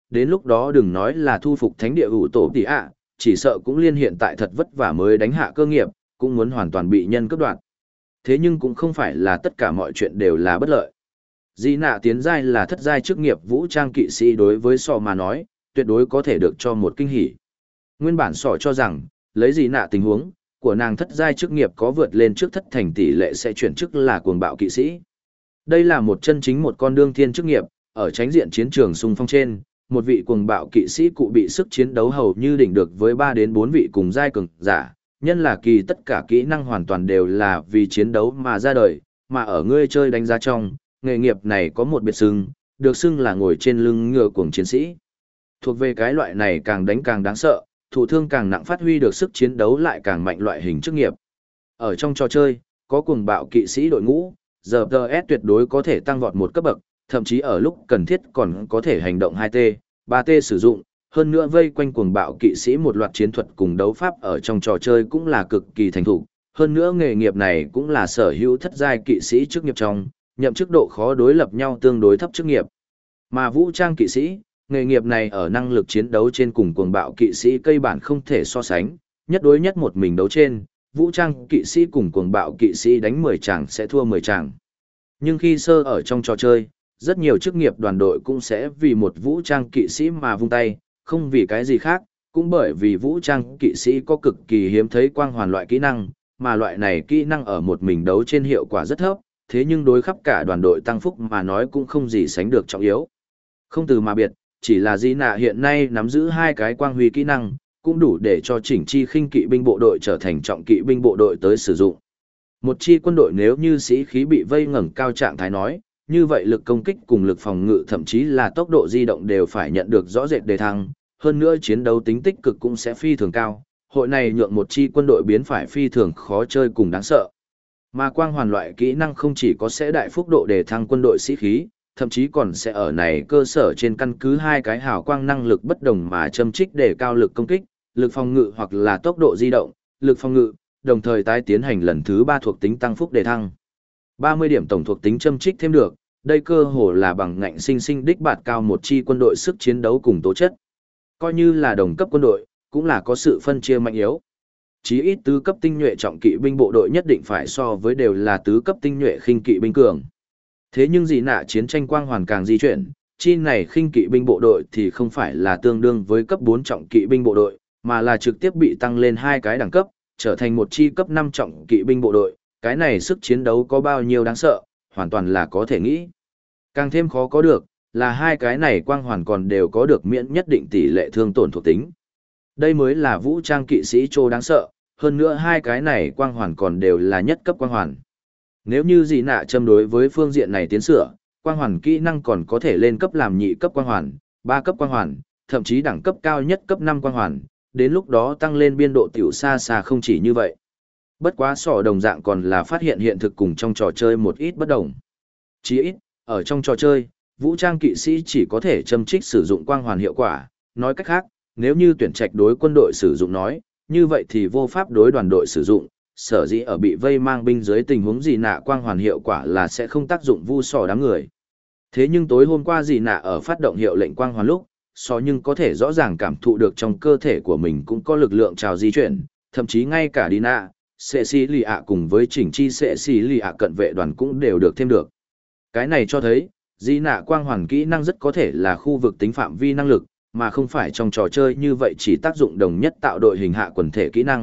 đến lúc đó đừng nói là thu phục thánh địa ủ tổ tỷ ạ, chỉ sợ cũng liên hiện tại thật vất vả mới đánh hạ cơ nghiệp, cũng muốn hoàn toàn bị nhân cướp đoạt. Thế nhưng cũng không phải là tất cả mọi chuyện đều là bất lợi. Dị nạ tiến giai là thất giai chức nghiệp vũ trang kỵ sĩ đối với sọ mà nói, tuyệt đối có thể được cho một kinh hỉ. Nguyên bản sọ cho rằng, lấy dị nạ tình huống, của nàng thất giai chức nghiệp có vượt lên trước thất thành tỷ lệ sẽ chuyển chức là cuồng bạo kỵ sĩ. Đây là một chân chính một con đương thiên chức nghiệp, ở tránh diện chiến trường xung phong trên, một vị cuồng bạo kỵ sĩ cụ bị sức chiến đấu hầu như đỉnh được với 3 đến 4 vị cùng giai cường giả, nhân là kỳ tất cả kỹ năng hoàn toàn đều là vì chiến đấu mà ra đời, mà ở ngươi chơi đánh giá trong, nghề nghiệp này có một biệt xưng, được xưng là ngồi trên lưng ngựa cuồng chiến sĩ. Thuộc về cái loại này càng đánh càng đáng sợ, thụ thương càng nặng phát huy được sức chiến đấu lại càng mạnh loại hình chức nghiệp. Ở trong trò chơi, có cuồng bạo kỵ sĩ đội ngũ, giờ TS tuyệt đối có thể tăng vọt một cấp bậc, thậm chí ở lúc cần thiết còn có thể hành động 2T, 3T sử dụng, hơn nữa vây quanh cuồng bạo kỵ sĩ một loạt chiến thuật cùng đấu pháp ở trong trò chơi cũng là cực kỳ thành thục, hơn nữa nghề nghiệp này cũng là sở hữu thất giai kỵ sĩ chức nghiệp trong, nhậm chức độ khó đối lập nhau tương đối thấp chức nghiệp. Mà vũ trang kỵ sĩ, nghề nghiệp này ở năng lực chiến đấu trên cùng cuồng bạo kỵ sĩ cây bản không thể so sánh, nhất đối nhất một mình đấu trên, vũ trang kỵ sĩ cùng cuồng bạo kỵ sĩ đánh 10 tràng sẽ thua 10 tràng. Nhưng khi sơ ở trong trò chơi, rất nhiều chức nghiệp đoàn đội cũng sẽ vì một vũ trang kỵ sĩ mà vung tay, không vì cái gì khác, cũng bởi vì vũ trang kỵ sĩ có cực kỳ hiếm thấy quang hoàn loại kỹ năng, mà loại này kỹ năng ở một mình đấu trên hiệu quả rất thấp, thế nhưng đối khắp cả đoàn đội tăng phúc mà nói cũng không gì sánh được trọng yếu. Không từ mà biệt, chỉ là Di Nạ hiện nay nắm giữ 2 cái quang huy kỹ năng, cũng đủ để cho chỉnh chi khinh kỵ binh bộ đội trở thành trọng kỵ binh bộ đội tới sử dụng. Một chi quân đội nếu như sĩ khí bị vây ngẩng cao trạng thái nói, như vậy lực công kích cùng lực phòng ngự thậm chí là tốc độ di động đều phải nhận được rõ rệt đề thăng, hơn nữa chiến đấu tính tích cực cũng sẽ phi thường cao. Hội này nhượng một chi quân đội biến phải phi thường khó chơi cùng đáng sợ. Mà quang hoàn loại kỹ năng không chỉ có sẽ đại phúc độ đề thăng quân đội sĩ khí, thậm chí còn sẽ ở này cơ sở trên căn cứ 2 cái hào quang năng lực bất đồng mà châm trích để cao lực công kích, lực phòng ngự hoặc là tốc độ di động, lực phòng ngự, đồng thời tái tiến hành lần thứ 3 thuộc tính tăng phúc đề thăng. 30 điểm tổng thuộc tính châm trích thêm được, đây cơ hồ là bằng ngạnh sinh sinh đích bạt cao một chi quân đội sức chiến đấu cùng tố chất. Coi như là đồng cấp quân đội, cũng là có sự phân chia mạnh yếu. Chí ít tứ cấp tinh nhuệ trọng kỵ binh bộ đội nhất định phải so với đều là tứ cấp tinh nhuệ khinh kỵ binh cường. Thế nhưng Dị Nạ chiến tranh quang hoàn càng di chuyển, chi này khinh kỵ binh bộ đội thì không phải là tương đương với cấp 4 trọng kỵ binh bộ đội, mà là trực tiếp bị tăng lên 2 cái đẳng cấp, trở thành một chi cấp 5 trọng kỵ binh bộ đội. Cái này sức chiến đấu có bao nhiêu đáng sợ, hoàn toàn là có thể nghĩ. Càng thêm khó có được, là 2 cái này quang hoàn còn đều có được miễn nhất định tỷ lệ thương tổn thuộc tính. Đây mới là vũ trang kỵ sĩ trô đáng sợ, hơn nữa 2 cái này quang hoàn còn đều là nhất cấp quang hoàn. Nếu như Dị Nạ châm đối với phương diện này tiến sửa, quang hoàn kỹ năng còn có thể lên cấp làm nhị cấp quang hoàn, 3 cấp quang hoàn, thậm chí đẳng cấp cao nhất cấp 5 quang hoàn, đến lúc đó tăng lên biên độ tiểu xa xa không chỉ như vậy. Bất quá sỏ đồng dạng còn là phát hiện hiện thực cùng trong trò chơi một ít bất đồng. Chỉ ít, ở trong trò chơi, vũ trang kỵ sĩ chỉ có thể châm trích sử dụng quang hoàn hiệu quả, nói cách khác, nếu như tuyển trạch đối quân đội sử dụng nói, như vậy thì vô pháp đối đoàn đội sử dụng, sở dĩ ở bị vây mang binh dưới tình huống Dị Nạ quang hoàn hiệu quả là sẽ không tác dụng vu sò đám người. Thế nhưng tối hôm qua Dị Nạ ở phát động hiệu lệnh quang hoàn lúc, nhưng có thể rõ ràng cảm thụ được trong cơ thể của mình cũng có lực lượng trào di chuyển, thậm chí ngay cả Đi Nạ, Sệ Xì Lì ạ cùng với chỉnh chi Sệ Xì Lì ạ cận vệ đoàn cũng đều được thêm được. Cái này cho thấy, Dị Nạ quang hoàn kỹ năng rất có thể là khu vực tính phạm vi năng lực, mà không phải trong trò chơi như vậy chỉ tác dụng đồng nhất tạo đội hình hạ quần thể kỹ năng.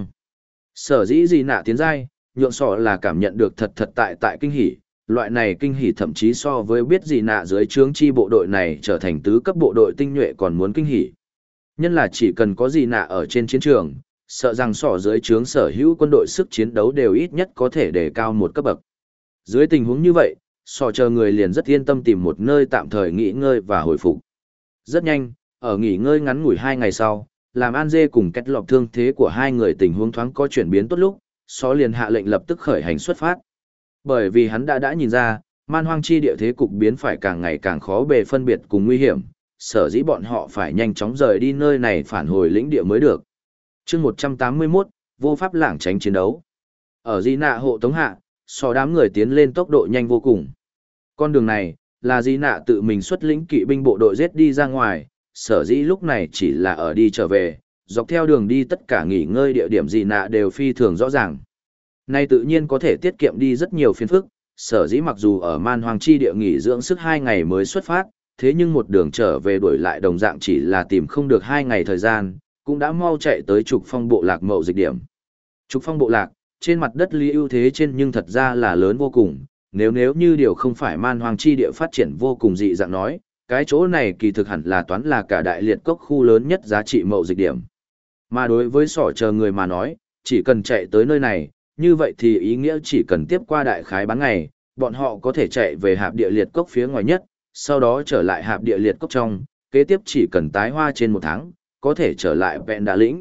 Sở dĩ Dị Nạ tiến giai, nhượng sọ là cảm nhận được thật tại kinh hỉ, loại này kinh hỉ thậm chí so với biết Dị Nạ dưới trướng chi bộ đội này trở thành tứ cấp bộ đội tinh nhuệ còn muốn kinh hỉ. Nhân là chỉ cần có Dị Nạ ở trên chiến trường, sợ rằng sọ dưới trướng sở hữu quân đội sức chiến đấu đều ít nhất có thể đề cao một cấp bậc. Dưới tình huống như vậy, sọ chờ người liền rất yên tâm tìm một nơi tạm thời nghỉ ngơi và hồi phục. Rất nhanh, ở nghỉ ngơi ngắn ngủi 2 ngày sau, làm An Dê cùng kết lọc thương thế của 2 người tình huống thoáng có chuyển biến tốt lúc, sọ liền hạ lệnh lập tức khởi hành xuất phát. Bởi vì hắn đã nhìn ra, man hoang chi địa thế cục biến phải càng ngày càng khó bề phân biệt cùng nguy hiểm, sở dĩ bọn họ phải nhanh chóng rời đi nơi này phản hồi lĩnh địa mới được. Chương 181, vô pháp lảng tránh chiến đấu. Ở Dị Nạ hộ tống hạ, sọ đám người tiến lên tốc độ nhanh vô cùng. Con đường này, là Dị Nạ tự mình xuất lĩnh kỵ binh bộ đội giết đi ra ngoài, sở dĩ lúc này chỉ là ở đi trở về, dọc theo đường đi tất cả nghỉ ngơi địa điểm gì nạ đều phi thường rõ ràng. Này tự nhiên có thể tiết kiệm đi rất nhiều phiền phức, sở dĩ mặc dù ở man hoang chi địa nghỉ dưỡng sức 2 ngày mới xuất phát, thế nhưng một đường trở về đuổi lại đồng dạng chỉ là tìm không được 2 ngày thời gian, cũng đã mau chạy tới trục phong bộ lạc mậu dịch điểm. Trục phong bộ lạc, trên mặt đất lý ưu thế trên nhưng thật ra là lớn vô cùng, nếu như điều không phải man hoang chi địa phát triển vô cùng dị dạng nói, cái chỗ này kỳ thực hẳn là toán là cả đại liệt cốc khu lớn nhất giá trị mậu dịch điểm. Mà đối với sỏ chờ người mà nói, chỉ cần chạy tới nơi này, như vậy thì ý nghĩa chỉ cần tiếp qua đại khái bán ngày, bọn họ có thể chạy về hạp địa liệt cốc phía ngoài nhất, sau đó trở lại hạp địa liệt cốc trong, kế tiếp chỉ cần tái hoa trên 1 tháng, có thể trở lại vẹn đà lĩnh.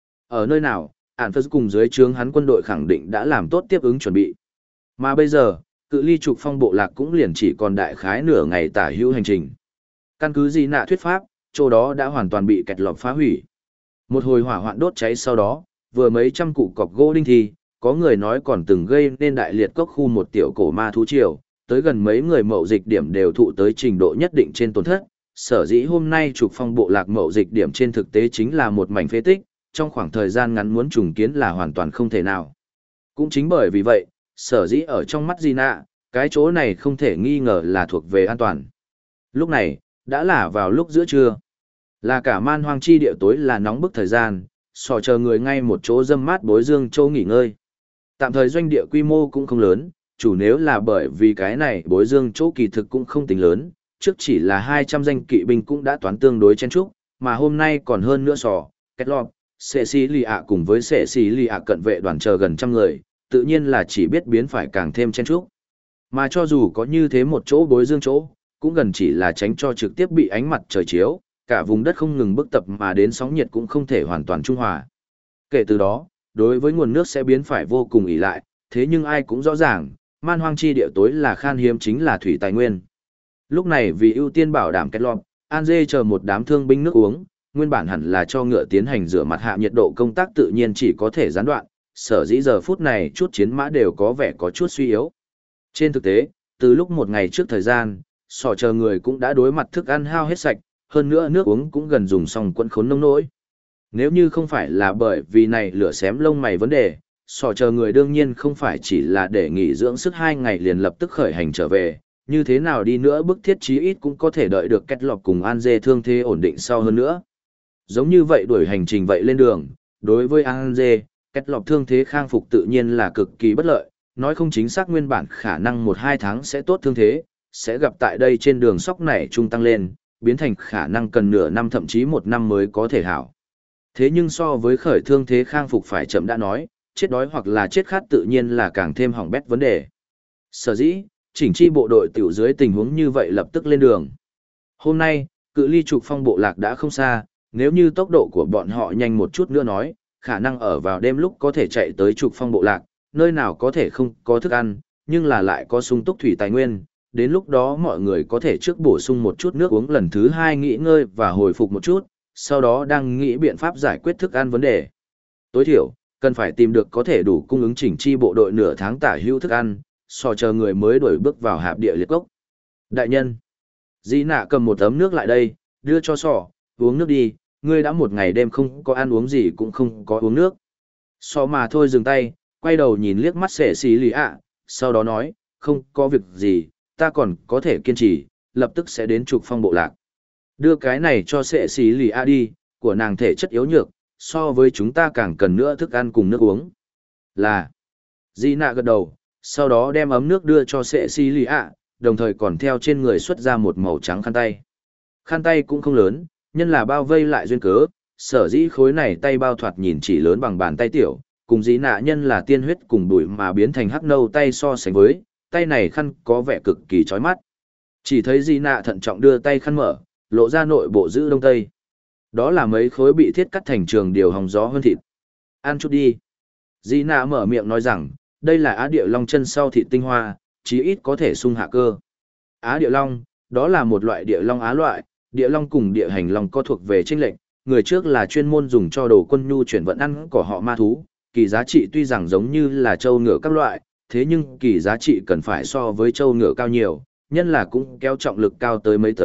Ở nơi nào, Ản Phật cùng dưới trướng hắn quân đội khẳng định đã làm tốt tiếp ứng chuẩn bị. Mà bây giờ, cự ly trục phong bộ lạc cũng liền chỉ còn đại khái nửa ngày tả hữu hành trình. Căn cứ gì nạ thuyết pháp, chỗ đó đã hoàn toàn bị kẹt lọp phá hủy. Một hồi hỏa hoạn đốt cháy sau đó, vừa mấy trăm cụ cọc gỗ đinh thì, có người nói còn từng gây nên đại liệt cốc khu một tiểu cổ ma thú triều, tới gần mấy người mậu dịch điểm đều thụ tới trình độ nhất định trên tổn thất. Sở dĩ hôm nay trục phong bộ lạc mậu dịch điểm trên thực tế chính là một mảnh phế tích, trong khoảng thời gian ngắn muốn trùng kiến là hoàn toàn không thể nào. Cũng chính bởi vì vậy, sở dĩ ở trong mắt Gina, cái chỗ này không thể nghi ngờ là thuộc về an toàn. Lúc này, đã là vào lúc giữa trưa. Là cả man hoang chi địa tối là nóng bức thời gian, sò chờ người ngay một chỗ dâm mát bối dương châu nghỉ ngơi. Tạm thời doanh địa quy mô cũng không lớn, chủ nếu là bởi vì cái này bối dương chỗ kỳ thực cũng không tính lớn, trước chỉ là 200 danh kỵ binh cũng đã toán tương đối chen chúc, mà hôm nay còn hơn nữa sò, kết lọp, sệ xí lì ạ cùng với sệ xí lì ạ cận vệ đoàn chờ gần trăm người, tự nhiên là chỉ biết biến phải càng thêm chen chúc. Mà cho dù có như thế một chỗ bối dương chỗ, cũng gần chỉ là tránh cho trực tiếp bị ánh mặt trời chiếu, cả vùng đất không ngừng bức tập mà đến sóng nhiệt cũng không thể hoàn toàn trung hòa. Kể từ đó, đối với nguồn nước sẽ biến phải vô cùng ỷ lại, thế nhưng ai cũng rõ ràng, man hoang chi địa tối là khan hiếm chính là thủy tài nguyên. Lúc này vì ưu tiên bảo đảm kết lọp, An Dê chờ một đám thương binh nước uống, nguyên bản hẳn là cho ngựa tiến hành rửa mặt hạ nhiệt độ công tác tự nhiên chỉ có thể gián đoạn, sở dĩ giờ phút này chút chiến mã đều có vẻ có chút suy yếu. Trên thực tế, từ lúc một ngày trước thời gian, sò chờ người cũng đã đối mặt thức ăn hao hết sạch, hơn nữa nước uống cũng gần dùng xong quẫn khốn nông nỗi. Nếu như không phải là bởi vì này lửa xém lông mày vấn đề, sò chờ người đương nhiên không phải chỉ là để nghỉ dưỡng sức 2 ngày liền lập tức khởi hành trở về, như thế nào đi nữa bức thiết chí ít cũng có thể đợi được kết lọc cùng An Dê thương thế ổn định sau hơn nữa. Giống như vậy đuổi hành trình vậy lên đường, đối với An Dê, kết lọc thương thế khang phục tự nhiên là cực kỳ bất lợi, nói không chính xác nguyên bản khả năng 1-2 tháng sẽ tốt thương thế, sẽ gặp tại đây trên đường sóc này trung tăng lên, biến thành khả năng cần nửa năm thậm chí 1 năm mới có thể hảo. Thế nhưng so với khởi thương thế khang phục phải chậm đã nói, chết đói hoặc là chết khát tự nhiên là càng thêm hỏng bét vấn đề. Sở dĩ, chỉnh chi bộ đội tiểu dưới tình huống như vậy lập tức lên đường. Hôm nay, cự ly trục phong bộ lạc đã không xa, nếu như tốc độ của bọn họ nhanh một chút nữa nói, khả năng ở vào đêm lúc có thể chạy tới trục phong bộ lạc, nơi nào có thể không có thức ăn, nhưng là lại có sung túc thủy tài nguyên. Đến lúc đó mọi người có thể trước bổ sung một chút nước uống lần thứ 2 nghỉ ngơi và hồi phục một chút, sau đó đang nghĩ biện pháp giải quyết thức ăn vấn đề. Tối thiểu, cần phải tìm được có thể đủ cung ứng chỉnh chi bộ đội nửa tháng tả hữu thức ăn, so chờ người mới đuổi bước vào hạp địa liệt cốc. Đại nhân, Dĩ Nạ cầm một ấm nước lại đây, đưa cho sò, uống nước đi, ngươi đã một ngày đêm không có ăn uống gì cũng không có uống nước. Sò mà thôi dừng tay, quay đầu nhìn liếc mắt sệ xí lì ạ, sau đó nói, không có việc gì, ta còn có thể kiên trì, lập tức sẽ đến trục phong bộ lạc. Đưa cái này cho sệ xí lì ạ đi, của nàng thể chất yếu nhược, so với chúng ta càng cần nữa thức ăn cùng nước uống. Là, Dĩ Nạ gật đầu, sau đó đem ấm nước đưa cho sệ xí lì ạ, đồng thời còn theo trên người xuất ra một màu trắng khăn tay. Khăn tay cũng không lớn, nhân là bao vây lại duyên cớ, sở dĩ khối này tay bao thoạt nhìn chỉ lớn bằng bàn tay tiểu, cùng Dĩ Nạ nhân là tiên huyết cùng bụi mà biến thành hắc nâu tay so sánh với, tay này khăn có vẻ cực kỳ chói mắt. Chỉ thấy Dĩ Nạ thận trọng đưa tay khăn mở, lộ ra nội bộ giữ đông tây. Đó là mấy khối bị thiết cắt thành trường điều hồng gió hơn thịt. Ăn chút đi. Dĩ Nạ mở miệng nói rằng, đây là Á Địa Long chân sau thịt tinh hoa, chí ít có thể sung hạ cơ. Á Địa Long, đó là một loại địa long á loại, địa long cùng địa hành long có thuộc về chênh lệch, người trước là chuyên môn dùng cho đồ quân nhu chuyển vận ăn của họ ma thú, kỳ giá trị tuy rằng giống như là trâu ngựa các loại, thế nhưng kỳ giá trị cần phải so với trâu ngựa cao nhiều, nhân là cũng kéo trọng lực cao tới mấy tấn,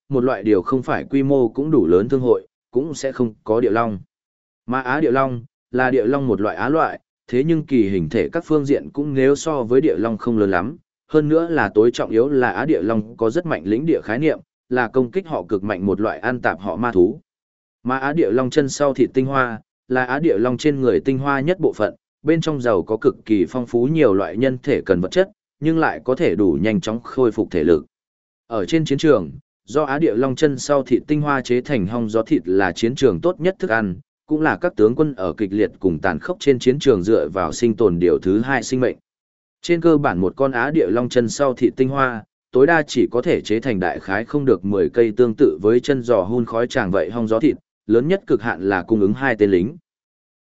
một loại điều không phải quy mô cũng đủ lớn thương hội, cũng sẽ không có địa long. Mà Á địa long, là địa long một loại á loại, thế nhưng kỳ hình thể các phương diện cũng nếu so với địa long không lớn lắm, hơn nữa là tối trọng yếu là Á địa long có rất mạnh lĩnh địa khái niệm, là công kích họ cực mạnh một loại ăn tạp họ ma thú. Mà Á địa long chân sau thịt tinh hoa, là Á địa long trên người tinh hoa nhất bộ phận, bên trong giàu có cực kỳ phong phú nhiều loại nhân thể cần vật chất, nhưng lại có thể đủ nhanh chóng khôi phục thể lực. Ở trên chiến trường, do Á địa long chân sau thịt tinh hoa chế thành hong gió thịt là chiến trường tốt nhất thức ăn, cũng là các tướng quân ở kịch liệt cùng tàn khốc trên chiến trường dựa vào sinh tồn điều thứ hai sinh mệnh. Trên cơ bản một con Á địa long chân sau thịt tinh hoa, tối đa chỉ có thể chế thành đại khái không được 10 cây tương tự với chân giò hun khói tràng vậy hong gió thịt, lớn nhất cực hạn là cung ứng 2 tên lính.